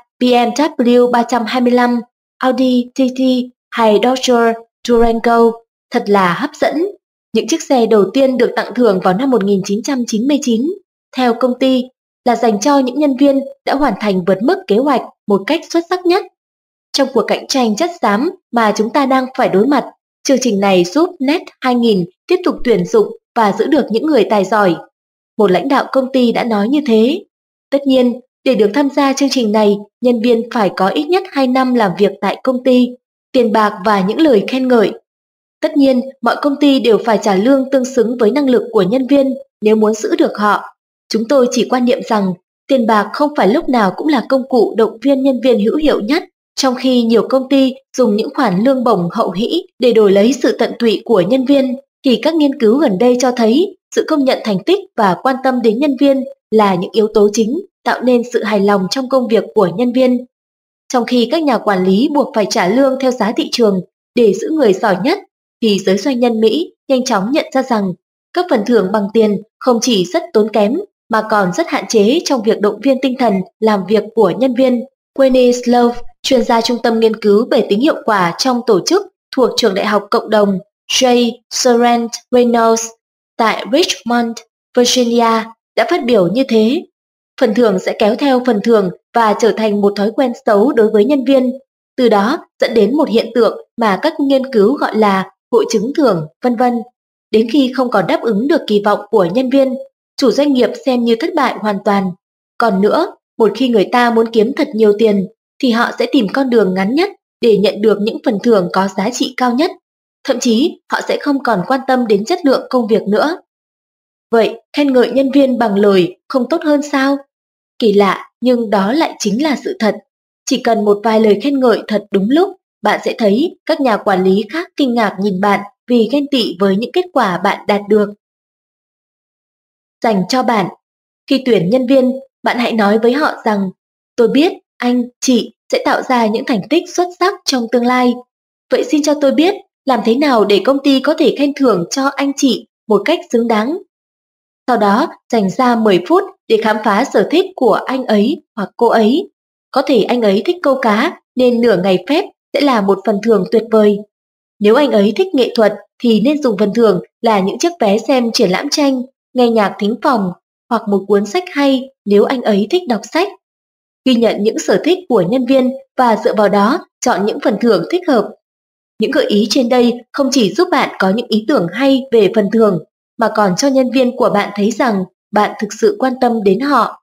BMW 325, Audi TT hay Dodge Durango, thật là hấp dẫn. Những chiếc xe đầu tiên được tặng thưởng vào năm 1999, theo công ty, là dành cho những nhân viên đã hoàn thành vượt mức kế hoạch một cách xuất sắc nhất. Trong cuộc cạnh tranh chất xám mà chúng ta đang phải đối mặt, chương trình này giúp Net 2000 tiếp tục tuyển dụng và giữ được những người tài giỏi. Một lãnh đạo công ty đã nói như thế. Tất nhiên, để được tham gia chương trình này, nhân viên phải có ít nhất 2 năm làm việc tại công ty, tiền bạc và những lời khen ngợi. Tất nhiên, mọi công ty đều phải trả lương tương xứng với năng lực của nhân viên nếu muốn giữ được họ. Chúng tôi chỉ quan niệm rằng tiền bạc không phải lúc nào cũng là công cụ động viên nhân viên hữu hiệu nhất, trong khi nhiều công ty dùng những khoản lương bổng hậu hĩ để đổi lấy sự tận tụy của nhân viên, thì các nghiên cứu gần đây cho thấy sự công nhận thành tích và quan tâm đến nhân viên là những yếu tố chính tạo nên sự hài lòng trong công việc của nhân viên. Trong khi các nhà quản lý buộc phải trả lương theo giá thị trường để giữ người giỏi nhất, thì giới doanh nhân Mỹ nhanh chóng nhận ra rằng các phần thưởng bằng tiền không chỉ rất tốn kém mà còn rất hạn chế trong việc động viên tinh thần làm việc của nhân viên. Winnie Slough, chuyên gia trung tâm nghiên cứu về tính hiệu quả trong tổ chức thuộc trường đại học cộng đồng J. Sarant Reynolds tại Richmond, Virginia, đã phát biểu như thế. Phần thưởng sẽ kéo theo phần thưởng và trở thành một thói quen xấu đối với nhân viên, từ đó dẫn đến một hiện tượng mà các nghiên cứu gọi là hội chứng thưởng, vân vân. Đến khi không còn đáp ứng được kỳ vọng của nhân viên, chủ doanh nghiệp xem như thất bại hoàn toàn. Còn nữa, một khi người ta muốn kiếm thật nhiều tiền, thì họ sẽ tìm con đường ngắn nhất để nhận được những phần thưởng có giá trị cao nhất. Thậm chí, họ sẽ không còn quan tâm đến chất lượng công việc nữa. Vậy, khen ngợi nhân viên bằng lời không tốt hơn sao? Kỳ lạ, nhưng đó lại chính là sự thật. Chỉ cần một vài lời khen ngợi thật đúng lúc, bạn sẽ thấy các nhà quản lý khác kinh ngạc nhìn bạn vì ghen tị với những kết quả bạn đạt được. Dành cho bạn. Khi tuyển nhân viên, bạn hãy nói với họ rằng, tôi biết anh, chị sẽ tạo ra những thành tích xuất sắc trong tương lai. Vậy xin cho tôi biết, làm thế nào để công ty có thể khen thưởng cho anh chị một cách xứng đáng? Sau đó, dành ra 10 phút để khám phá sở thích của anh ấy hoặc cô ấy. Có thể anh ấy thích câu cá nên nửa ngày phép sẽ là một phần thưởng tuyệt vời. Nếu anh ấy thích nghệ thuật thì nên dùng phần thưởng là những chiếc vé xem triển lãm tranh, nghe nhạc thính phòng hoặc một cuốn sách hay nếu anh ấy thích đọc sách. ghi nhận những sở thích của nhân viên và dựa vào đó chọn những phần thưởng thích hợp. Những gợi ý trên đây không chỉ giúp bạn có những ý tưởng hay về phần thưởng, mà còn cho nhân viên của bạn thấy rằng bạn thực sự quan tâm đến họ.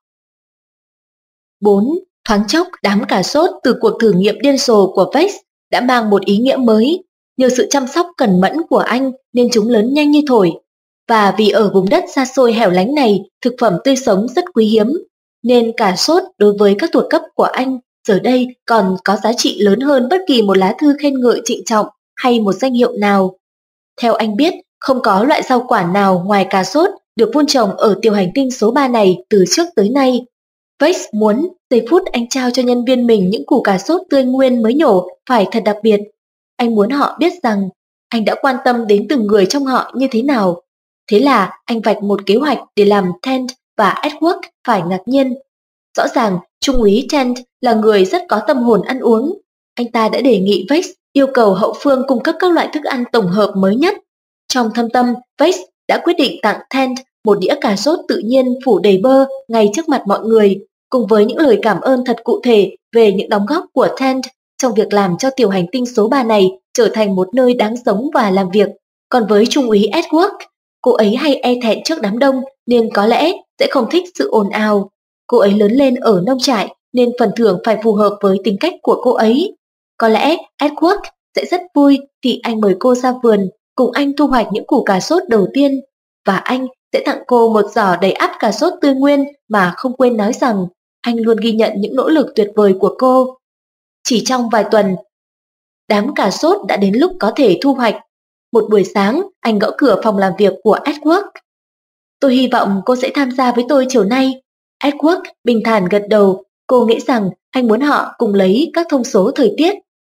4. Thoáng chốc, đám cà sốt từ cuộc thử nghiệm điên rồ của Vex đã mang một ý nghĩa mới. Nhờ sự chăm sóc cẩn mẫn của anh nên chúng lớn nhanh như thổi. Và vì ở vùng đất xa xôi hẻo lánh này, thực phẩm tươi sống rất quý hiếm, nên cà sốt đối với các thuộc cấp của anh giờ đây còn có giá trị lớn hơn bất kỳ một lá thư khen ngợi trịnh trọng hay một danh hiệu nào. Theo anh biết, không có loại rau quả nào ngoài cà sốt được vun trồng ở tiểu hành tinh số 3 này từ trước tới nay. Vex muốn giây phút anh trao cho nhân viên mình những củ cà sốt tươi nguyên mới nhổ phải thật đặc biệt. Anh muốn họ biết rằng anh đã quan tâm đến từng người trong họ như thế nào. Thế là anh vạch một kế hoạch để làm Tent và Edward phải ngạc nhiên. Rõ ràng, Trung úy Tent là người rất có tâm hồn ăn uống. Anh ta đã đề nghị Vex yêu cầu hậu phương cung cấp các loại thức ăn tổng hợp mới nhất. Trong thâm tâm, Vex đã quyết định tặng Tent một đĩa cà sốt tự nhiên phủ đầy bơ ngay trước mặt mọi người, cùng với những lời cảm ơn thật cụ thể về những đóng góp của Tent trong việc làm cho tiểu hành tinh số 3 này trở thành một nơi đáng sống và làm việc. Còn với Trung úy Edward, cô ấy hay e thẹn trước đám đông nên có lẽ sẽ không thích sự ồn ào. Cô ấy lớn lên ở nông trại nên phần thưởng phải phù hợp với tính cách của cô ấy. Có lẽ Edward sẽ rất vui khi anh mời cô ra vườn cùng anh thu hoạch những củ cà sốt đầu tiên, và anh sẽ tặng cô một giỏ đầy ắp cà sốt tươi nguyên mà không quên nói rằng anh luôn ghi nhận những nỗ lực tuyệt vời của cô. Chỉ trong vài tuần, đám cà sốt đã đến lúc có thể thu hoạch. Một buổi sáng, anh gõ cửa phòng làm việc của Edward. Tôi hy vọng cô sẽ tham gia với tôi chiều nay. Edward bình thản gật đầu, cô nghĩ rằng anh muốn họ cùng lấy các thông số thời tiết.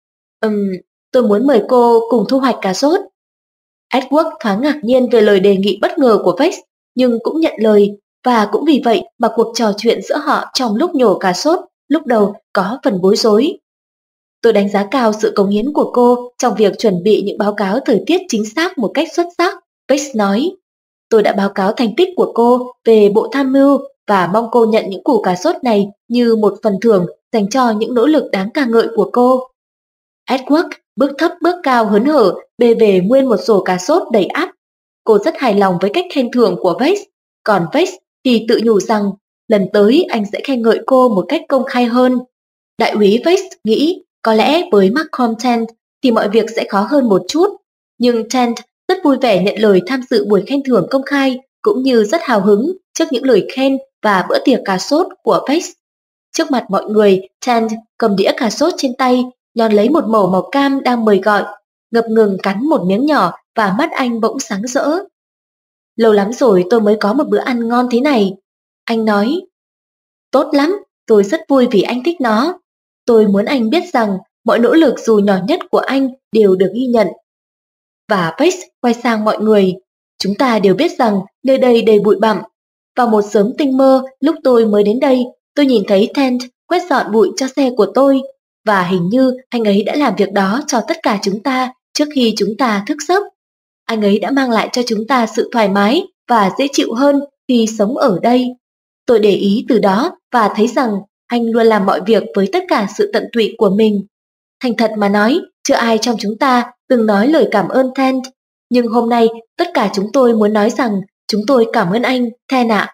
Tôi muốn mời cô cùng thu hoạch cà sốt. Edward thoáng ngạc nhiên về lời đề nghị bất ngờ của Vex, nhưng cũng nhận lời, và cũng vì vậy mà cuộc trò chuyện giữa họ trong lúc nhổ cà sốt lúc đầu có phần bối rối. Tôi đánh giá cao sự cống hiến của cô trong việc chuẩn bị những báo cáo thời tiết chính xác một cách xuất sắc, Vex nói. Tôi đã báo cáo thành tích của cô về bộ tham mưu và mong cô nhận những củ cà sốt này như một phần thưởng dành cho những nỗ lực đáng ca ngợi của cô. Edward bước thấp bước cao hớn hở bê về nguyên một rổ cà sốt đầy ắp. Cô rất hài lòng với cách khen thưởng của Vex, còn Vex thì tự nhủ rằng lần tới anh sẽ khen ngợi cô một cách công khai hơn. Đại úy Vex nghĩ có lẽ với Malcolm Tent thì mọi việc sẽ khó hơn một chút, nhưng Tent rất vui vẻ nhận lời tham dự buổi khen thưởng công khai, cũng như rất hào hứng trước những lời khen và bữa tiệc cà sốt của Vex. Trước mặt mọi người, Tent cầm đĩa cà sốt trên tay, nhón lấy một mẩu màu cam đang mời gọi, ngập ngừng cắn một miếng nhỏ và mắt anh bỗng sáng rỡ. Lâu lắm rồi tôi mới có một bữa ăn ngon thế này, anh nói. Tốt lắm, tôi rất vui vì anh thích nó. Tôi muốn anh biết rằng mọi nỗ lực dù nhỏ nhất của anh đều được ghi nhận. Và Vex quay sang mọi người. Chúng ta đều biết rằng nơi đây đầy bụi bặm. Vào một sớm tinh mơ, lúc tôi mới đến đây, tôi nhìn thấy Tent quét dọn bụi cho xe của tôi. Và hình như anh ấy đã làm việc đó cho tất cả chúng ta trước khi chúng ta thức giấc. Anh ấy đã mang lại cho chúng ta sự thoải mái và dễ chịu hơn khi sống ở đây. Tôi để ý từ đó và thấy rằng anh luôn làm mọi việc với tất cả sự tận tụy của mình. Thành thật mà nói, chưa ai trong chúng ta từng nói lời cảm ơn Tent. Nhưng hôm nay, tất cả chúng tôi muốn nói rằng chúng tôi cảm ơn anh, Tent ạ.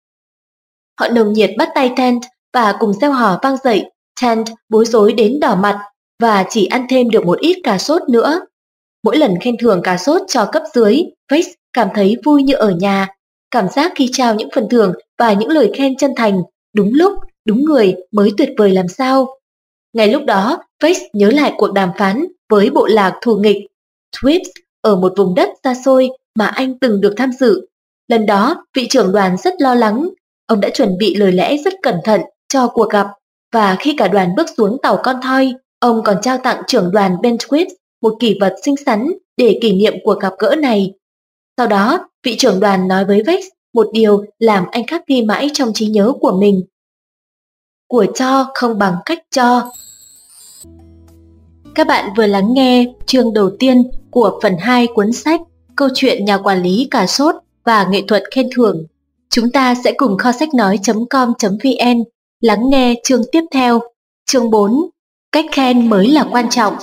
Họ nồng nhiệt bắt tay Tent và cùng reo hò vang dậy. Tent bối rối đến đỏ mặt và chỉ ăn thêm được một ít cà sốt nữa. Mỗi lần khen thưởng cà sốt cho cấp dưới, Vex cảm thấy vui như ở nhà. Cảm giác khi trao những phần thưởng và những lời khen chân thành, đúng lúc, đúng người mới tuyệt vời làm sao. Ngay lúc đó, Vex nhớ lại cuộc đàm phán với bộ lạc thù nghịch Twips ở một vùng đất xa xôi mà anh từng được tham dự. Lần đó, vị trưởng đoàn rất lo lắng. Ông đã chuẩn bị lời lẽ rất cẩn thận cho cuộc gặp, và khi cả đoàn bước xuống tàu con thoi, ông còn trao tặng trưởng đoàn Ben Twips một kỷ vật xinh xắn để kỷ niệm cuộc gặp gỡ này. Sau đó, vị trưởng đoàn nói với Vex một điều làm anh khắc ghi mãi trong trí nhớ của mình. Của cho không bằng cách cho. Các bạn vừa lắng nghe chương đầu tiên của phần 2 cuốn sách Câu chuyện nhà quản lý cà sốt và nghệ thuật khen thưởng. Chúng ta sẽ cùng kho sách nói.com.vn Lắng nghe chương tiếp theo. Chương 4. Cách khen mới là quan trọng.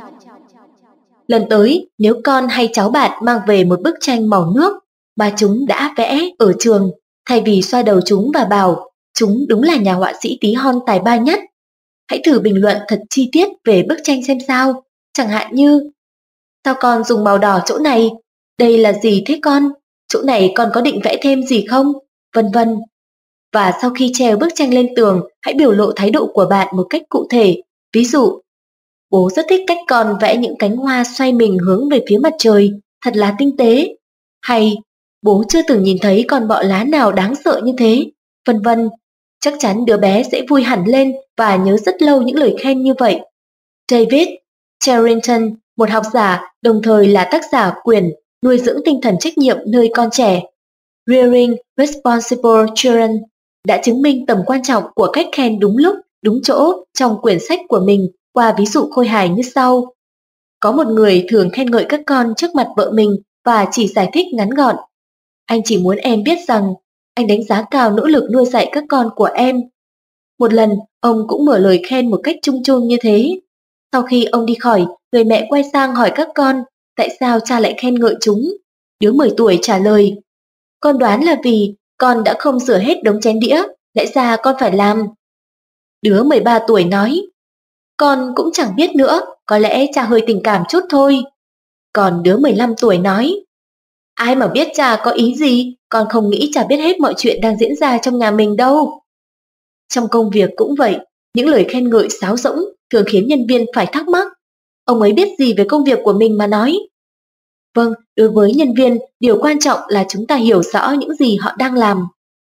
Lần tới, nếu con hay cháu bạn mang về một bức tranh màu nước mà chúng đã vẽ ở trường, thay vì xoa đầu chúng và bảo chúng đúng là nhà họa sĩ tí hon tài ba nhất, hãy thử bình luận thật chi tiết về bức tranh xem sao. Chẳng hạn như: sao con dùng màu đỏ chỗ này? Đây là gì thế con? Chỗ này con có định vẽ thêm gì không? Vân vân. Và sau khi treo bức tranh lên tường, hãy biểu lộ thái độ của bạn một cách cụ thể. Ví dụ: bố rất thích cách con vẽ những cánh hoa xoay mình hướng về phía mặt trời, thật là tinh tế. Hay: bố chưa từng nhìn thấy con bọ lá nào đáng sợ như thế. Vân vân. Chắc chắn đứa bé sẽ vui hẳn lên và nhớ rất lâu những lời khen như vậy. David Charrington, một học giả đồng thời là tác giả quyển Nuôi dưỡng tinh thần trách nhiệm nơi con trẻ, Rearing Responsible Children, đã chứng minh tầm quan trọng của cách khen đúng lúc, đúng chỗ trong quyển sách của mình qua ví dụ khôi hài như sau. Có một người thường khen ngợi các con trước mặt vợ mình và chỉ giải thích ngắn gọn: anh chỉ muốn em biết rằng anh đánh giá cao nỗ lực nuôi dạy các con của em. Một lần, ông cũng mở lời khen một cách chung chung như thế. Sau khi ông đi khỏi, người mẹ quay sang hỏi các con tại sao cha lại khen ngợi chúng. Đứa 10 tuổi trả lời: con đoán là vì con đã không rửa hết đống chén đĩa, lẽ ra con phải làm. Đứa 13 tuổi nói: con cũng chẳng biết nữa, có lẽ cha hơi tình cảm chút thôi. Còn đứa 15 tuổi nói: ai mà biết cha có ý gì, con không nghĩ cha biết hết mọi chuyện đang diễn ra trong nhà mình đâu. Trong công việc cũng vậy, những lời khen ngợi sáo rỗng thường khiến nhân viên phải thắc mắc: ông ấy biết gì về công việc của mình mà nói? Vâng, đối với nhân viên, điều quan trọng là chúng ta hiểu rõ những gì họ đang làm.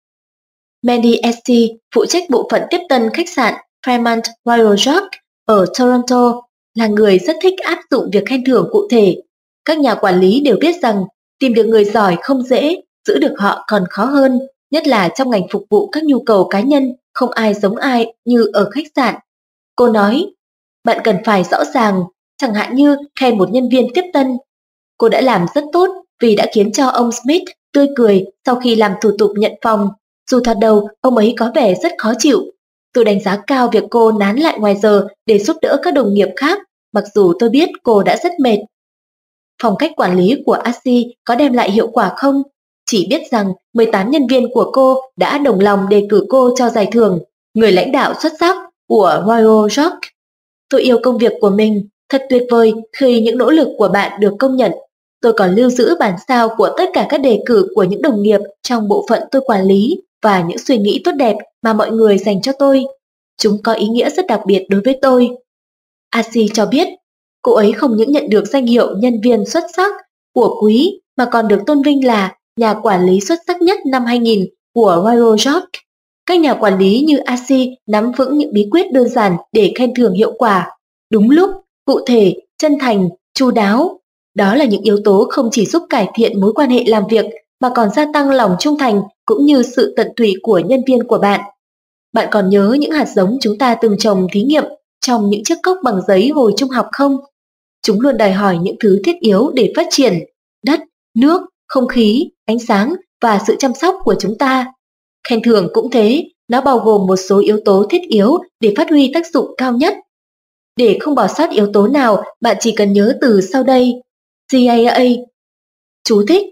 Mandy Esty, phụ trách bộ phận tiếp tân khách sạn Fairmont Royal York ở Toronto, là người rất thích áp dụng việc khen thưởng cụ thể. Các nhà quản lý đều biết rằng tìm được người giỏi không dễ, giữ được họ còn khó hơn, nhất là trong ngành phục vụ các nhu cầu cá nhân, không ai giống ai như ở khách sạn. Cô nói: bạn cần phải rõ ràng, chẳng hạn như khen một nhân viên tiếp tân: cô đã làm rất tốt vì đã khiến cho ông Smith tươi cười sau khi làm thủ tục nhận phòng, dù thoạt đầu ông ấy có vẻ rất khó chịu. Tôi đánh giá cao việc cô nán lại ngoài giờ để giúp đỡ các đồng nghiệp khác, mặc dù tôi biết cô đã rất mệt. Phong cách quản lý của Ashley có đem lại hiệu quả không? Chỉ biết rằng 18 nhân viên của cô đã đồng lòng đề cử cô cho giải thưởng người lãnh đạo xuất sắc của Royal York. Tôi yêu công việc của mình, thật tuyệt vời khi những nỗ lực của bạn được công nhận. Tôi còn lưu giữ bản sao của tất cả các đề cử của những đồng nghiệp trong bộ phận tôi quản lý và những suy nghĩ tốt đẹp mà mọi người dành cho tôi. Chúng có ý nghĩa rất đặc biệt đối với tôi. Ashley cho biết, cô ấy không những nhận được danh hiệu nhân viên xuất sắc của quý mà còn được tôn vinh là nhà quản lý xuất sắc nhất năm 2000 của Royal York. Các nhà quản lý như Ashley nắm vững những bí quyết đơn giản để khen thưởng hiệu quả: đúng lúc, cụ thể, chân thành, chu đáo. Đó là những yếu tố không chỉ giúp cải thiện mối quan hệ làm việc mà còn gia tăng lòng trung thành cũng như sự tận tụy của nhân viên của bạn. Bạn còn nhớ những hạt giống chúng ta từng trồng thí nghiệm trong những chiếc cốc bằng giấy hồi trung học không? Chúng luôn đòi hỏi những thứ thiết yếu để phát triển: đất, nước, không khí, ánh sáng và sự chăm sóc của chúng ta. Khen thưởng cũng thế, nó bao gồm một số yếu tố thiết yếu để phát huy tác dụng cao nhất. Để không bỏ sót yếu tố nào, bạn chỉ cần nhớ từ sau đây: CIA. Chú thích: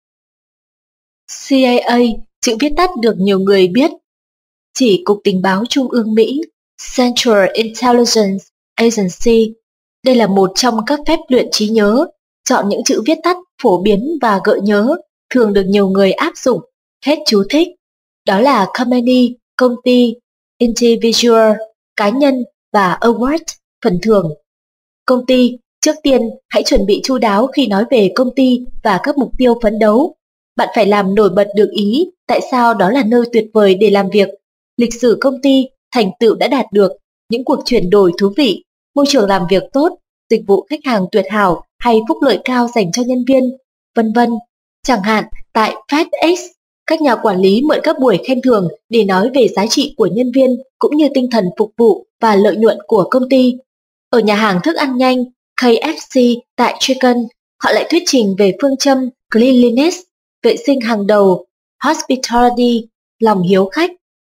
CIA, chữ viết tắt được nhiều người biết, chỉ Cục Tình báo Trung ương Mỹ, Central Intelligence Agency. Đây là một trong các phép luyện trí nhớ, chọn những chữ viết tắt phổ biến và gợi nhớ, thường được nhiều người áp dụng. Hết chú thích. Đó là company, công ty, individual, cá nhân và award, phần thưởng. Công ty, trước tiên hãy chuẩn bị chu đáo khi nói về công ty và các mục tiêu phấn đấu. Bạn phải làm nổi bật được ý tại sao đó là nơi tuyệt vời để làm việc, lịch sử công ty, thành tựu đã đạt được, những cuộc chuyển đổi thú vị, môi trường làm việc tốt, dịch vụ khách hàng tuyệt hảo hay phúc lợi cao dành cho nhân viên, vân vân. Chẳng hạn, tại FedEx, các nhà quản lý mượn các buổi khen thưởng để nói về giá trị của nhân viên cũng như tinh thần phục vụ và lợi nhuận của công ty. Ở nhà hàng thức ăn nhanh KFC tại Chicken, họ lại thuyết trình về phương châm cleanliness, vệ sinh hàng đầu, hospitality, lòng hiếu khách.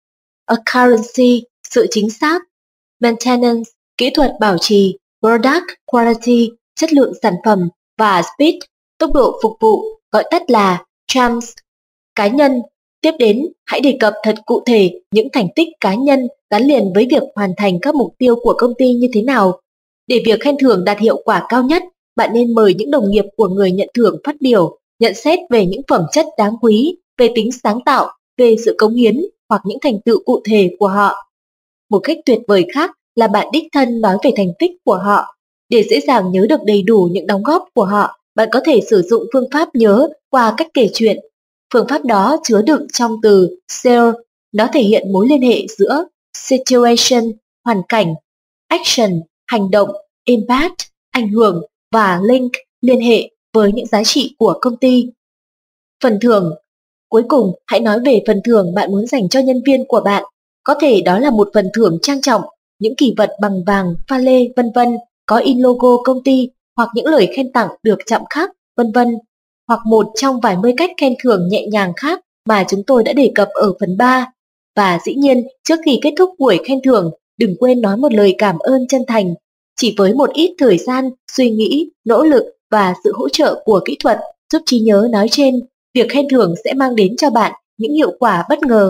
accuracy, sự chính xác, maintenance, kỹ thuật bảo trì, product quality, chất lượng sản phẩm, và speed, tốc độ phục vụ, gọi tắt là TRAMS. Cá nhân. Tiếp đến, hãy đề cập thật cụ thể những thành tích cá nhân gắn liền với việc hoàn thành các mục tiêu của công ty như thế nào. Để việc khen thưởng đạt hiệu quả cao nhất, bạn nên mời những đồng nghiệp của người nhận thưởng phát biểu, nhận xét về những phẩm chất đáng quý, về tính sáng tạo, về sự cống hiến hoặc những thành tựu cụ thể của họ. Một cách tuyệt vời khác là bạn đích thân nói về thành tích của họ. Để dễ dàng nhớ được đầy đủ những đóng góp của họ, bạn có thể sử dụng phương pháp nhớ qua cách kể chuyện. Phương pháp đó chứa đựng trong từ share, nó thể hiện mối liên hệ giữa situation, hoàn cảnh, action, hành động, impact, ảnh hưởng, và link, liên hệ với những giá trị của công ty. Phần thưởng. Cuối cùng, hãy nói về phần thưởng bạn muốn dành cho nhân viên của bạn. Có thể đó là một phần thưởng trang trọng, những kỷ vật bằng vàng, pha lê, vân vân, có in logo công ty, hoặc những lời khen tặng được chạm khắc, vân vân, hoặc một trong vài mươi cách khen thưởng nhẹ nhàng khác mà chúng tôi đã đề cập ở phần 3. Và dĩ nhiên, trước khi kết thúc buổi khen thưởng, đừng quên nói một lời cảm ơn chân thành. Chỉ với một ít thời gian, suy nghĩ, nỗ lực và sự hỗ trợ của kỹ thuật giúp trí nhớ nói trên, việc khen thưởng sẽ mang đến cho bạn những hiệu quả bất ngờ.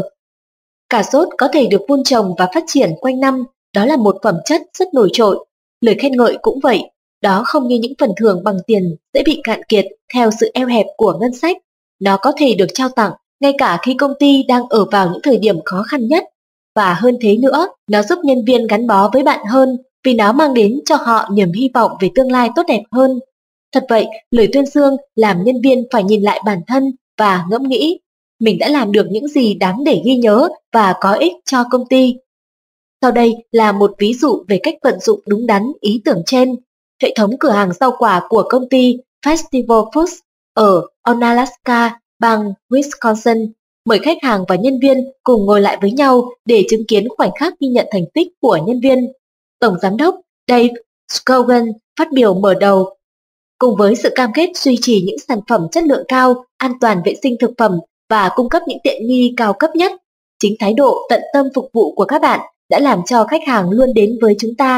Cà rốt có thể được vun trồng và phát triển quanh năm, đó là một phẩm chất rất nổi trội. Lời khen ngợi cũng vậy, đó không như những phần thưởng bằng tiền dễ bị cạn kiệt theo sự eo hẹp của ngân sách. Nó có thể được trao tặng ngay cả khi công ty đang ở vào những thời điểm khó khăn nhất. Và hơn thế nữa, nó giúp nhân viên gắn bó với bạn hơn vì nó mang đến cho họ niềm hy vọng về tương lai tốt đẹp hơn. Thật vậy, lời tuyên dương làm nhân viên phải nhìn lại bản thân và ngẫm nghĩ mình đã làm được những gì đáng để ghi nhớ và có ích cho công ty. Sau đây là một ví dụ về cách vận dụng đúng đắn ý tưởng trên. Hệ thống cửa hàng rau quả của công ty Festival Foods ở Onalaska, bang Wisconsin mời khách hàng và nhân viên cùng ngồi lại với nhau để chứng kiến khoảnh khắc ghi nhận thành tích của nhân viên. Tổng giám đốc Dave Scogan phát biểu mở đầu. Cùng với sự cam kết duy trì những sản phẩm chất lượng cao, an toàn vệ sinh thực phẩm và cung cấp những tiện nghi cao cấp nhất, chính thái độ tận tâm phục vụ của các bạn đã làm cho khách hàng luôn đến với chúng ta.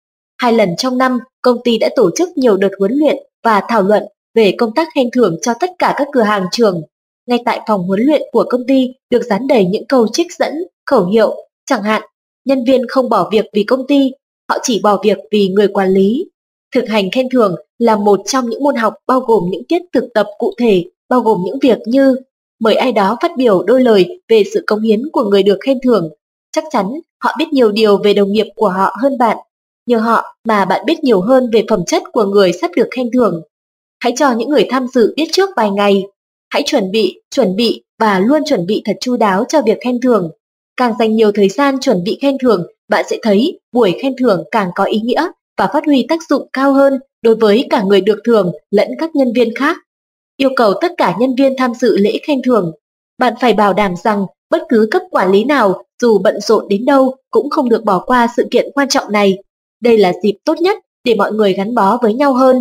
2 lần trong năm, công ty đã tổ chức nhiều đợt huấn luyện và thảo luận về công tác khen thưởng cho tất cả các cửa hàng trường. Ngay tại phòng huấn luyện của công ty được dán đầy những câu trích dẫn, khẩu hiệu, chẳng hạn, nhân viên không bỏ việc vì công ty, họ chỉ bỏ việc vì người quản lý. Thực hành khen thưởng là một trong những môn học bao gồm những tiết thực tập cụ thể, bao gồm những việc như mời ai đó phát biểu đôi lời về sự cống hiến của người được khen thưởng. Chắc chắn họ biết nhiều điều về đồng nghiệp của họ hơn bạn. Nhờ họ mà bạn biết nhiều hơn về phẩm chất của người sắp được khen thưởng. Hãy cho những người tham dự biết trước vài ngày. Hãy chuẩn bị và luôn chuẩn bị thật chu đáo cho việc khen thưởng. Càng dành nhiều thời gian chuẩn bị khen thưởng, bạn sẽ thấy buổi khen thưởng càng có ý nghĩa và phát huy tác dụng cao hơn đối với cả người được thưởng lẫn các nhân viên khác. Yêu cầu tất cả nhân viên tham dự lễ khen thưởng. Bạn phải bảo đảm rằng bất cứ cấp quản lý nào dù bận rộn đến đâu cũng không được bỏ qua sự kiện quan trọng này. Đây là dịp tốt nhất để mọi người gắn bó với nhau hơn.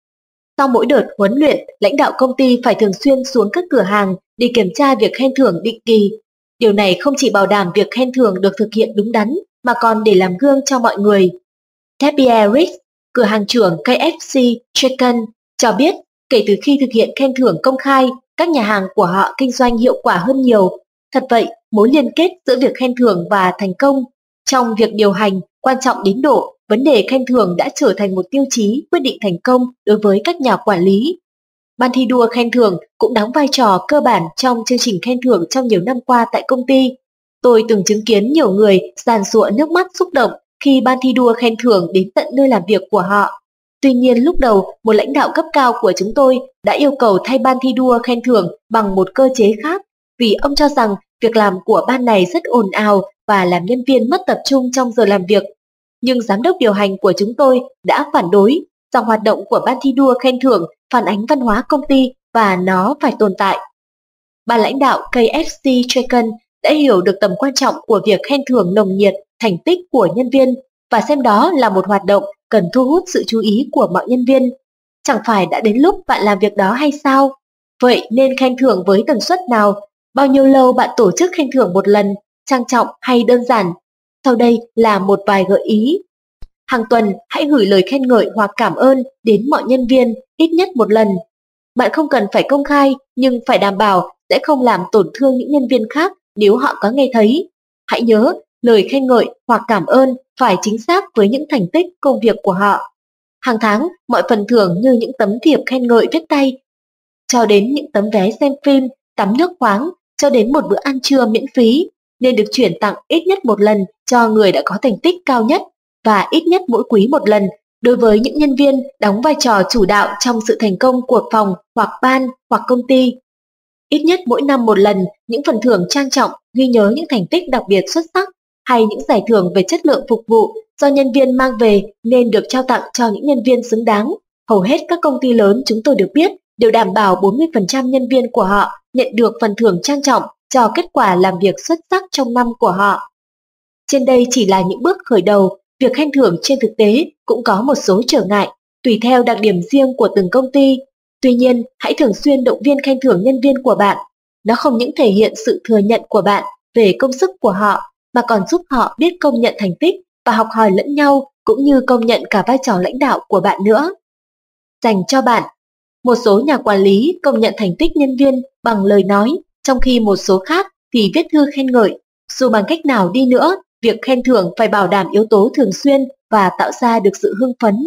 Sau mỗi đợt huấn luyện, lãnh đạo công ty phải thường xuyên xuống các cửa hàng để kiểm tra việc khen thưởng định kỳ. Điều này không chỉ bảo đảm việc khen thưởng được thực hiện đúng đắn, mà còn để làm gương cho mọi người. Debbie Riggs, cửa hàng trưởng KFC Chicken, cho biết kể từ khi thực hiện khen thưởng công khai, các nhà hàng của họ kinh doanh hiệu quả hơn nhiều. Thật vậy, mối liên kết giữa việc khen thưởng và thành công trong việc điều hành quan trọng đến độ vấn đề khen thưởng đã trở thành một tiêu chí quyết định thành công đối với các nhà quản lý. Ban thi đua khen thưởng cũng đóng vai trò cơ bản trong chương trình khen thưởng trong nhiều năm qua tại công ty. Tôi từng chứng kiến nhiều người giàn giụa nước mắt xúc động khi ban thi đua khen thưởng đến tận nơi làm việc của họ. Tuy nhiên lúc đầu, một lãnh đạo cấp cao của chúng tôi đã yêu cầu thay ban thi đua khen thưởng bằng một cơ chế khác, vì ông cho rằng việc làm của ban này rất ồn ào và làm nhân viên mất tập trung trong giờ làm việc. Nhưng giám đốc điều hành của chúng tôi đã phản đối rằng hoạt động của ban thi đua khen thưởng phản ánh văn hóa công ty và nó phải tồn tại. Ban lãnh đạo KFC Chicken đã hiểu được tầm quan trọng của việc khen thưởng nồng nhiệt thành tích của nhân viên và xem đó là một hoạt động cần thu hút sự chú ý của mọi nhân viên. Chẳng phải đã đến lúc bạn làm việc đó hay sao? Vậy nên khen thưởng với tần suất nào? Bao nhiêu lâu bạn tổ chức khen thưởng một lần? trang trọng hay đơn giản? Sau đây là một vài gợi ý. Hàng tuần hãy gửi lời khen ngợi hoặc cảm ơn đến mọi nhân viên ít nhất một lần. Bạn không cần phải công khai nhưng phải đảm bảo sẽ không làm tổn thương những nhân viên khác nếu họ có nghe thấy. Hãy nhớ, lời khen ngợi hoặc cảm ơn phải chính xác với những thành tích công việc của họ. Hàng tháng, mọi phần thưởng như những tấm thiệp khen ngợi viết tay, cho đến những tấm vé xem phim, tắm nước khoáng, cho đến một bữa ăn trưa miễn phí, nên được chuyển tặng ít nhất một lần cho người đã có thành tích cao nhất và ít nhất mỗi quý một lần đối với những nhân viên đóng vai trò chủ đạo trong sự thành công của phòng hoặc ban hoặc công ty. Ít nhất mỗi năm một lần, những phần thưởng trang trọng ghi nhớ những thành tích đặc biệt xuất sắc hay những giải thưởng về chất lượng phục vụ do nhân viên mang về nên được trao tặng cho những nhân viên xứng đáng. Hầu hết các công ty lớn chúng tôi được biết đều đảm bảo 40% nhân viên của họ nhận được phần thưởng trang trọng cho kết quả làm việc xuất sắc trong năm của họ. Trên đây chỉ là những bước khởi đầu, việc khen thưởng trên thực tế cũng có một số trở ngại, tùy theo đặc điểm riêng của từng công ty. Tuy nhiên, hãy thường xuyên động viên khen thưởng nhân viên của bạn. Nó không những thể hiện sự thừa nhận của bạn về công sức của họ, mà còn giúp họ biết công nhận thành tích và học hỏi lẫn nhau, cũng như công nhận cả vai trò lãnh đạo của bạn nữa. Dành cho bạn. Một số nhà quản lý công nhận thành tích nhân viên bằng lời nói, trong khi một số khác thì viết thư khen ngợi. Dù bằng cách nào đi nữa, việc khen thưởng phải bảo đảm yếu tố thường xuyên và tạo ra được sự hưng phấn.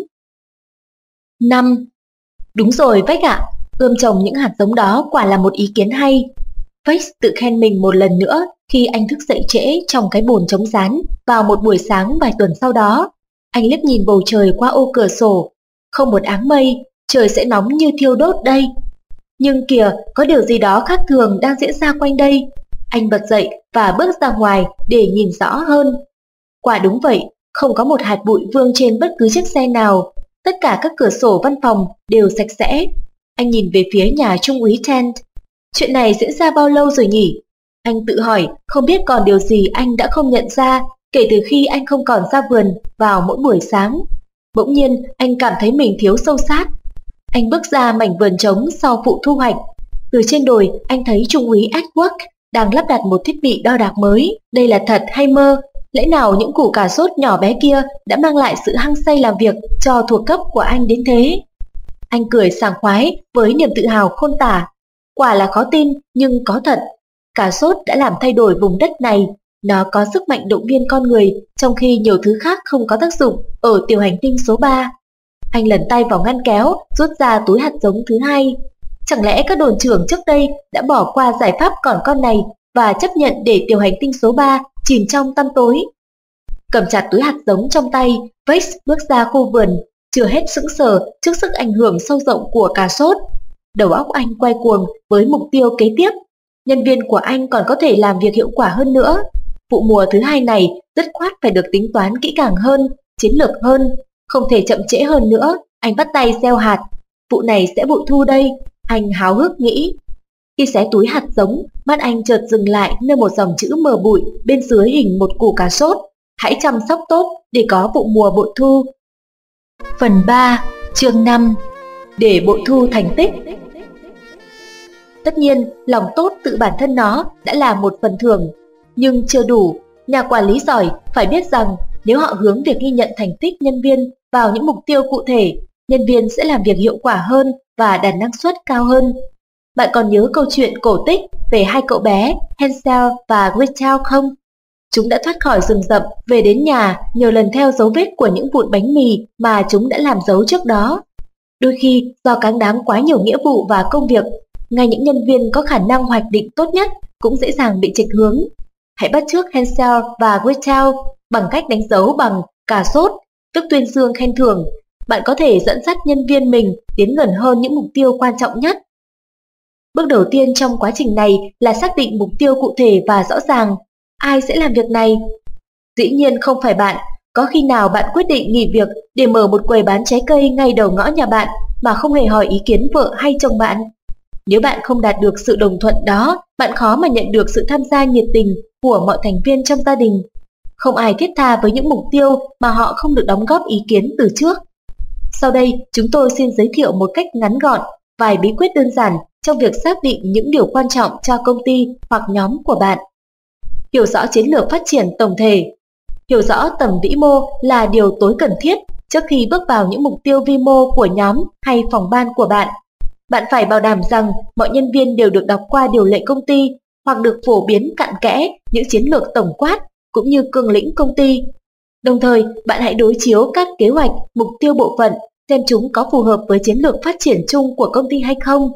5. Đúng rồi Vách ạ, ươm trồng những hạt giống đó quả là một ý kiến hay. Vách tự khen mình một lần nữa khi anh thức dậy trễ trong cái bồn chống rán vào một buổi sáng vài tuần sau đó. Anh liếc nhìn bầu trời qua ô cửa sổ. Không một áng mây, trời sẽ nóng như thiêu đốt đây. Nhưng kìa, có điều gì đó khác thường đang diễn ra quanh đây. Anh bật dậy và bước ra ngoài để nhìn rõ hơn. Quả đúng vậy, không có một hạt bụi vương trên bất cứ chiếc xe nào. Tất cả các cửa sổ văn phòng đều sạch sẽ. Anh nhìn về phía nhà trung úy Tent. Chuyện này diễn ra bao lâu rồi nhỉ? Anh tự hỏi, không biết còn điều gì anh đã không nhận ra kể từ khi anh không còn ra vườn vào mỗi buổi sáng. Bỗng nhiên, anh cảm thấy mình thiếu sâu sát. Anh bước ra mảnh vườn trống sau vụ thu hoạch. Từ trên đồi, anh thấy trung úy Edward đang lắp đặt một thiết bị đo đạc mới. Đây là thật hay mơ? Lẽ nào những củ cà sốt nhỏ bé kia đã mang lại sự hăng say làm việc cho thuộc cấp của anh đến thế? Anh cười sảng khoái với niềm tự hào khôn tả. Quả là khó tin nhưng có thật. Cà sốt đã làm thay đổi vùng đất này. Nó có sức mạnh động viên con người, trong khi nhiều thứ khác không có tác dụng ở tiểu hành tinh số 3. Anh lần tay vào ngăn kéo, rút ra túi hạt giống thứ hai. Chẳng lẽ các đồn trưởng trước đây đã bỏ qua giải pháp còn con này và chấp nhận để tiểu hành tinh số 3 chìm trong tăm tối? Cầm chặt túi hạt giống trong tay, Vex bước ra khu vườn, chưa hết sững sờ trước sức ảnh hưởng sâu rộng của cà sốt. Đầu óc anh quay cuồng với mục tiêu kế tiếp. Nhân viên của anh còn có thể làm việc hiệu quả hơn nữa. Vụ mùa thứ hai này dứt khoát phải được tính toán kỹ càng hơn, chiến lược hơn. Không thể chậm trễ hơn nữa, anh bắt tay gieo hạt. Vụ này sẽ bội thu đây, anh háo hức nghĩ. Khi xé túi hạt giống, mắt anh chợt dừng lại nơi một dòng chữ mờ bụi bên dưới hình một củ cà sốt. Hãy chăm sóc tốt để có vụ mùa bội thu. Phần 3, chương 5. Để bội thu thành tích. Tất nhiên, lòng tốt tự bản thân nó đã là một phần thưởng, nhưng chưa đủ. Nhà quản lý giỏi phải biết rằng nếu họ hướng việc ghi nhận thành tích nhân viên vào những mục tiêu cụ thể, nhân viên sẽ làm việc hiệu quả hơn và đạt năng suất cao hơn. Bạn còn nhớ câu chuyện cổ tích về hai cậu bé Hansel và Gretel không? Chúng đã thoát khỏi rừng rậm về đến nhà nhờ lần theo dấu vết của những vụn bánh mì mà chúng đã làm dấu trước đó. Đôi khi do cáng đáng quá nhiều nghĩa vụ và công việc, ngay những nhân viên có khả năng hoạch định tốt nhất cũng dễ dàng bị chệch hướng. Hãy bắt chước Hansel và Gretel bằng cách đánh dấu bằng cà sốt, tức tuyên dương khen thưởng. Bạn có thể dẫn dắt nhân viên mình tiến gần hơn những mục tiêu quan trọng nhất. Bước đầu tiên trong quá trình này là xác định mục tiêu cụ thể và rõ ràng. Ai sẽ làm việc này? Dĩ nhiên không phải bạn. Có khi nào bạn quyết định nghỉ việc để mở một quầy bán trái cây ngay đầu ngõ nhà bạn mà không hề hỏi ý kiến vợ hay chồng bạn? Nếu bạn không đạt được sự đồng thuận đó, bạn khó mà nhận được sự tham gia nhiệt tình của mọi thành viên trong gia đình. Không ai thiết tha với những mục tiêu mà họ không được đóng góp ý kiến từ trước. Sau đây, chúng tôi xin giới thiệu một cách ngắn gọn vài bí quyết đơn giản trong việc xác định những điều quan trọng cho công ty hoặc nhóm của bạn. hiểu rõ chiến lược phát triển tổng thể. Hiểu rõ tầm vĩ mô là điều tối cần thiết trước khi bước vào những mục tiêu vi mô của nhóm hay phòng ban của bạn. Bạn phải bảo đảm rằng mọi nhân viên đều được đọc qua điều lệ công ty hoặc được phổ biến cặn kẽ những chiến lược tổng quát cũng như cương lĩnh công ty. Đồng thời, bạn hãy đối chiếu các kế hoạch, mục tiêu bộ phận xem chúng có phù hợp với chiến lược phát triển chung của công ty hay không.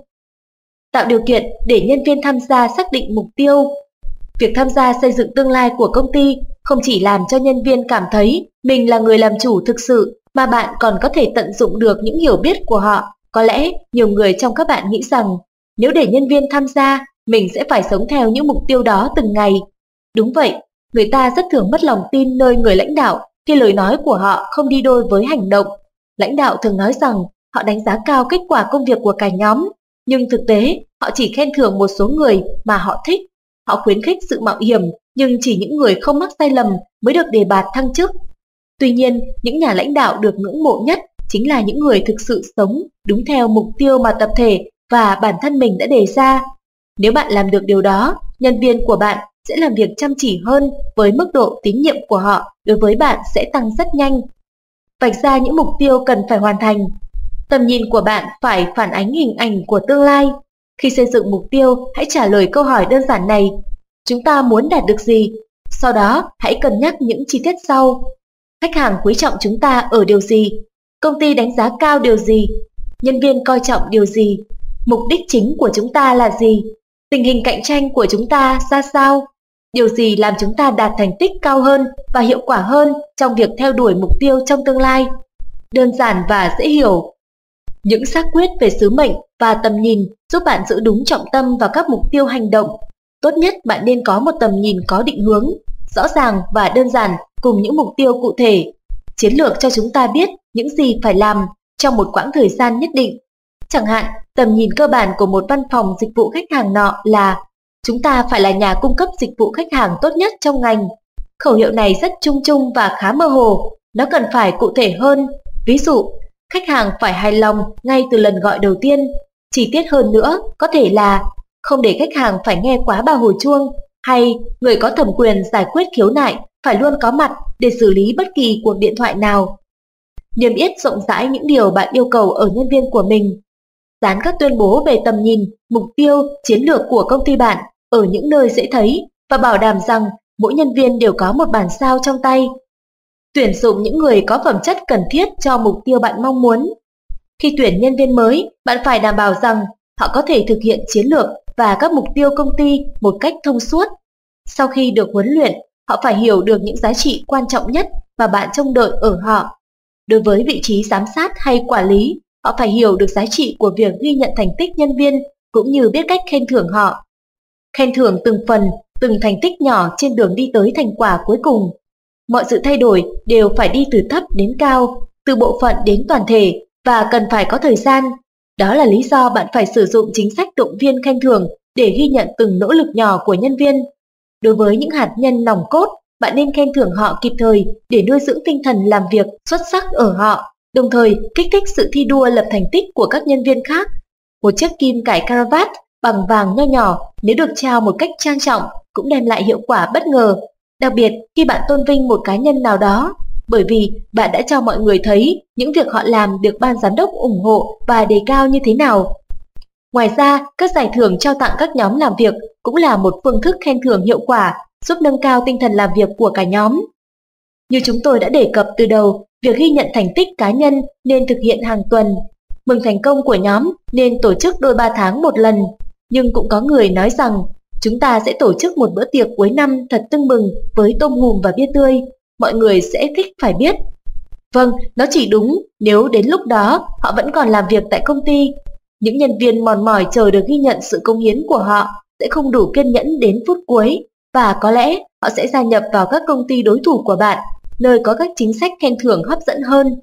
Tạo điều kiện để nhân viên tham gia xác định mục tiêu. Việc tham gia xây dựng tương lai của công ty không chỉ làm cho nhân viên cảm thấy mình là người làm chủ thực sự, mà bạn còn có thể tận dụng được những hiểu biết của họ. Có lẽ nhiều người trong các bạn nghĩ rằng nếu để nhân viên tham gia, mình sẽ phải sống theo những mục tiêu đó từng ngày. Đúng vậy, người ta rất thường mất lòng tin nơi người lãnh đạo khi lời nói của họ không đi đôi với hành động. Lãnh đạo thường nói rằng họ đánh giá cao kết quả công việc của cả nhóm, nhưng thực tế họ chỉ khen thưởng một số người mà họ thích. Họ khuyến khích sự mạo hiểm, nhưng chỉ những người không mắc sai lầm mới được đề bạt thăng chức. Tuy nhiên, những nhà lãnh đạo được ngưỡng mộ nhất chính là những người thực sự sống đúng theo mục tiêu mà tập thể và bản thân mình đã đề ra. Nếu bạn làm được điều đó, nhân viên của bạn sẽ làm việc chăm chỉ hơn, với mức độ tín nhiệm của họ đối với bạn sẽ tăng rất nhanh. Vạch ra những mục tiêu cần phải hoàn thành. Tầm nhìn của bạn phải phản ánh hình ảnh của tương lai. Khi xây dựng mục tiêu, hãy trả lời câu hỏi đơn giản này: chúng ta muốn đạt được gì? Sau đó, hãy cân nhắc những chi tiết sau. Khách hàng quý trọng chúng ta ở điều gì? Công ty đánh giá cao điều gì? Nhân viên coi trọng điều gì? Mục đích chính của chúng ta là gì? Tình hình cạnh tranh của chúng ta ra sao? Điều gì làm chúng ta đạt thành tích cao hơn và hiệu quả hơn trong việc theo đuổi mục tiêu trong tương lai? Đơn giản và dễ hiểu. Những xác quyết về sứ mệnh và tầm nhìn giúp bạn giữ đúng trọng tâm vào các mục tiêu hành động. Tốt nhất bạn nên có một tầm nhìn có định hướng, rõ ràng và đơn giản cùng những mục tiêu cụ thể. Chiến lược cho chúng ta biết những gì phải làm trong một quãng thời gian nhất định. Chẳng hạn, tầm nhìn cơ bản của một văn phòng dịch vụ khách hàng nọ là chúng ta phải là nhà cung cấp dịch vụ khách hàng tốt nhất trong ngành. Khẩu hiệu này rất chung chung và khá mơ hồ, nó cần phải cụ thể hơn. Ví dụ, khách hàng phải hài lòng ngay từ lần gọi đầu tiên. Chi tiết hơn nữa có thể là không để khách hàng phải nghe quá ba hồi chuông, hay người có thẩm quyền giải quyết khiếu nại phải luôn có mặt để xử lý bất kỳ cuộc điện thoại nào. Niêm yết rộng rãi những điều bạn yêu cầu ở nhân viên của mình. Dán các tuyên bố về tầm nhìn, mục tiêu, chiến lược của công ty bạn ở những nơi dễ thấy và bảo đảm rằng mỗi nhân viên đều có một bản sao trong tay. Tuyển dụng những người có phẩm chất cần thiết cho mục tiêu bạn mong muốn. Khi tuyển nhân viên mới, bạn phải đảm bảo rằng họ có thể thực hiện chiến lược và các mục tiêu công ty một cách thông suốt. Sau khi được huấn luyện, họ phải hiểu được những giá trị quan trọng nhất mà bạn trông đợi ở họ. Đối với vị trí giám sát hay quản lý, họ phải hiểu được giá trị của việc ghi nhận thành tích nhân viên cũng như biết cách khen thưởng họ. Khen thưởng từng phần, từng thành tích nhỏ trên đường đi tới thành quả cuối cùng. Mọi sự thay đổi đều phải đi từ thấp đến cao, từ bộ phận đến toàn thể và cần phải có thời gian. Đó là lý do bạn phải sử dụng chính sách động viên khen thưởng để ghi nhận từng nỗ lực nhỏ của nhân viên. Đối với những hạt nhân nòng cốt, bạn nên khen thưởng họ kịp thời để nuôi dưỡng tinh thần làm việc xuất sắc ở họ, đồng thời kích thích sự thi đua lập thành tích của các nhân viên khác. Một chiếc kim cài caravat bằng vàng nho nhỏ nếu được trao một cách trang trọng cũng đem lại hiệu quả bất ngờ, đặc biệt khi bạn tôn vinh một cá nhân nào đó, bởi vì bạn đã cho mọi người thấy những việc họ làm được ban giám đốc ủng hộ và đề cao như thế nào. Ngoài ra, các giải thưởng trao tặng các nhóm làm việc cũng là một phương thức khen thưởng hiệu quả, giúp nâng cao tinh thần làm việc của cả nhóm. Như chúng tôi đã đề cập từ đầu, việc ghi nhận thành tích cá nhân nên thực hiện hàng tuần. Mừng thành công của nhóm nên tổ chức đôi 3 tháng một lần. Nhưng cũng có người nói rằng chúng ta sẽ tổ chức một bữa tiệc cuối năm thật tưng bừng với tôm hùm và bia tươi. Mọi người sẽ thích phải biết. Vâng, nó chỉ đúng nếu đến lúc đó họ vẫn còn làm việc tại công ty. Những nhân viên mòn mỏi chờ được ghi nhận sự cống hiến của họ sẽ không đủ kiên nhẫn đến phút cuối, và có lẽ họ sẽ gia nhập vào các công ty đối thủ của bạn, nơi có các chính sách khen thưởng hấp dẫn hơn.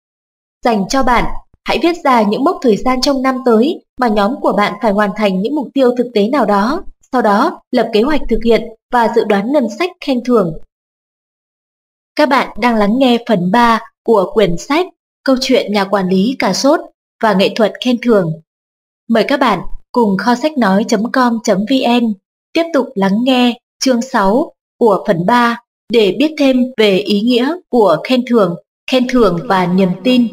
Dành cho bạn, hãy viết ra những mốc thời gian trong năm tới mà nhóm của bạn phải hoàn thành những mục tiêu thực tế nào đó, sau đó lập kế hoạch thực hiện và dự đoán ngân sách khen thưởng. Các bạn đang lắng nghe phần 3 của quyển sách Câu chuyện nhà quản lý cà sốt và nghệ thuật khen thưởng. Mời các bạn cùng kho sách nói.com.vn tiếp tục lắng nghe chương 6 của phần 3 để biết thêm về ý nghĩa của khen thưởng và niềm tin.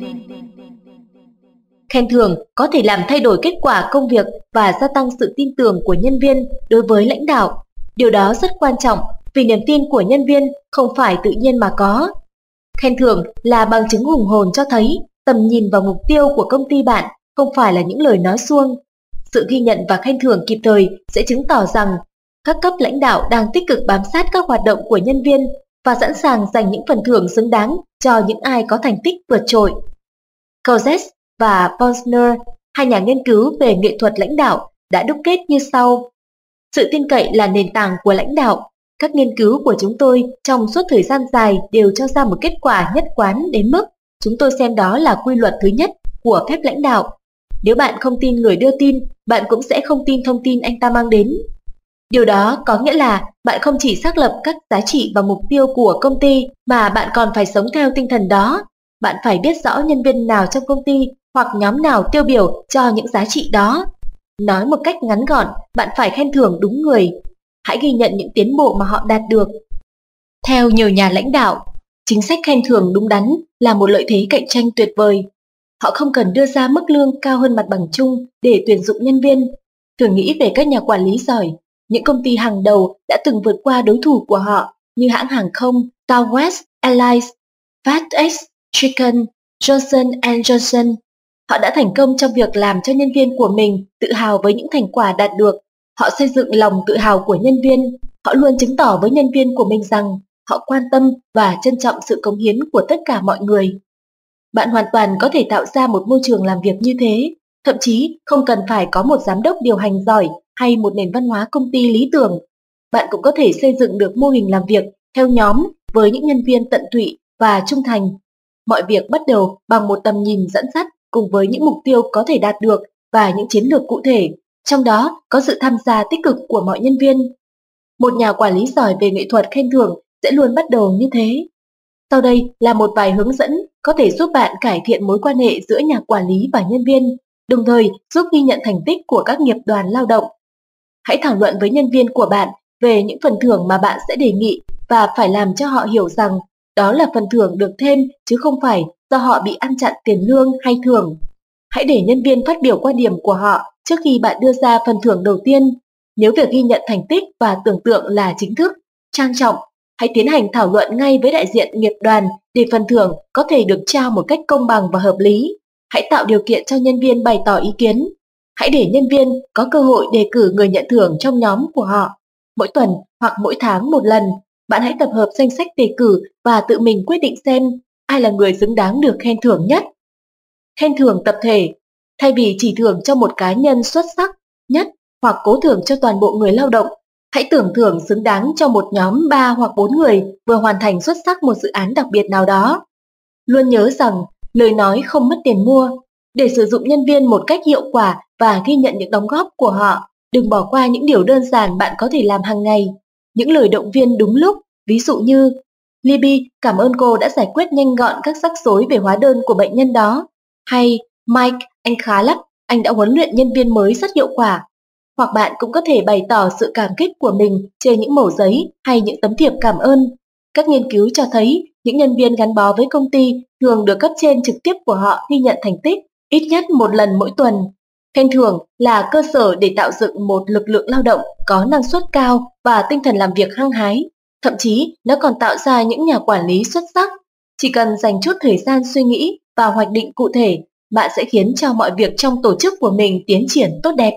Khen thưởng có thể làm thay đổi kết quả công việc và gia tăng sự tin tưởng của nhân viên đối với lãnh đạo. Điều đó rất quan trọng vì niềm tin của nhân viên không phải tự nhiên mà có. Khen thưởng là bằng chứng hùng hồn cho thấy tầm nhìn và mục tiêu của công ty bạn không phải là những lời nói suông. Sự ghi nhận và khen thưởng kịp thời sẽ chứng tỏ rằng các cấp lãnh đạo đang tích cực bám sát các hoạt động của nhân viên và sẵn sàng dành những phần thưởng xứng đáng cho những ai có thành tích vượt trội. Cousins và Posner, hai nhà nghiên cứu về nghệ thuật lãnh đạo, đã đúc kết như sau. Sự tin cậy là nền tảng của lãnh đạo. Các nghiên cứu của chúng tôi trong suốt thời gian dài đều cho ra một kết quả nhất quán đến mức chúng tôi xem đó là quy luật thứ nhất của phép lãnh đạo. Nếu bạn không tin người đưa tin, bạn cũng sẽ không tin thông tin anh ta mang đến. Điều đó có nghĩa là bạn không chỉ xác lập các giá trị và mục tiêu của công ty mà bạn còn phải sống theo tinh thần đó. Bạn phải biết rõ nhân viên nào trong công ty hoặc nhóm nào tiêu biểu cho những giá trị đó. Nói một cách ngắn gọn, bạn phải khen thưởng đúng người. Hãy ghi nhận những tiến bộ mà họ đạt được. Theo nhiều nhà lãnh đạo, chính sách khen thưởng đúng đắn là một lợi thế cạnh tranh tuyệt vời. Họ không cần đưa ra mức lương cao hơn mặt bằng chung để tuyển dụng nhân viên. Thử nghĩ về các nhà quản lý giỏi. Những công ty hàng đầu đã từng vượt qua đối thủ của họ như hãng hàng không Southwest Airlines, FedEx, Chicken, Johnson Johnson. Họ đã thành công trong việc làm cho nhân viên của mình tự hào với những thành quả đạt được. Họ xây dựng lòng tự hào của nhân viên. Họ luôn chứng tỏ với nhân viên của mình rằng họ quan tâm và trân trọng sự cống hiến của tất cả mọi người. Bạn hoàn toàn có thể tạo ra một môi trường làm việc như thế. Thậm chí không cần phải có một giám đốc điều hành giỏi hay một nền văn hóa công ty lý tưởng. Bạn cũng có thể xây dựng được mô hình làm việc theo nhóm với những nhân viên tận tụy và trung thành. Mọi việc bắt đầu bằng một tầm nhìn dẫn dắt cùng với những mục tiêu có thể đạt được và những chiến lược cụ thể, trong đó có sự tham gia tích cực của mọi nhân viên. Một nhà quản lý giỏi về nghệ thuật khen thưởng sẽ luôn bắt đầu như thế. Sau đây là một vài hướng dẫn có thể giúp bạn cải thiện mối quan hệ giữa nhà quản lý và nhân viên, đồng thời giúp ghi nhận thành tích của các nghiệp đoàn lao động. Hãy thảo luận với nhân viên của bạn về những phần thưởng mà bạn sẽ đề nghị và phải làm cho họ hiểu rằng đó là phần thưởng được thêm chứ không phải do họ bị ăn chặn tiền lương hay thưởng. Hãy để nhân viên phát biểu quan điểm của họ trước khi bạn đưa ra phần thưởng đầu tiên. Nếu việc ghi nhận thành tích và tưởng tượng là chính thức, trang trọng, hãy tiến hành thảo luận ngay với đại diện nghiệp đoàn để phần thưởng có thể được trao một cách công bằng và hợp lý. Hãy tạo điều kiện cho nhân viên bày tỏ ý kiến. Hãy để nhân viên có cơ hội đề cử người nhận thưởng trong nhóm của họ. Mỗi tuần hoặc mỗi tháng một lần, bạn hãy tập hợp danh sách đề cử và tự mình quyết định xem ai là người xứng đáng được khen thưởng nhất. Khen thưởng tập thể. Thay vì chỉ thưởng cho một cá nhân xuất sắc nhất hoặc cố thưởng cho toàn bộ người lao động, hãy tưởng thưởng xứng đáng cho một nhóm 3 hoặc 4 người vừa hoàn thành xuất sắc một dự án đặc biệt nào đó. Luôn nhớ rằng lời nói không mất tiền mua. Để sử dụng nhân viên một cách hiệu quả và ghi nhận những đóng góp của họ, đừng bỏ qua những điều đơn giản bạn có thể làm hàng ngày. Những lời động viên đúng lúc, ví dụ như Libby, cảm ơn cô đã giải quyết nhanh gọn các rắc rối về hóa đơn của bệnh nhân đó. Hay Mike, anh khá lắm, anh đã huấn luyện nhân viên mới rất hiệu quả. Hoặc bạn cũng có thể bày tỏ sự cảm kích của mình trên những mẩu giấy hay những tấm thiệp cảm ơn. Các nghiên cứu cho thấy những nhân viên gắn bó với công ty thường được cấp trên trực tiếp của họ ghi nhận thành tích ít nhất một lần mỗi tuần. Khen thưởng là cơ sở để tạo dựng một lực lượng lao động có năng suất cao và tinh thần làm việc hăng hái. Thậm chí nó còn tạo ra những nhà quản lý xuất sắc. Chỉ cần dành chút thời gian suy nghĩ và hoạch định cụ thể, bạn sẽ khiến cho mọi việc trong tổ chức của mình tiến triển tốt đẹp.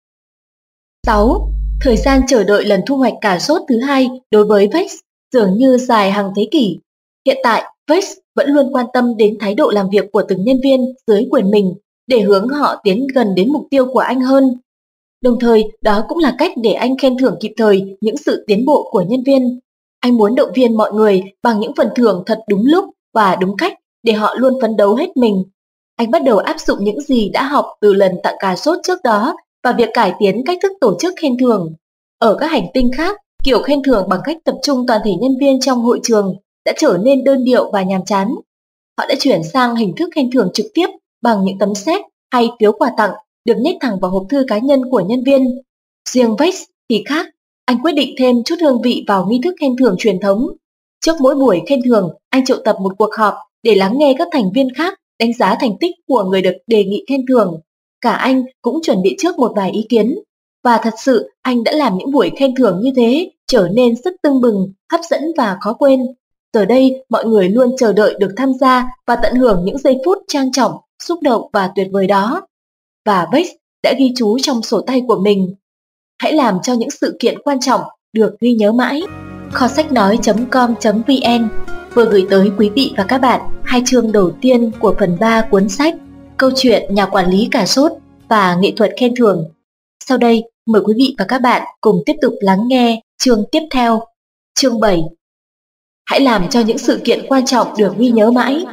6. Thời gian chờ đợi lần thu hoạch cà rốt thứ hai đối với Vex dường như dài hàng thế kỷ. Hiện tại, Vex vẫn luôn quan tâm đến thái độ làm việc của từng nhân viên dưới quyền mình để hướng họ tiến gần đến mục tiêu của anh hơn. Đồng thời, đó cũng là cách để anh khen thưởng kịp thời những sự tiến bộ của nhân viên. Anh muốn động viên mọi người bằng những phần thưởng thật đúng lúc và đúng cách để họ luôn phấn đấu hết mình. Anh bắt đầu áp dụng những gì đã học từ lần tặng cà rốt trước đó và việc cải tiến cách thức tổ chức khen thưởng. Ở các hành tinh khác, kiểu khen thưởng bằng cách tập trung toàn thể nhân viên trong hội trường đã trở nên đơn điệu và nhàm chán. Họ đã chuyển sang hình thức khen thưởng trực tiếp bằng những tấm séc hay phiếu quà tặng được nhét thẳng vào hộp thư cá nhân của nhân viên. Riêng Vex thì khác, Anh quyết định thêm chút hương vị vào nghi thức khen thưởng truyền thống. Trước mỗi buổi khen thưởng, anh triệu tập một cuộc họp để lắng nghe các thành viên khác đánh giá thành tích của người được đề nghị khen thưởng. Cả anh cũng chuẩn bị trước một vài ý kiến. Và thật sự, anh đã làm những buổi khen thưởng như thế trở nên rất tưng bừng, hấp dẫn và khó quên. Giờ đây, mọi người luôn chờ đợi được tham gia và tận hưởng những giây phút trang trọng, xúc động và tuyệt vời đó. Và Bex đã ghi chú trong sổ tay của mình: hãy làm cho những sự kiện quan trọng được ghi nhớ mãi. Kho sách nói.com.vn vừa gửi tới quý vị và các bạn 2 chương đầu tiên của phần 3 cuốn sách Câu chuyện nhà quản lý cà sốt và nghệ thuật khen thưởng. Sau đây, mời quý vị và các bạn cùng tiếp tục lắng nghe chương tiếp theo, chương 7. Hãy làm cho những sự kiện quan trọng được ghi nhớ mãi.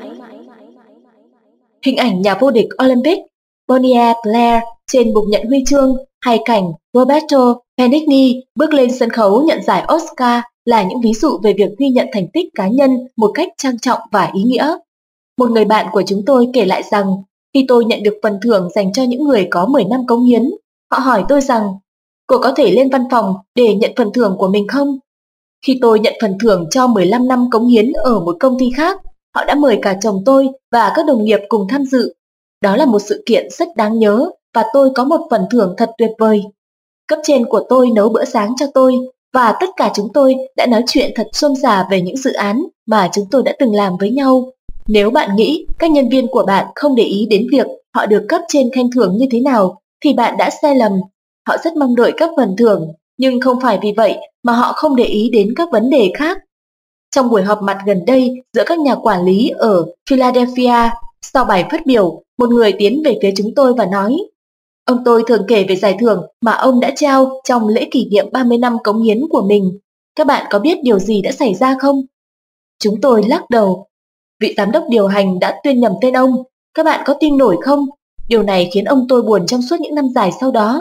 Hình ảnh nhà vô địch Olympic Bonnie Blair trên bục nhận huy chương hay cảnh Roberto Benigni bước lên sân khấu nhận giải Oscar là những ví dụ về việc ghi nhận thành tích cá nhân một cách trang trọng và ý nghĩa. Một người bạn của chúng tôi kể lại rằng, khi tôi nhận được phần thưởng dành cho những người có 10 năm cống hiến, họ hỏi tôi rằng, cô có thể lên văn phòng để nhận phần thưởng của mình không? Khi tôi nhận phần thưởng cho 15 năm cống hiến ở một công ty khác, họ đã mời cả chồng tôi và các đồng nghiệp cùng tham dự. Đó là một sự kiện rất đáng nhớ và tôi có một phần thưởng thật tuyệt vời. Cấp trên của tôi nấu bữa sáng cho tôi và tất cả chúng tôi đã nói chuyện thật suôn sẻ về những dự án mà chúng tôi đã từng làm với nhau. Nếu bạn nghĩ các nhân viên của bạn không để ý đến việc họ được cấp trên khen thưởng như thế nào, thì bạn đã sai lầm. Họ rất mong đợi các phần thưởng, nhưng không phải vì vậy mà họ không để ý đến các vấn đề khác. Trong buổi họp mặt gần đây giữa các nhà quản lý ở Philadelphia, sau bài phát biểu, một người tiến về phía chúng tôi và nói: ông tôi thường kể về giải thưởng mà ông đã trao trong lễ kỷ niệm 30 năm cống hiến của mình. Các bạn có biết điều gì đã xảy ra không? Chúng tôi lắc đầu. Vị giám đốc điều hành đã tuyên nhầm tên ông. Các bạn có tin nổi không? Điều này khiến ông tôi buồn trong suốt những năm dài sau đó.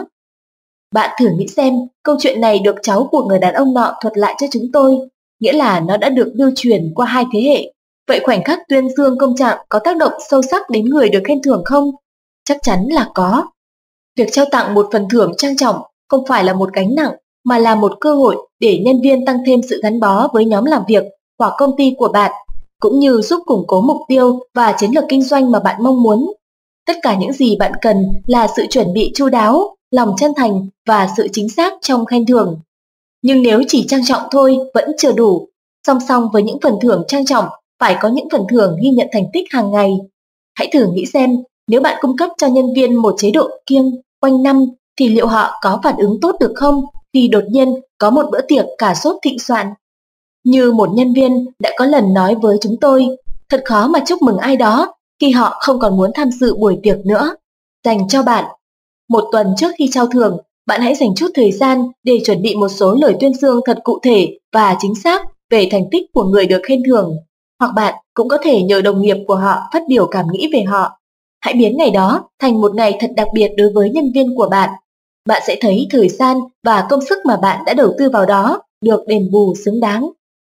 Bạn thử nghĩ xem, câu chuyện này được cháu của người đàn ông nọ thuật lại cho chúng tôi, nghĩa là nó đã được lưu truyền qua 2 thế hệ. Vậy khoảnh khắc tuyên dương công trạng có tác động sâu sắc đến người được khen thưởng không? Chắc chắn là có. Việc trao tặng một phần thưởng trang trọng không phải là một gánh nặng, mà là một cơ hội để nhân viên tăng thêm sự gắn bó với nhóm làm việc hoặc công ty của bạn, cũng như giúp củng cố mục tiêu và chiến lược kinh doanh mà bạn mong muốn. Tất cả những gì bạn cần là sự chuẩn bị chu đáo, lòng chân thành và sự chính xác trong khen thưởng. Nhưng nếu chỉ trang trọng thôi vẫn chưa đủ. Song song với những phần thưởng trang trọng, phải có những phần thưởng ghi nhận thành tích hàng ngày. Hãy thử nghĩ xem, nếu bạn cung cấp cho nhân viên một chế độ kiêng quanh năm thì liệu họ có phản ứng tốt được không khi đột nhiên có một bữa tiệc cà sốt thịnh soạn? Như một nhân viên đã có lần nói với chúng tôi, thật khó mà chúc mừng ai đó khi họ không còn muốn tham dự buổi tiệc nữa. Dành cho bạn, một tuần trước khi trao thưởng, bạn hãy dành chút thời gian để chuẩn bị một số lời tuyên dương thật cụ thể và chính xác về thành tích của người được khen thưởng. Hoặc bạn cũng có thể nhờ đồng nghiệp của họ phát biểu cảm nghĩ về họ. Hãy biến ngày đó thành một ngày thật đặc biệt đối với nhân viên của bạn. Bạn sẽ thấy thời gian và công sức mà bạn đã đầu tư vào đó được đền bù xứng đáng.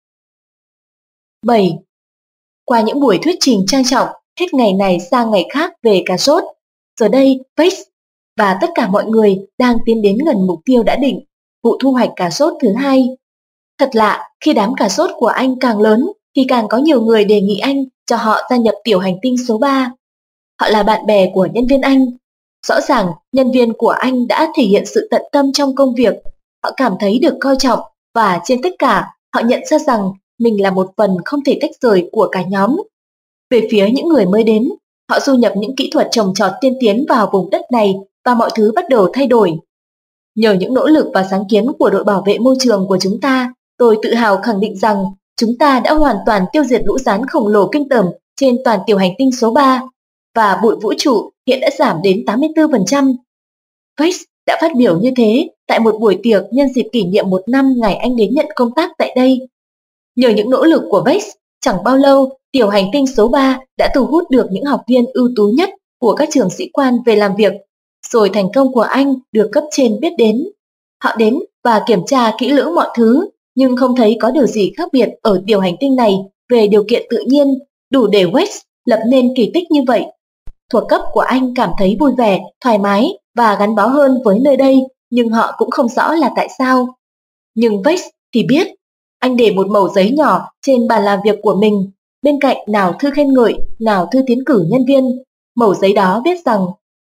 7. Qua những buổi thuyết trình trang trọng, hết ngày này sang ngày khác về cà sốt, giờ đây Pace và tất cả mọi người đang tiến đến gần mục tiêu đã định, vụ thu hoạch cà sốt thứ 2. Thật lạ, khi đám cà sốt của anh càng lớn thì càng có nhiều người đề nghị anh cho họ gia nhập tiểu hành tinh số 3. Họ là bạn bè của nhân viên anh. Rõ ràng, nhân viên của anh đã thể hiện sự tận tâm trong công việc. Họ cảm thấy được coi trọng và trên tất cả, họ nhận ra rằng mình là một phần không thể tách rời của cả nhóm. Về phía những người mới đến, họ du nhập những kỹ thuật trồng trọt tiên tiến vào vùng đất này và mọi thứ bắt đầu thay đổi. Nhờ những nỗ lực và sáng kiến của đội bảo vệ môi trường của chúng ta, tôi tự hào khẳng định rằng chúng ta đã hoàn toàn tiêu diệt lũ rán khổng lồ kinh tởm trên toàn tiểu hành tinh số 3 và bụi vũ trụ hiện đã giảm đến 84%. Pace đã phát biểu như thế tại một buổi tiệc nhân dịp kỷ niệm 1 năm ngày anh đến nhận công tác tại đây. Nhờ những nỗ lực của Pace, chẳng bao lâu, tiểu hành tinh số 3 đã thu hút được những học viên ưu tú nhất của các trường sĩ quan về làm việc, rồi thành công của anh được cấp trên biết đến. Họ đến và kiểm tra kỹ lưỡng mọi thứ, nhưng không thấy có điều gì khác biệt ở tiểu hành tinh này về điều kiện tự nhiên, đủ để West lập nên kỳ tích như vậy. Thuộc cấp của anh cảm thấy vui vẻ, thoải mái và gắn bó hơn với nơi đây, nhưng họ cũng không rõ là tại sao. Nhưng Vex thì biết. Anh để một mẩu giấy nhỏ trên bàn làm việc của mình, bên cạnh nào thư khen ngợi, nào thư tiến cử nhân viên. Mẩu giấy đó viết rằng: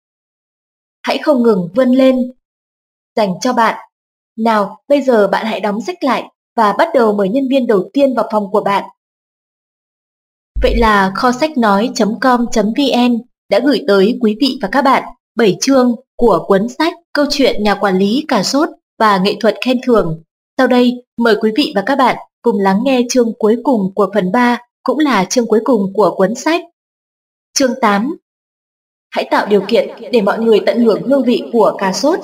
hãy không ngừng vươn lên, dành cho bạn. Nào, bây giờ bạn hãy đóng sách lại và bắt đầu mời nhân viên đầu tiên vào phòng của bạn. Vậy là kho sách nói.com.vn đã gửi tới quý vị và các bạn 7 chương của cuốn sách Câu chuyện nhà quản lý cà sốt và nghệ thuật khen thưởng. Sau đây, mời quý vị và các bạn cùng lắng nghe chương cuối cùng của phần 3, cũng là chương cuối cùng của cuốn sách. Chương 8. Hãy tạo điều kiện để mọi người tận hưởng hương vị của cà sốt.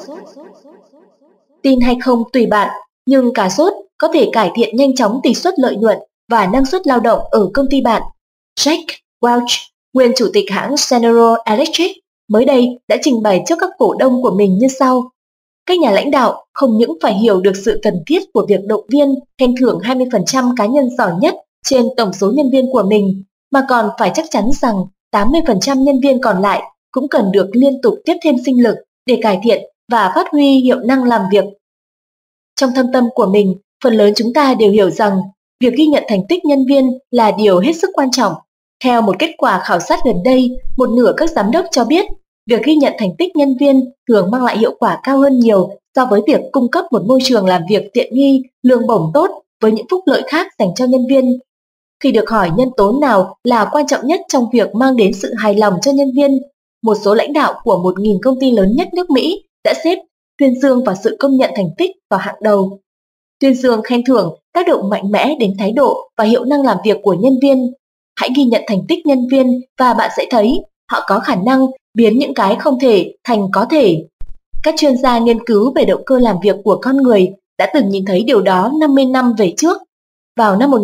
Tin hay không tùy bạn, nhưng cà sốt có thể cải thiện nhanh chóng tỷ suất lợi nhuận và năng suất lao động ở công ty bạn. Jack Welch, nguyên chủ tịch hãng General Electric, mới đây đã trình bày trước các cổ đông của mình như sau. Các nhà lãnh đạo không những phải hiểu được sự cần thiết của việc động viên, khen thưởng 20% cá nhân giỏi nhất trên tổng số nhân viên của mình, mà còn phải chắc chắn rằng 80% nhân viên còn lại cũng cần được liên tục tiếp thêm sinh lực để cải thiện và phát huy hiệu năng làm việc. Trong thâm tâm của mình, phần lớn chúng ta đều hiểu rằng việc ghi nhận thành tích nhân viên là điều hết sức quan trọng. Theo một kết quả khảo sát gần đây, một nửa các giám đốc cho biết việc ghi nhận thành tích nhân viên thường mang lại hiệu quả cao hơn nhiều so với việc cung cấp một môi trường làm việc tiện nghi, lương bổng tốt với những phúc lợi khác dành cho nhân viên. Khi được hỏi nhân tố nào là quan trọng nhất trong việc mang đến sự hài lòng cho nhân viên, một số lãnh đạo của 1.000 công ty lớn nhất nước Mỹ đã xếp tuyên dương và sự công nhận thành tích vào hạng đầu. Tuyên dương khen thưởng tác động mạnh mẽ đến thái độ và hiệu năng làm việc của nhân viên. Hãy ghi nhận thành tích nhân viên và bạn sẽ thấy họ có khả năng biến những cái không thể thành có thể. Các chuyên gia nghiên cứu về động cơ làm việc của con người đã từng nhìn thấy điều đó 50 năm về trước. Vào năm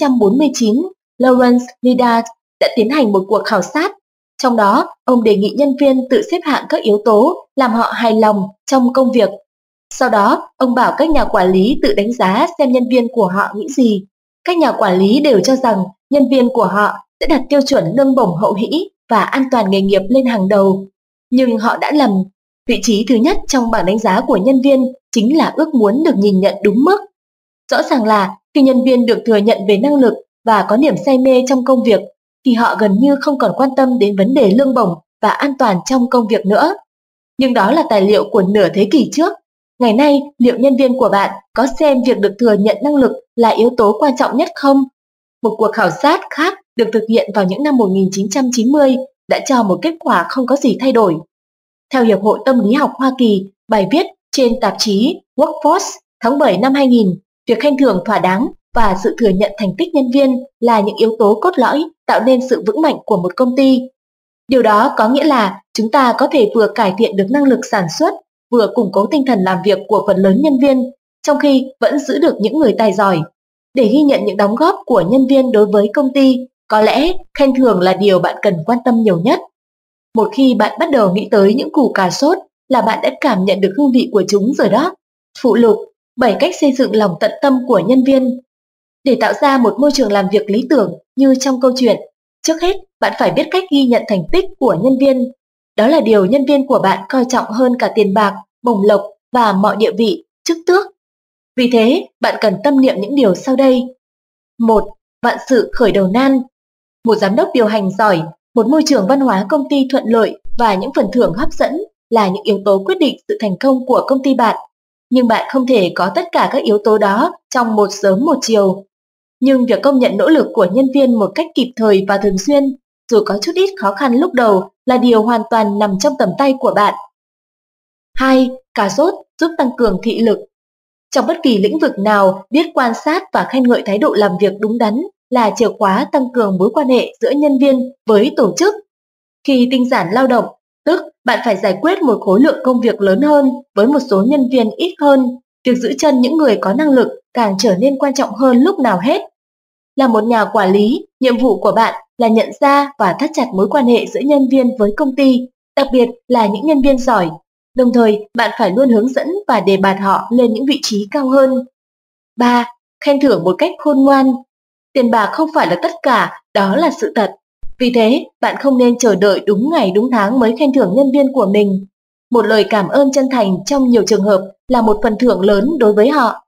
1949, Lawrence Nidas đã tiến hành một cuộc khảo sát. Trong đó, ông đề nghị nhân viên tự xếp hạng các yếu tố làm họ hài lòng trong công việc. Sau đó, ông bảo các nhà quản lý tự đánh giá xem nhân viên của họ nghĩ gì. Các nhà quản lý đều cho rằng nhân viên của họ sẽ đặt tiêu chuẩn lương bổng hậu hĩ và an toàn nghề nghiệp lên hàng đầu. Nhưng họ đã lầm. Vị trí thứ nhất trong bảng đánh giá của nhân viên chính là ước muốn được nhìn nhận đúng mức. Rõ ràng là khi nhân viên được thừa nhận về năng lực và có niềm say mê trong công việc, thì họ gần như không còn quan tâm đến vấn đề lương bổng và an toàn trong công việc nữa. Nhưng đó là tài liệu của nửa thế kỷ trước. Ngày nay, liệu nhân viên của bạn có xem việc được thừa nhận năng lực là yếu tố quan trọng nhất không? Một cuộc khảo sát khác được thực hiện vào những năm 1990 đã cho một kết quả không có gì thay đổi. Theo Hiệp hội Tâm lý học Hoa Kỳ, bài viết trên tạp chí Workforce tháng 7 năm 2000, việc khen thưởng thỏa đáng và sự thừa nhận thành tích nhân viên là những yếu tố cốt lõi tạo nên sự vững mạnh của một công ty. Điều đó có nghĩa là chúng ta có thể vừa cải thiện được năng lực sản xuất, vừa củng cố tinh thần làm việc của phần lớn nhân viên, trong khi vẫn giữ được những người tài giỏi. Để ghi nhận những đóng góp của nhân viên đối với công ty, có lẽ khen thưởng là điều bạn cần quan tâm nhiều nhất. Một khi bạn bắt đầu nghĩ tới những củ cà sốt là bạn đã cảm nhận được hương vị của chúng rồi đó. Phụ lục: 7 cách xây dựng lòng tận tâm của nhân viên. Để tạo ra một môi trường làm việc lý tưởng như trong câu chuyện, trước hết bạn phải biết cách ghi nhận thành tích của nhân viên. Đó là điều nhân viên của bạn coi trọng hơn cả tiền bạc, bổng lộc và mọi địa vị, chức tước. Vì thế, bạn cần tâm niệm những điều sau đây. 1. Vạn sự khởi đầu nan. Một giám đốc điều hành giỏi, một môi trường văn hóa công ty thuận lợi và những phần thưởng hấp dẫn là những yếu tố quyết định sự thành công của công ty bạn. Nhưng bạn không thể có tất cả các yếu tố đó trong một sớm một chiều. Nhưng việc công nhận nỗ lực của nhân viên một cách kịp thời và thường xuyên, dù có chút ít khó khăn lúc đầu, là điều hoàn toàn nằm trong tầm tay của bạn. 2. Cà rốt giúp tăng cường thị lực. Trong bất kỳ lĩnh vực nào, biết quan sát và khen ngợi thái độ làm việc đúng đắn là chìa khóa tăng cường mối quan hệ giữa nhân viên với tổ chức. Khi tinh giản lao động, tức bạn phải giải quyết một khối lượng công việc lớn hơn với một số nhân viên ít hơn, việc giữ chân những người có năng lực càng trở nên quan trọng hơn lúc nào hết. Là một nhà quản lý, nhiệm vụ của bạn là nhận ra và thắt chặt mối quan hệ giữa nhân viên với công ty, đặc biệt là những nhân viên giỏi. Đồng thời, bạn phải luôn hướng dẫn và đề bạt họ lên những vị trí cao hơn. 3. Khen thưởng một cách khôn ngoan. Tiền bạc không phải là tất cả, đó là sự thật. Vì thế, bạn không nên chờ đợi đúng ngày đúng tháng mới khen thưởng nhân viên của mình. Một lời cảm ơn chân thành trong nhiều trường hợp là một phần thưởng lớn đối với họ.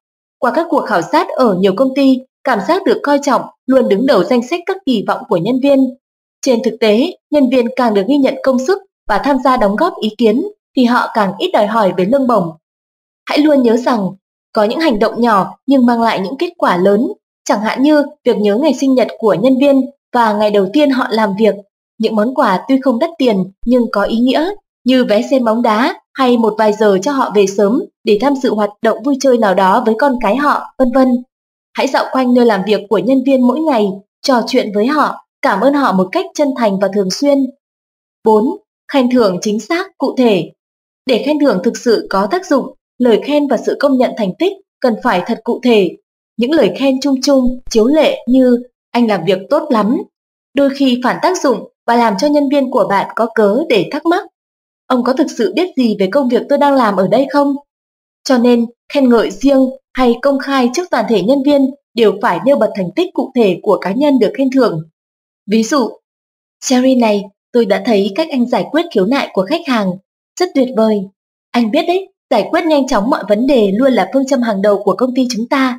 Qua các cuộc khảo sát ở nhiều công ty, cảm giác được coi trọng luôn đứng đầu danh sách các kỳ vọng của nhân viên. Trên thực tế, nhân viên càng được ghi nhận công sức và tham gia đóng góp ý kiến thì họ càng ít đòi hỏi về lương bổng. Hãy luôn nhớ rằng, có những hành động nhỏ nhưng mang lại những kết quả lớn, chẳng hạn như việc nhớ ngày sinh nhật của nhân viên và ngày đầu tiên họ làm việc. Những món quà tuy không đắt tiền nhưng có ý nghĩa, như vé xem bóng đá hay một vài giờ cho họ về sớm để tham dự hoạt động vui chơi nào đó với con cái họ, vân vân. Hãy dạo quanh nơi làm việc của nhân viên mỗi ngày, trò chuyện với họ, cảm ơn họ một cách chân thành và thường xuyên. 4. Khen thưởng chính xác, cụ thể. Để khen thưởng thực sự có tác dụng, lời khen và sự công nhận thành tích cần phải thật cụ thể. Những lời khen chung chung, chiếu lệ như anh làm việc tốt lắm, đôi khi phản tác dụng và làm cho nhân viên của bạn có cớ để thắc mắc. Ông có thực sự biết gì về công việc tôi đang làm ở đây không? Cho nên, khen ngợi riêng hay công khai trước toàn thể nhân viên đều phải nêu bật thành tích cụ thể của cá nhân được khen thưởng. Ví dụ, Cherry này, tôi đã thấy cách anh giải quyết khiếu nại của khách hàng. Rất tuyệt vời. Anh biết đấy, giải quyết nhanh chóng mọi vấn đề luôn là phương châm hàng đầu của công ty chúng ta.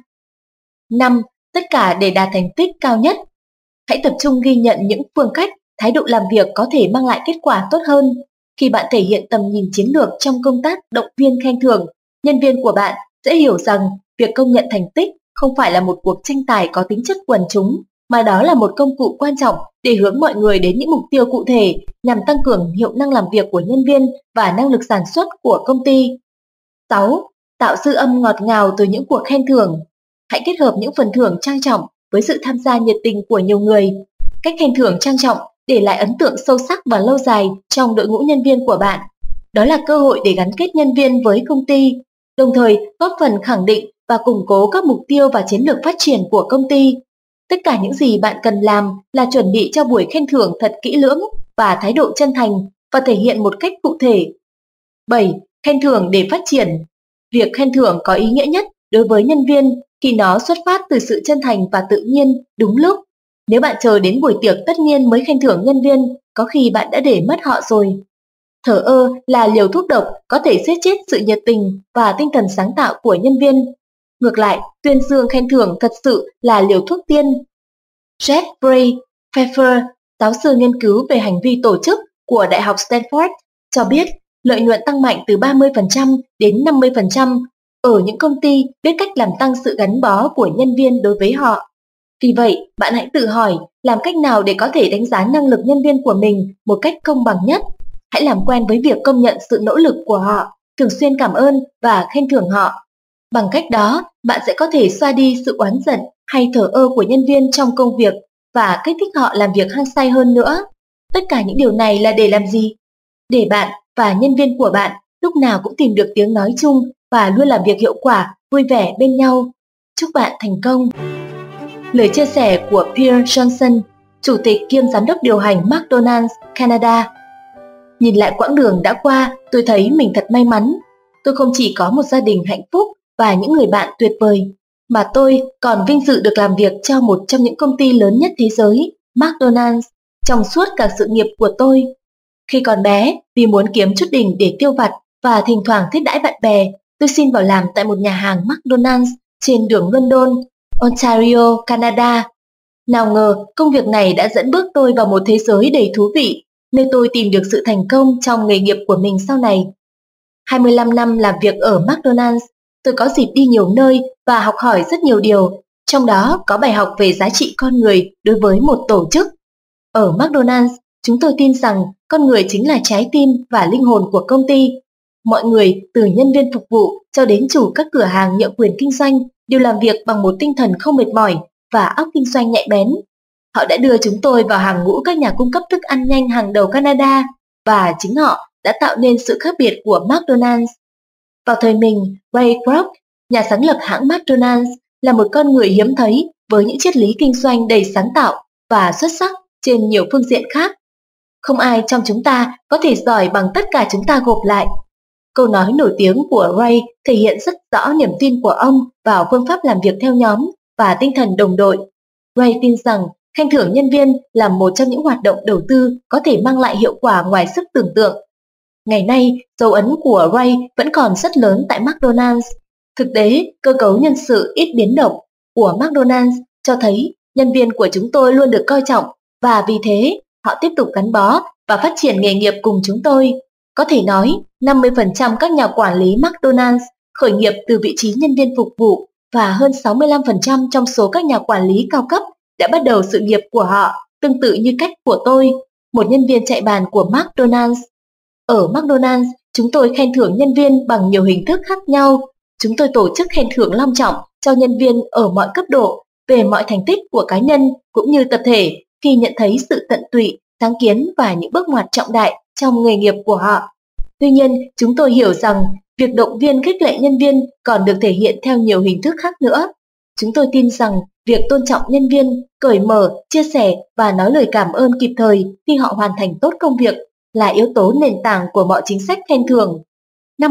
5. Tất cả để đạt thành tích cao nhất. Hãy tập trung ghi nhận những phương cách, thái độ làm việc có thể mang lại kết quả tốt hơn. Khi bạn thể hiện tầm nhìn chiến lược trong công tác động viên khen thưởng, nhân viên của bạn sẽ hiểu rằng việc công nhận thành tích không phải là một cuộc tranh tài có tính chất quần chúng, mà đó là một công cụ quan trọng để hướng mọi người đến những mục tiêu cụ thể nhằm tăng cường hiệu năng làm việc của nhân viên và năng lực sản xuất của công ty. 6. Tạo dư âm ngọt ngào từ những cuộc khen thưởng. Hãy kết hợp những phần thưởng trang trọng với sự tham gia nhiệt tình của nhiều người. Cách khen thưởng trang trọng để lại ấn tượng sâu sắc và lâu dài trong đội ngũ nhân viên của bạn. Đó là cơ hội để gắn kết nhân viên với công ty, đồng thời góp phần khẳng định và củng cố các mục tiêu và chiến lược phát triển của công ty. Tất cả những gì bạn cần làm là chuẩn bị cho buổi khen thưởng thật kỹ lưỡng và thái độ chân thành và thể hiện một cách cụ thể. 7. Khen thưởng để phát triển. Việc khen thưởng có ý nghĩa nhất đối với nhân viên khi nó xuất phát từ sự chân thành và tự nhiên, đúng lúc. Nếu bạn chờ đến buổi tiệc tất niên mới khen thưởng nhân viên, có khi bạn đã để mất họ rồi. Thờ ơ là liều thuốc độc có thể giết chết sự nhiệt tình và tinh thần sáng tạo của nhân viên. Ngược lại, tuyên dương khen thưởng thật sự là liều thuốc tiên. Jeffrey Pfeffer, giáo sư nghiên cứu về hành vi tổ chức của Đại học Stanford, cho biết lợi nhuận tăng mạnh từ 30% đến 50% ở những công ty biết cách làm tăng sự gắn bó của nhân viên đối với họ. Vì vậy, bạn hãy tự hỏi làm cách nào để có thể đánh giá năng lực nhân viên của mình một cách công bằng nhất. Hãy làm quen với việc công nhận sự nỗ lực của họ, thường xuyên cảm ơn và khen thưởng họ. Bằng cách đó, bạn sẽ có thể xoa đi sự oán giận hay thờ ơ của nhân viên trong công việc và kích thích họ làm việc hăng say hơn nữa. Tất cả những điều này là để làm gì? Để bạn và nhân viên của bạn lúc nào cũng tìm được tiếng nói chung và luôn làm việc hiệu quả, vui vẻ bên nhau. Chúc bạn thành công! Lời chia sẻ của Pierre Johnson, Chủ tịch kiêm Giám đốc điều hành McDonald's Canada. Nhìn lại quãng đường đã qua, tôi thấy mình thật may mắn. Tôi không chỉ có một gia đình hạnh phúc và những người bạn tuyệt vời, mà tôi còn vinh dự được làm việc cho một trong những công ty lớn nhất thế giới, McDonald's, trong suốt cả sự nghiệp của tôi. Khi còn bé, vì muốn kiếm chút đỉnh để tiêu vặt và thỉnh thoảng thiết đãi bạn bè, tôi xin vào làm tại một nhà hàng McDonald's trên đường London, Ontario, Canada. Nào ngờ công việc này đã dẫn bước tôi vào một thế giới đầy thú vị, nơi tôi tìm được sự thành công trong nghề nghiệp của mình sau này. 25 năm làm việc ở McDonald's, tôi có dịp đi nhiều nơi và học hỏi rất nhiều điều, trong đó có bài học về giá trị con người đối với một tổ chức. Ở McDonald's, chúng tôi tin rằng con người chính là trái tim và linh hồn của công ty. Mọi người, từ nhân viên phục vụ cho đến chủ các cửa hàng nhượng quyền kinh doanh, đều làm việc bằng một tinh thần không mệt mỏi và óc kinh doanh nhạy bén. Họ đã đưa chúng tôi vào hàng ngũ các nhà cung cấp thức ăn nhanh hàng đầu Canada, và chính họ đã tạo nên sự khác biệt của McDonald's. Vào thời mình, Ray Kroc, nhà sáng lập hãng McDonald's, là một con người hiếm thấy với những triết lý kinh doanh đầy sáng tạo và xuất sắc trên nhiều phương diện khác. Không ai trong chúng ta có thể giỏi bằng tất cả chúng ta gộp lại. Câu nói nổi tiếng của Ray thể hiện rất rõ niềm tin của ông vào phương pháp làm việc theo nhóm và tinh thần đồng đội. Ray tin rằng khen thưởng nhân viên là một trong những hoạt động đầu tư có thể mang lại hiệu quả ngoài sức tưởng tượng. Ngày nay, dấu ấn của Ray vẫn còn rất lớn tại McDonald's. Thực tế, cơ cấu nhân sự ít biến động của McDonald's cho thấy nhân viên của chúng tôi luôn được coi trọng và vì thế họ tiếp tục gắn bó và phát triển nghề nghiệp cùng chúng tôi. Có thể nói, 50% các nhà quản lý McDonald's khởi nghiệp từ vị trí nhân viên phục vụ và hơn 65% trong số các nhà quản lý cao cấp đã bắt đầu sự nghiệp của họ tương tự như cách của tôi, một nhân viên chạy bàn của McDonald's. Ở McDonald's, chúng tôi khen thưởng nhân viên bằng nhiều hình thức khác nhau. Chúng tôi tổ chức khen thưởng long trọng cho nhân viên ở mọi cấp độ về mọi thành tích của cá nhân cũng như tập thể khi nhận thấy sự tận tụy, sáng kiến và những bước ngoặt trọng đại trong nghề nghiệp của họ. Tuy nhiên, chúng tôi hiểu rằng việc động viên khích lệ nhân viên còn được thể hiện theo nhiều hình thức khác nữa. Chúng tôi tin rằng việc tôn trọng nhân viên, cởi mở, chia sẻ và nói lời cảm ơn kịp thời khi họ hoàn thành tốt công việc là yếu tố nền tảng của mọi chính sách khen thưởng. Năm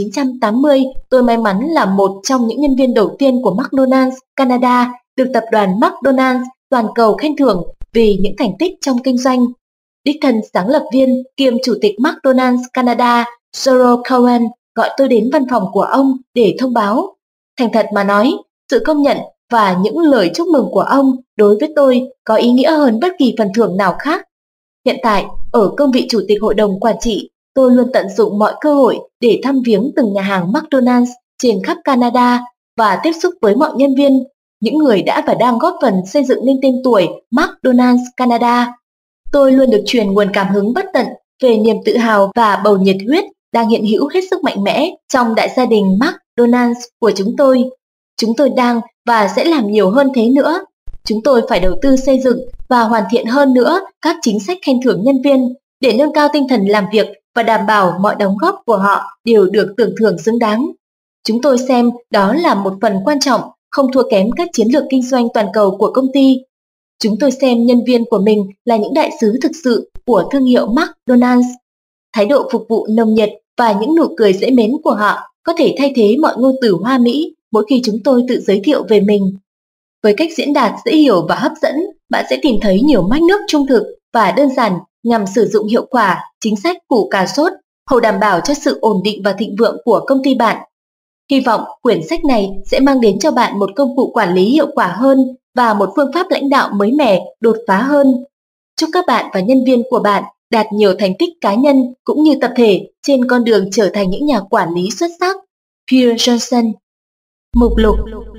1980, tôi may mắn là một trong những nhân viên đầu tiên của McDonald's Canada được tập đoàn McDonald's toàn cầu khen thưởng vì những thành tích trong kinh doanh. Đích thân sáng lập viên kiêm chủ tịch McDonald's Canada, Jerome Cohen, gọi tôi đến văn phòng của ông để thông báo. Thành thật mà nói, sự công nhận và những lời chúc mừng của ông đối với tôi có ý nghĩa hơn bất kỳ phần thưởng nào khác. Hiện tại, ở cương vị chủ tịch hội đồng quản trị, tôi luôn tận dụng mọi cơ hội để thăm viếng từng nhà hàng McDonald's trên khắp Canada và tiếp xúc với mọi nhân viên, những người đã và đang góp phần xây dựng nên tên tuổi McDonald's Canada. Tôi luôn được truyền nguồn cảm hứng bất tận về niềm tự hào và bầu nhiệt huyết đang hiện hữu hết sức mạnh mẽ trong đại gia đình McDonald's của chúng tôi. Chúng tôi đang và sẽ làm nhiều hơn thế nữa. Chúng tôi phải đầu tư xây dựng và hoàn thiện hơn nữa các chính sách khen thưởng nhân viên để nâng cao tinh thần làm việc và đảm bảo mọi đóng góp của họ đều được tưởng thưởng xứng đáng. Chúng tôi xem đó là một phần quan trọng, không thua kém các chiến lược kinh doanh toàn cầu của công ty. Chúng tôi xem nhân viên của mình là những đại sứ thực sự của thương hiệu McDonald's. Thái độ phục vụ nồng nhiệt và những nụ cười dễ mến của họ có thể thay thế mọi ngôn từ hoa mỹ mỗi khi chúng tôi tự giới thiệu về mình. Với cách diễn đạt dễ hiểu và hấp dẫn, bạn sẽ tìm thấy nhiều mách nước trung thực và đơn giản nhằm sử dụng hiệu quả chính sách củ cà sốt, hầu đảm bảo cho sự ổn định và thịnh vượng của công ty bạn. Hy vọng quyển sách này sẽ mang đến cho bạn một công cụ quản lý hiệu quả hơn và một phương pháp lãnh đạo mới mẻ, đột phá hơn. Chúc các bạn và nhân viên của bạn đạt nhiều thành tích cá nhân cũng như tập thể trên con đường trở thành những nhà quản lý xuất sắc. Pierre Johnson. Mục lục.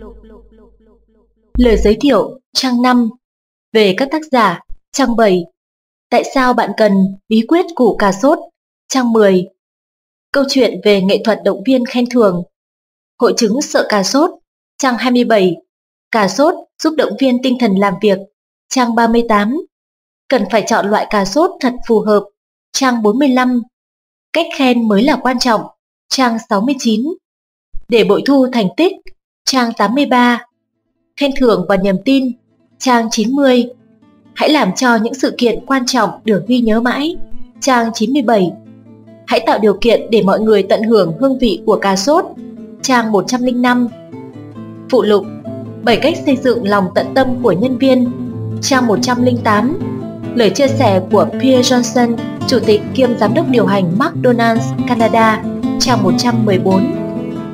Lời giới thiệu trang 5. Về các tác giả. Trang 7. Tại sao bạn cần bí quyết củ cà sốt. Trang 10. Câu chuyện về nghệ thuật động viên khen thưởng. Hội chứng sợ cà sốt. Trang 27. Cà sốt giúp động viên tinh thần làm việc. Trang 38. Cần phải chọn loại cà sốt thật phù hợp. Trang 45. Cách khen mới là quan trọng. Trang 69. Để bội thu thành tích. Trang 83. Khen thưởng và niềm tin. Trang 90. Hãy làm cho những sự kiện quan trọng được ghi nhớ mãi. Trang 97. Hãy tạo điều kiện để mọi người tận hưởng hương vị của cà sốt. Trang 105. Phụ lục 7 cách xây dựng lòng tận tâm của nhân viên. Trang 108. Lời chia sẻ của Pierre Johnson, Chủ tịch kiêm Giám đốc điều hành McDonald's Canada. Trang 114.